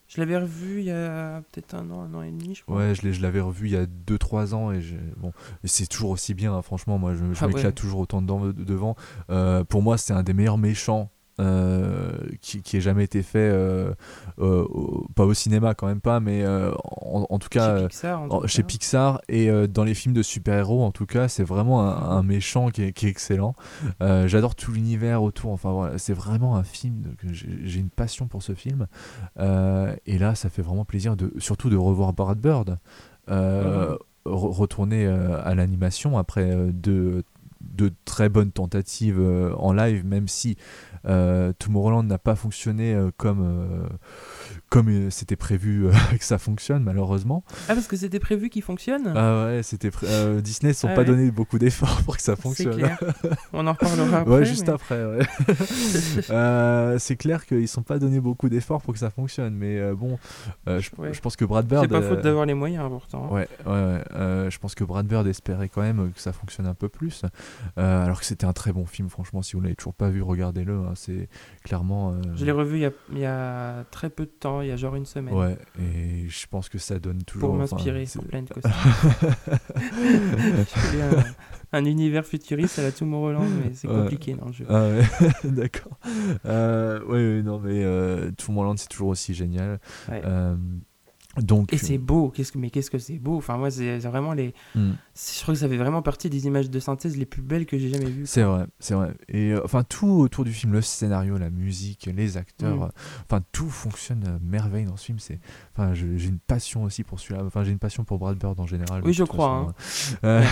Je l'avais revu il y a peut-être un an, un an et demi, je crois. Ouais, je, l'ai, je l'avais revu il y a deux trois ans et, j'ai, bon, et c'est toujours aussi bien, hein, franchement, moi je, je Ah m'éclate ouais. toujours autant dedans, de- devant. Euh, pour moi, c'est un des meilleurs méchants euh, qui, qui ait jamais été fait, euh, euh, au- pas au cinéma quand même pas, mais euh, en, en tout cas Chez euh, Pixar, en en- tout chez cas. Pixar et euh, dans les films de super-héros en tout cas, c'est vraiment un, un méchant qui est, qui est excellent. Euh, j'adore tout l'univers autour, enfin voilà, c'est vraiment un film de- que j'ai, j'ai une passion pour ce film. Euh, et là, ça fait vraiment plaisir, de, surtout de revoir Brad Bird, euh, Mhm. re- retourner euh, à l'animation après euh, deux, deux très bonnes tentatives euh, en live, même si euh, Tomorrowland n'a pas fonctionné euh, comme, euh, comme euh, c'était prévu euh, que ça fonctionne, malheureusement. Ah, parce que c'était prévu qu'il fonctionne? Ah ouais, c'était pré- euh, Disney ne sont Ah pas ouais. donné beaucoup d'efforts pour que ça C'est fonctionne. clair. On en reparlera après. Ouais, juste mais- après, ouais. Euh, c'est clair qu'ils ne sont pas donné beaucoup d'efforts pour que ça fonctionne, mais euh, bon, euh, je, Ouais. je pense que Brad Bird... C'est pas euh, faute d'avoir les moyens, pourtant. Ouais, ouais, ouais. Euh, je pense que Brad Bird espérait quand même que ça fonctionne un peu plus. Euh, alors que c'était un très bon film, franchement. Si vous l'avez toujours pas vu, regardez-le. Hein, c'est clairement. euh, Je l'ai revu il y, a, il y a très peu de temps, il y a genre une semaine. Ouais, et je pense que ça donne toujours. Pour enfin, m'inspirer, c'est- pour plein de costumes. Je voulais un, un univers futuriste à la Tomorrowland, mais c'est Ouais. compliqué dans le jeu. Ah ouais, d'accord. Euh, ouais, ouais, non, mais euh, Tomorrowland, c'est toujours aussi génial. Ouais. Euh, donc. Et c'est beau, qu'est-ce que, mais qu'est-ce que c'est beau. Enfin, moi, c'est c'est vraiment les. Hmm. Je crois que ça fait vraiment partie des images de synthèse les plus belles que j'ai jamais vues. C'est vrai, c'est vrai. Et euh, enfin, tout autour du film, le scénario, la musique, les acteurs, Mm. euh, enfin, tout fonctionne à merveille dans ce film. C'est, enfin, je- j'ai une passion aussi pour celui-là. Enfin, j'ai une passion pour Brad Bird en général. de Oui, je toute crois, façon, hein. Euh,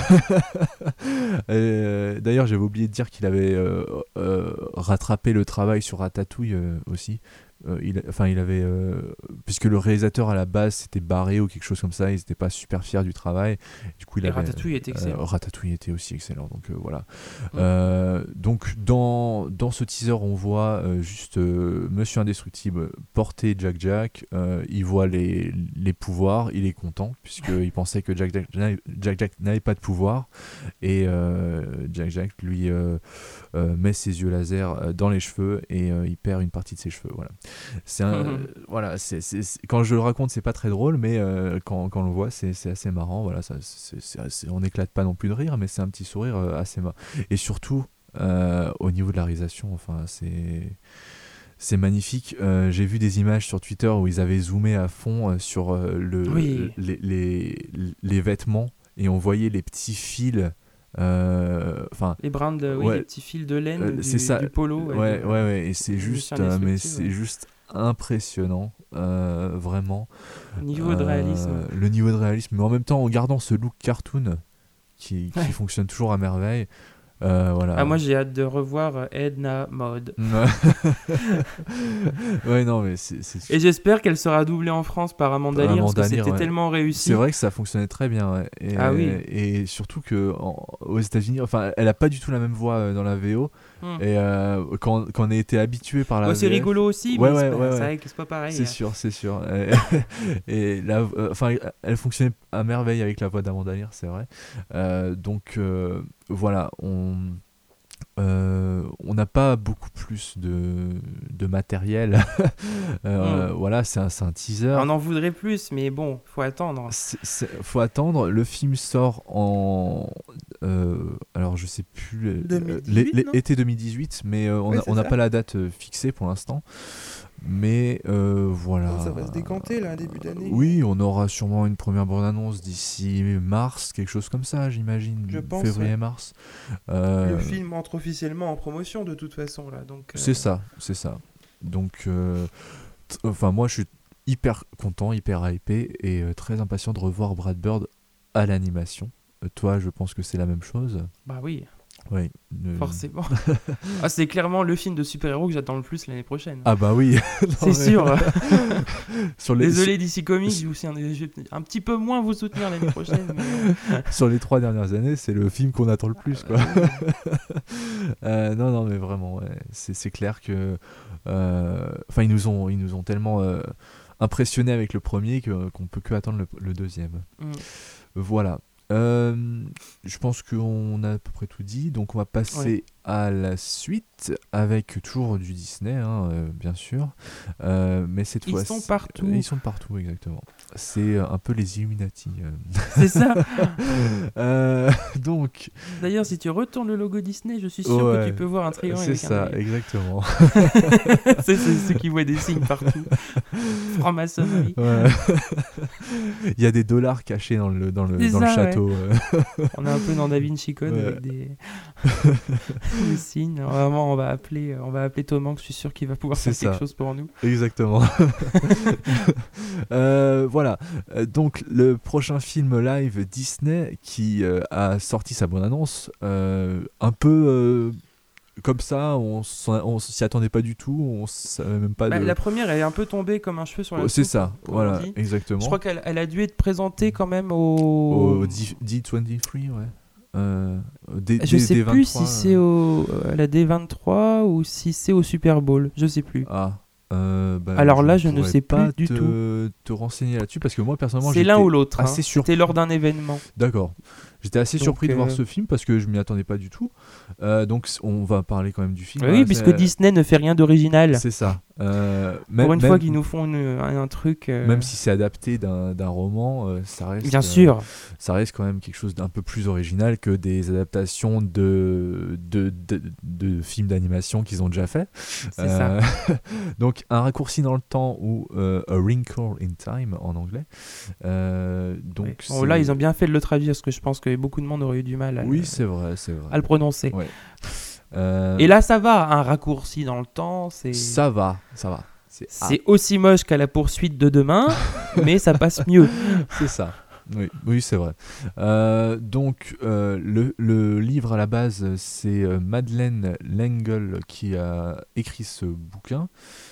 euh, D'ailleurs, j'avais oublié de dire qu'il avait euh, euh, rattrapé le travail sur Ratatouille euh, aussi. Euh, il, enfin, il avait, euh, puisque le réalisateur à la base s'était barré ou quelque chose comme ça, ils n'étaient pas super fiers du travail. Du coup, il Et avait, Ratatouille était excellent. euh, Ratatouille était aussi excellent. Donc euh, voilà. Mm. Euh, donc dans, dans ce teaser, on voit euh, juste euh, Monsieur Indestructible porter Jack Jack. Euh, il voit les, les pouvoirs, il est content puisqu'il pensait que Jack Jack, n'avait- Jack Jack n'avait pas de pouvoir. Et euh, Jack Jack lui euh, euh, met ses yeux laser euh, dans les cheveux et euh, il perd une partie de ses cheveux. Voilà. C'est un, Mhm. voilà, c'est, c'est, c'est- quand je le raconte, c'est pas très drôle, mais euh, quand, quand on le voit, c'est, c'est assez marrant. Voilà, ça, c'est, c'est assez- on n'éclate pas non plus de rire, mais c'est un petit sourire euh, assez marrant. Et surtout, euh, au niveau de la réalisation, enfin, c'est, c'est magnifique. Euh, j'ai vu des images sur Twitter où ils avaient zoomé à fond euh, sur euh, le, Oui. les, les, les vêtements et on voyait les petits fils. euh, Enfin, Les brins de, oui, ouais. les petits fils de laine Euh, du, c'est ça. du polo. Ouais, ouais, ouais, de- ouais, et c'est de juste, Mission euh, mais Indestructible, c'est ouais. juste impressionnant, euh, vraiment. Niveau de Euh, réalisme. Le niveau de réalisme, mais en même temps en gardant ce look cartoon qui, qui Ouais. fonctionne toujours à merveille. Euh, voilà. Ah, moi, j'ai hâte de revoir euh, Edna Mode. Ouais, non, mais c'est, c'est, Et j'espère qu'elle sera doublée en France par Amanda Par Lear, parce que Amanda Lear, c'était ouais. tellement réussi. c'est vrai que ça fonctionnait très bien. Ouais. Et, Ah oui. et surtout que en- aux États-Unis, enfin, elle a pas du tout la même voix euh, dans la V O. Hmm. Et euh, quand, quand on a été habitué par la Ouais, c'est V F, rigolo aussi, Ouais, mais ouais, c'est, pas, ouais, c'est ouais. vrai que c'est pas pareil. C'est hein. sûr, c'est sûr. Et, et la, euh, enfin, elle fonctionnait à merveille avec la voix d'Amanda Lear, c'est vrai. Euh, donc euh, voilà, on euh, on n'a pas beaucoup plus de, de matériel. Euh, Mm. Voilà, c'est un, c'est un teaser. On en voudrait plus, mais bon, faut attendre. C'est- c'est- faut attendre. Le film sort en. euh, alors, je sais plus. euh, deux mille dix-huit, l'é- l'é- non Été deux mille dix-huit, mais euh, on Ouais, n'a c'est on n'a ça. pas la date euh, fixée pour l'instant. Mais euh, voilà. Ça va se décanter là, début d'année. Oui, on aura sûrement une première bande-annonce d'ici mars, quelque chose comme ça, j'imagine. Je pense, Février-mars. Euh, Le film entre officiellement en promotion de toute façon là, donc. euh, C'est ça, c'est ça. Donc, euh, t- enfin, moi, je suis hyper content, hyper hypé et euh, très impatient de revoir Brad Bird à l'animation. Euh, toi, je pense que c'est la même chose. Bah oui, Oui. euh, forcément. Ah, c'est clairement le film de super-héros que j'attends le plus l'année prochaine. Ah bah oui. Non, c'est mais- sûr. Sur les, Désolé D C Comics, je, vous, je vais un petit peu moins vous soutenir l'année prochaine. mais- sur les trois dernières années, c'est le film qu'on attend le plus, quoi. Euh, non, non, mais vraiment, ouais. c'est, c'est clair que, euh, enfin, ils nous ont, ils nous ont tellement euh, impressionnés avec le premier que, qu'on peut que attendre le, le deuxième. Mm. Voilà. Euh, je pense qu'on a à peu près tout dit, donc on va passer à la suite avec toujours du Disney, hein, euh, bien sûr. Euh, mais cette Ils fois, sont partout. Ils sont partout, exactement. C'est un peu les Illuminati. Euh. C'est ça. euh, donc. D'ailleurs, si tu retournes le logo Disney, je suis sûr ouais, que tu peux voir un triangle. C'est avec ça, un œil. exactement. c'est, c'est ceux qui voient des signes partout. Franc-maçonnerie. Ouais. Il y a des dollars cachés dans le, dans le, dans ça, le château. Ouais. On est un peu dans Da Vinci Code ouais. avec des... des signes. Vraiment, on va appeler, on va appeler Tom Hanks, je suis sûr qu'il va pouvoir c'est faire ça. quelque chose pour nous. Exactement. euh, voilà. Donc, le prochain film live Disney qui euh, a sorti sa bande-annonce, euh, un peu... Euh, comme ça, on, on s'y attendait pas du tout, on savait même pas bah, de... La première, elle est un peu tombée comme un cheveu sur la oh, c'est soupe, ça, voilà, exactement. Je crois qu'elle elle a dû être présentée quand même au... Au D vingt-trois, ouais. Euh, D, je D, sais D vingt-trois, plus si c'est au, à la D vingt-trois ou si c'est au Super Bowl, je sais plus. Ah, euh, bah, alors je là, je ne sais pas plus du te, tout. te renseigner là-dessus parce que moi, personnellement, c'est l'un ou l'autre. Assez hein. surpris. C'était lors d'un événement. D'accord. J'étais assez donc, surpris de euh... voir ce film parce que je m'y attendais pas du tout. Euh, donc on va parler quand même du film. Oui, hein, puisque Disney ne fait rien d'original. C'est ça. Euh, Pour même, une même, fois qu'ils nous font une, un, un truc. Euh... Même si c'est adapté d'un, d'un roman, euh, ça reste. Bien sûr. Euh, ça reste quand même quelque chose d'un peu plus original que des adaptations de de, de, de, de films d'animation qu'ils ont déjà fait. C'est euh, ça. Donc un raccourci dans le temps ou euh, a wrinkle in time en anglais. Euh, donc ouais. Bon, là, ils ont bien fait de le traduire parce que je pense que beaucoup de monde aurait eu du mal à, oui, le, c'est vrai, c'est vrai. à le prononcer. Ouais. Euh... Et là, ça va, un raccourci dans le temps, c'est... Ça va, ça va. C'est, c'est aussi moche qu'à la poursuite de demain, mais ça passe mieux. C'est ça. Oui, oui, c'est vrai. Euh, donc, euh, le, le livre à la base, c'est Madeleine L'Engle qui a écrit ce bouquin.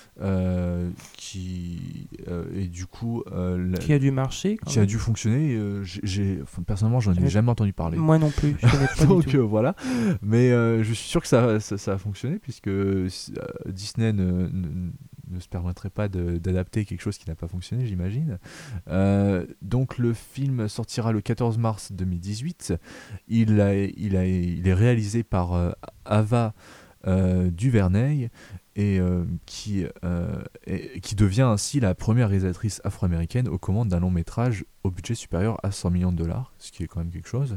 Euh, qui euh, et du coup euh, la, qui a dû marcher qui même. a dû fonctionner euh, j'ai, j'ai enfin, personnellement j'en ai J'avais... jamais entendu parler, moi non plus, je connais pas donc du tout. Euh, voilà, mais euh, je suis sûr que ça, ça, ça a fonctionné puisque euh, Disney ne, ne, ne se permettrait pas de, d'adapter quelque chose qui n'a pas fonctionné, j'imagine. Euh, donc le film sortira le quatorze mars deux mille dix-huit. Il, a, il, a, il est réalisé par euh, Ava euh, DuVernay et euh, qui, euh, et, qui devient ainsi la première réalisatrice afro-américaine aux commandes d'un long métrage au budget supérieur à cent millions de dollars, ce qui est quand même quelque chose.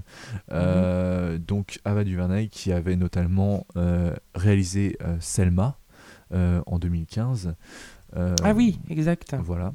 Euh, mmh. Donc Ava DuVernay qui avait notamment euh, réalisé euh, Selma euh, en deux mille quinze. Euh, ah oui, exact. Voilà.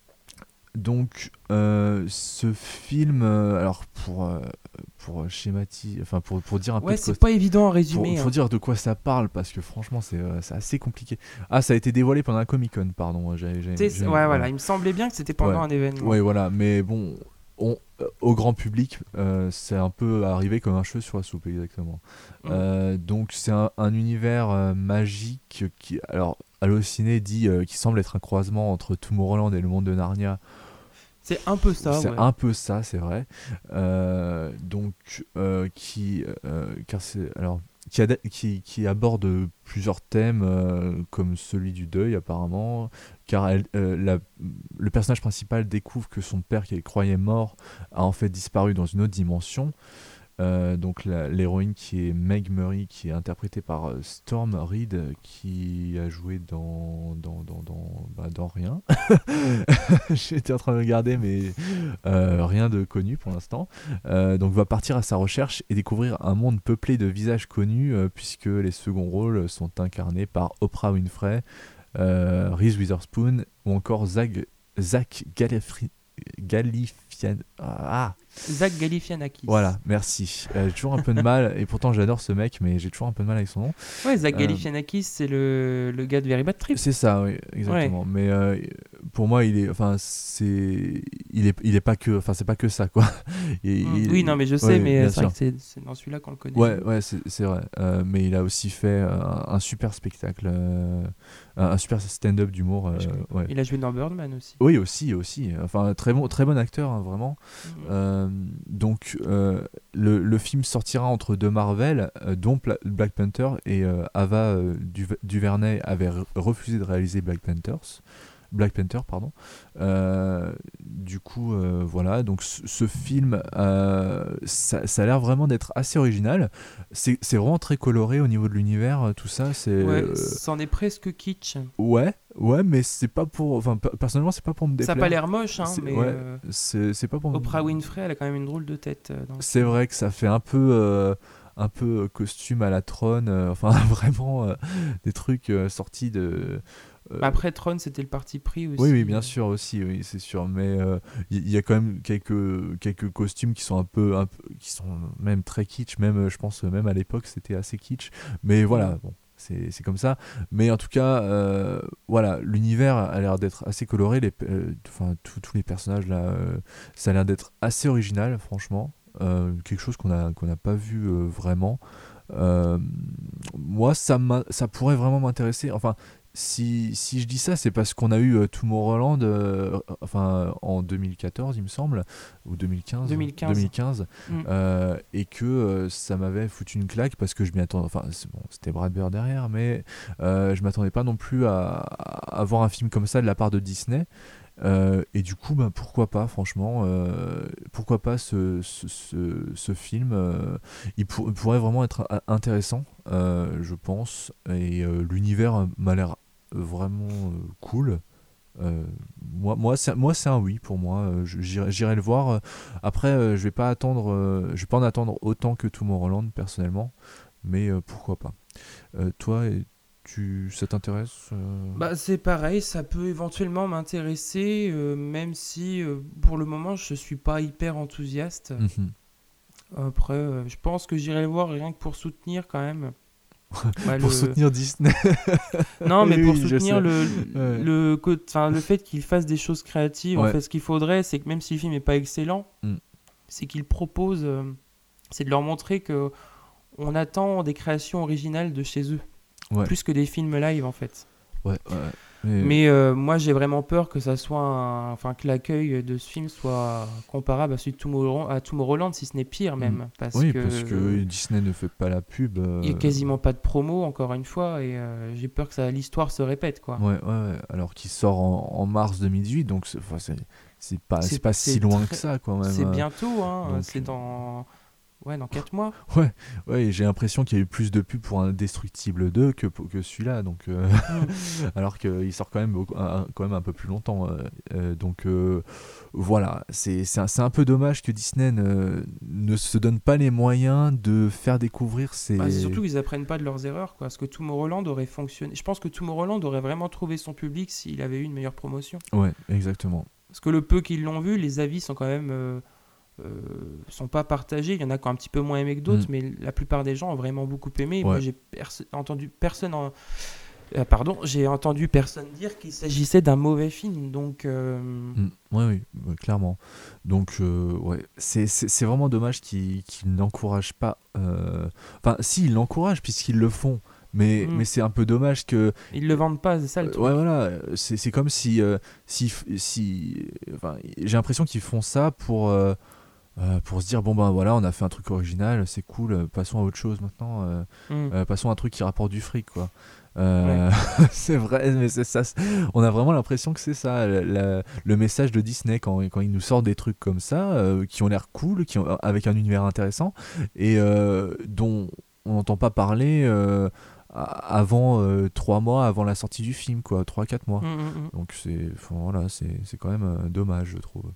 Donc euh, ce film, euh, alors pour euh, pour schématiser, enfin pour pour dire un ouais, peu. c'est quoi, pas évident à résumer. Il faut, hein. faut dire de quoi ça parle parce que franchement c'est euh, c'est assez compliqué. Ah, ça a été dévoilé pendant un Comic Con, pardon. J'ai, j'ai, j'ai, j'ai, ouais, ouais, voilà, il me semblait bien que c'était pendant ouais. un événement. Ouais, voilà, mais bon, on, euh, au grand public, euh, c'est un peu arrivé comme un cheveu sur la soupe, exactement. Mmh. Euh, donc c'est un, un univers euh, magique qui, alors, Allociné dit euh, qui semble être un croisement entre Tomorrowland et le monde de Narnia. C'est un peu ça, c'est ouais. un peu ça, c'est vrai. Euh, donc, euh, qui, euh, car c'est, alors, qui, ad- qui, qui aborde plusieurs thèmes, euh, comme celui du deuil, apparemment, car elle, euh, la, le personnage principal découvre que son père, qu'il croyait mort, a en fait disparu dans une autre dimension. Euh, donc la, l'héroïne qui est Meg Murray, qui est interprétée par euh, Storm Reid, qui a joué dans dans dans dans, bah, dans rien. J'étais en train de regarder, mais euh, rien de connu pour l'instant. Euh, donc va partir à sa recherche et découvrir un monde peuplé de visages connus, euh, puisque les seconds rôles sont incarnés par Oprah Winfrey, euh, Reese Witherspoon ou encore Zach Zach Galifian. Galifian... Ah Zach Galifianakis. Voilà, merci. Euh, j'ai toujours un peu de mal, et pourtant j'adore ce mec, mais j'ai toujours un peu de mal avec son nom. Ouais, Zach Galifianakis, euh, c'est le, le gars de Very Bad Trip. C'est ça, oui, exactement. Ouais. Mais euh, pour moi, il est, enfin, c'est, il est, il est pas que, enfin, c'est pas que ça, quoi. Et, mmh, il, oui, non, mais je sais, ouais, mais c'est, vrai que c'est, c'est dans celui-là qu'on le connaît. Ouais, ouais, c'est, c'est vrai. Euh, mais il a aussi fait un, un super spectacle, euh, un, un super stand-up d'humour. Euh, ouais. Il a joué dans Birdman aussi. Oui, aussi, aussi. Enfin, très bon, très bon acteur, hein, vraiment. Mmh. Euh, donc euh, le, le film sortira entre deux Marvel, euh, dont Pla- Black Panther, et euh, Ava euh, du- DuVernay avait re- refusé de réaliser Black Panthers. Black Panther, pardon. Euh, du coup, euh, voilà. Donc, ce, ce film, euh, ça, ça a l'air vraiment d'être assez original. C'est, c'est vraiment très coloré au niveau de l'univers, tout ça. C'est, Ouais, euh, c'en est presque kitsch. ouais, ouais, mais c'est pas pour. Enfin, pe- personnellement, c'est pas pour me Ça déplaire. a pas l'air moche, hein, C'est- mais ouais, euh, c'est, c'est pas pour me- Oprah Winfrey, elle a quand même une drôle de tête. euh, dans le C'est film. vrai que ça fait un peu, euh, un peu costume à la Tron. euh, enfin, vraiment euh, des trucs euh, sortis de. euh, Bah, après, Tron, c'était le parti pris aussi. Oui, oui, bien sûr aussi, oui, c'est sûr. Mais il y, y a quand même quelques, quelques costumes qui sont un peu, un peu, qui sont même très kitsch. Même, euh, je pense, euh, même à l'époque, c'était assez kitsch. Mais voilà, Mm. bon, c'est, c'est comme ça. Mais en tout cas, euh, voilà, l'univers a l'air d'être assez coloré. Les, euh, enfin, tous tous les personnages là, euh, ça a l'air d'être assez original, franchement. Euh, quelque chose qu'on a, qu'on n'a pas vu euh, vraiment. Euh, Moi, ça, m'a- ça pourrait vraiment m'intéresser. Enfin, si, si je dis ça, c'est parce qu'on a eu euh, Tomorrowland euh, enfin, en deux mille quatorze, il me semble, ou deux mille quinze. deux mille quinze. deux mille quinze, Mm. euh, et que euh, ça m'avait foutu une claque parce que je m'y attendais. Enfin, c'est bon, c'était Brad Bird derrière, mais euh, je m'attendais pas non plus à, à avoir un film comme ça de la part de Disney. Euh, et du coup, ben, pourquoi pas, franchement, euh, pourquoi pas ce, ce, ce, ce film euh, il, pour- il pourrait vraiment être a- intéressant, euh, je pense, et euh, l'univers m'a l'air vraiment euh, cool. Euh, moi, moi, c'est, moi, c'est un oui pour moi. Euh, je- j'irai, j'irai le voir. Après, euh, je vais pas attendre, euh, je vais pas en attendre autant que Tomorrowland personnellement, mais euh, pourquoi pas. Euh, toi, et tu, ça t'intéresse euh Bah, c'est pareil, ça peut éventuellement m'intéresser, euh, même si euh, pour le moment je suis pas hyper enthousiaste. Mhm. Après, euh, je pense que j'irai le voir rien que pour soutenir quand même. Bah, Pour le- soutenir Disney. Non, mais Oui, pour oui, je soutenir sais. le, Ouais. le, co- enfin, le fait qu'il fasse des choses créatives. En Ouais. fait, ce qu'il faudrait, c'est que même si le film n'est pas excellent, Mm. c'est qu'il propose, euh, c'est de leur montrer que on attend des créations originales de chez eux, Ouais. plus que des films live en fait. Ouais, ouais. Mais, Mais euh, moi, j'ai vraiment peur que ça soit, un- enfin, que l'accueil de ce film soit comparable à celui de Tomorrowland, à Tomorrowland, si ce n'est pire même, Mm. parce oui, que parce que Disney ne fait pas la pub. euh, il y a quasiment pas de promo encore une fois, et euh, j'ai peur que ça, l'histoire se répète quoi. Ouais, ouais, ouais. Alors qu'il sort en, en mars deux mille dix-huit, donc c'est, enfin, c'est, c'est pas, c'est, C'est- pas c'est si loin très- que ça quand même. C'est euh. bientôt, hein, donc, c'est euh, dans, ouais, dans quatre mois. Ouais, ouais. Et j'ai l'impression qu'il y a eu plus de pubs pour Indestructible deux que, pour- que celui-là, donc euh, alors qu'il sort quand même, beaucoup- un, quand même un peu plus longtemps. euh, euh, donc euh, voilà, c'est, c'est, un, c'est un peu dommage que Disney ne, ne se donne pas les moyens de faire découvrir ses. Bah, c'est surtout qu'ils apprennent pas de leurs erreurs, quoi. Parce que Tomorrowland aurait fonctionné. Je pense que Tomorrowland aurait vraiment trouvé son public s'il avait eu une meilleure promotion. Ouais, exactement. Parce que le peu qu'ils l'ont vu, les avis sont quand même euh, euh, sont pas partagés. Il y en a qui ont un petit peu moins aimé que d'autres, Mm. mais la plupart des gens ont vraiment beaucoup aimé. Ouais. Moi, j'ai perso- entendu personne en... euh, pardon, j'ai entendu personne dire qu'il s'agissait d'un mauvais film. Donc, euh, Mm, ouais, oui, ouais, clairement. Donc, euh, ouais, c'est, c'est, c'est vraiment dommage qu'ils, qu'ils n'encouragent pas. euh, Enfin, si, ils l'encouragent puisqu'ils le font. Mais, Mm. mais c'est un peu dommage que. ils le vendent pas, c'est ça le euh, truc. ouais, voilà. C'est, c'est comme si. euh, si, si enfin, j'ai l'impression qu'ils font ça pour. euh, euh, pour se dire, bon ben voilà, on a fait un truc original, c'est cool, euh, passons à autre chose maintenant. euh, Mm. euh, passons à un truc qui rapporte du fric, quoi. Euh, c'est vrai, mais c'est ça. c'est- On a vraiment l'impression que c'est ça, la- la- le message de Disney quand, quand ils nous sortent des trucs comme ça, euh, qui ont l'air cool, qui ont, avec un univers intéressant, et euh, dont on n'entend pas parler euh, a- avant euh, trois mois, avant la sortie du film, quoi, trois quatre mois. Mm, mm, mm. Donc c'est, enfin, voilà, c'est, c'est quand même euh, dommage, je trouve.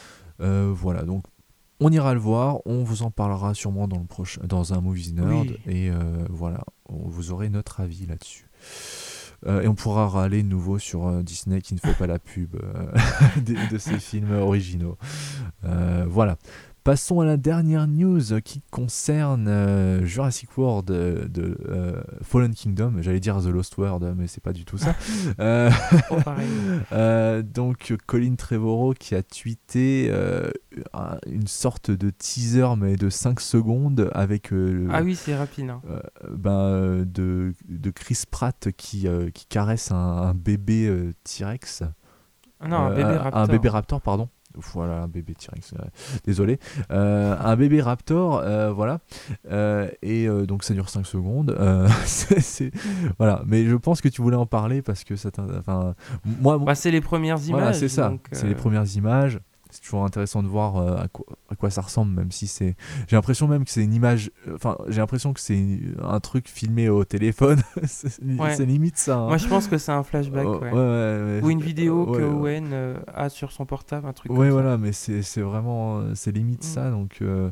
Euh, voilà, donc on ira le voir, on vous en parlera sûrement dans, le prochain, dans un Movies Nerd, Oui. et euh, voilà, on, vous aurez notre avis là-dessus. Euh, et on pourra râler de nouveau sur euh, Disney qui ne fait pas la pub euh, de, de ses films originaux. Euh, voilà. Passons à la dernière news qui concerne euh, Jurassic World euh, de euh, Fallen Kingdom. J'allais dire The Lost World, mais c'est pas du tout ça. Euh, Oh, pareil. euh, donc Colin Trevorrow qui a tweeté euh, un- une sorte de teaser mais de cinq secondes avec euh, le- Ah oui, c'est rapide. hein. euh, ben, euh, de, de Chris Pratt qui, euh, qui caresse un, un bébé euh, T-Rex. Ah non, un Euh, bébé raptor. Un bébé raptor, pardon. Voilà, un bébé T-Rex, euh, désolé. Euh, un bébé raptor, euh, voilà. Euh, et euh, donc ça dure cinq secondes. Euh, c'est, c'est... Voilà, mais je pense que tu voulais en parler parce que ça t'a... Enfin, moi, Bah, c'est les premières images. voilà, c'est ça. donc, C'est euh, les premières images. C'est toujours intéressant de voir euh, à, quoi, à quoi ça ressemble, même si c'est... J'ai l'impression même que c'est une image... Enfin, j'ai l'impression que c'est un truc filmé au téléphone. c'est, Ouais. c'est limite ça. Hein. Moi, je pense que c'est un flashback, Oh, ouais. ouais, ouais, ouais. Ou une vidéo Ouais, que ouais. Owen euh, a sur son portable, un truc Ouais, comme voilà, mais c'est, c'est vraiment... C'est limite Mm. ça, donc... Euh,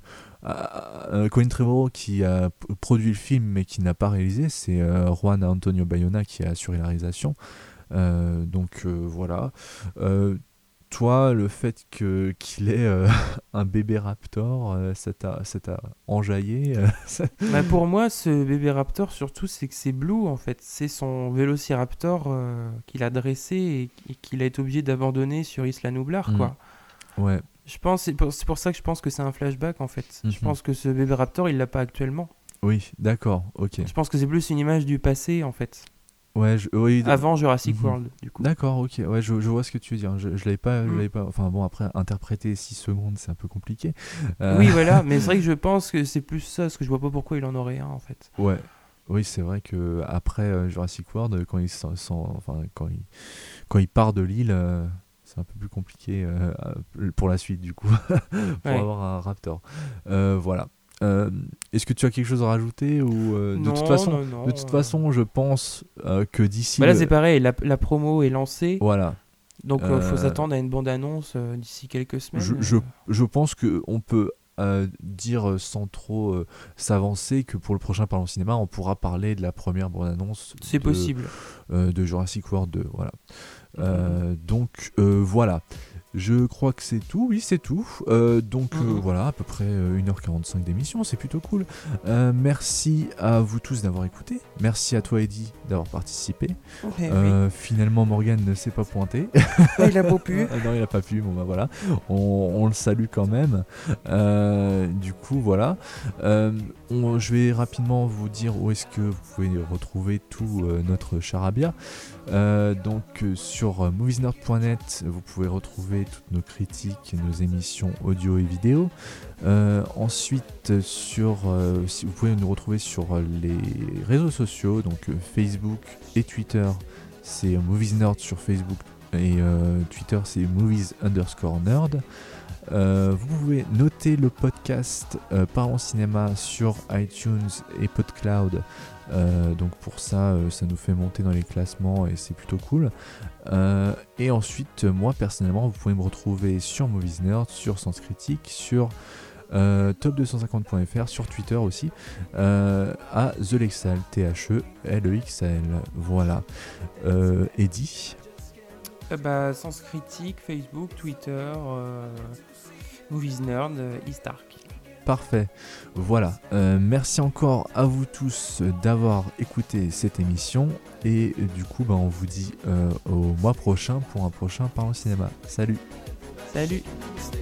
euh, Colin Trevorrow qui a p- produit le film, mais qui n'a pas réalisé, c'est euh, Juan Antonio Bayona qui a assuré la réalisation. Euh, donc, euh, voilà. Euh, Toi, le fait que, qu'il ait euh, un bébé raptor, euh, ça, t'a, ça t'a enjaillé euh, ça- ça. Bah, pour moi, ce bébé raptor, surtout, c'est que c'est Blue, en fait. C'est son vélociraptor euh, qu'il a dressé et, et qu'il a été obligé d'abandonner sur Isla Nublar, Mm. quoi. Ouais, Je pense, c'est pour, c'est pour ça que je pense que c'est un flashback, en fait. Je Mhm. pense que ce bébé raptor, il l'a pas actuellement. oui, d'accord, ok. Je pense que c'est plus une image du passé, en fait. Ouais, je, oui, d- Avant Jurassic Mhm. World, du coup. D'accord, ok, ouais, je, je vois ce que tu veux dire. Je, je l'avais pas, je Mm. l'avais pas. Enfin bon, après interpréter six secondes, c'est un peu compliqué. Euh, Oui, voilà, mais c'est vrai que je pense que c'est plus ça, parce que je vois pas pourquoi il en aurait un, en fait. Ouais, oui, c'est vrai que après euh, Jurassic World, quand il s'en- s'en- enfin quand il quand il part de l'île, euh, c'est un peu plus compliqué euh, à- pour la suite du coup, pour Ouais. avoir un raptor. Euh, voilà. Euh, est-ce que tu as quelque chose à rajouter ou euh, de Non, toute façon, non, non, de toute euh. façon, je pense euh, que d'ici Bah là, le- c'est pareil, la, la promo est lancée, voilà. donc il faut Euh, s'attendre à une bande-annonce euh, d'ici quelques semaines. Je, euh. je, je pense qu'on peut euh, dire euh, sans trop euh, s'avancer que pour le prochain Parlons Cinéma, on pourra parler de la première bande-annonce C'est de, possible. euh, de Jurassic World deux. Voilà. Euh, donc euh, voilà. Je crois que c'est tout, oui c'est tout. Euh, donc euh, Mhm. voilà, à peu près euh, une heure quarante-cinq d'émission, c'est plutôt cool. Euh, merci à vous tous d'avoir écouté. Merci à toi Eddy d'avoir participé. Eh Euh, Finalement Morgane ne s'est pas pointé. oui. Il a beau pu. Ah non, il a pas pu. Bon bah voilà, on, on le salue quand même. Euh, du coup, voilà. Euh, on- je vais rapidement vous dire où est-ce que vous pouvez retrouver tout euh, notre charabia. Euh, donc euh, sur euh, moviesnerd point net, vous pouvez retrouver toutes nos critiques, nos émissions audio et vidéo. Euh, ensuite, sur, euh, si vous pouvez nous retrouver sur euh, les réseaux sociaux, donc euh, Facebook et Twitter. C'est euh, moviesnerd sur Facebook. Et euh, Twitter c'est movies underscore nerd. Euh, vous pouvez noter le podcast euh, Parlons Cinéma sur iTunes et PodCloud. Euh, donc pour ça, euh, ça nous fait monter dans les classements et c'est plutôt cool. Euh, et ensuite, moi personnellement, vous pouvez me retrouver sur Movies Nerd, sur Sens Critique, sur euh, top deux cent cinquante point f r, sur Twitter aussi, euh, à The Lexal, T H E L E X A L. Voilà. Euh, Eddy. Euh, bah, Sens Critique, Facebook, Twitter, euh, Movies Nerd, euh, Eastark. Parfait, voilà. Euh, merci encore à vous tous d'avoir écouté cette émission et euh, du coup, bah, on vous dit euh, au mois prochain pour un prochain Parlons Cinéma. Salut. Salut. Stay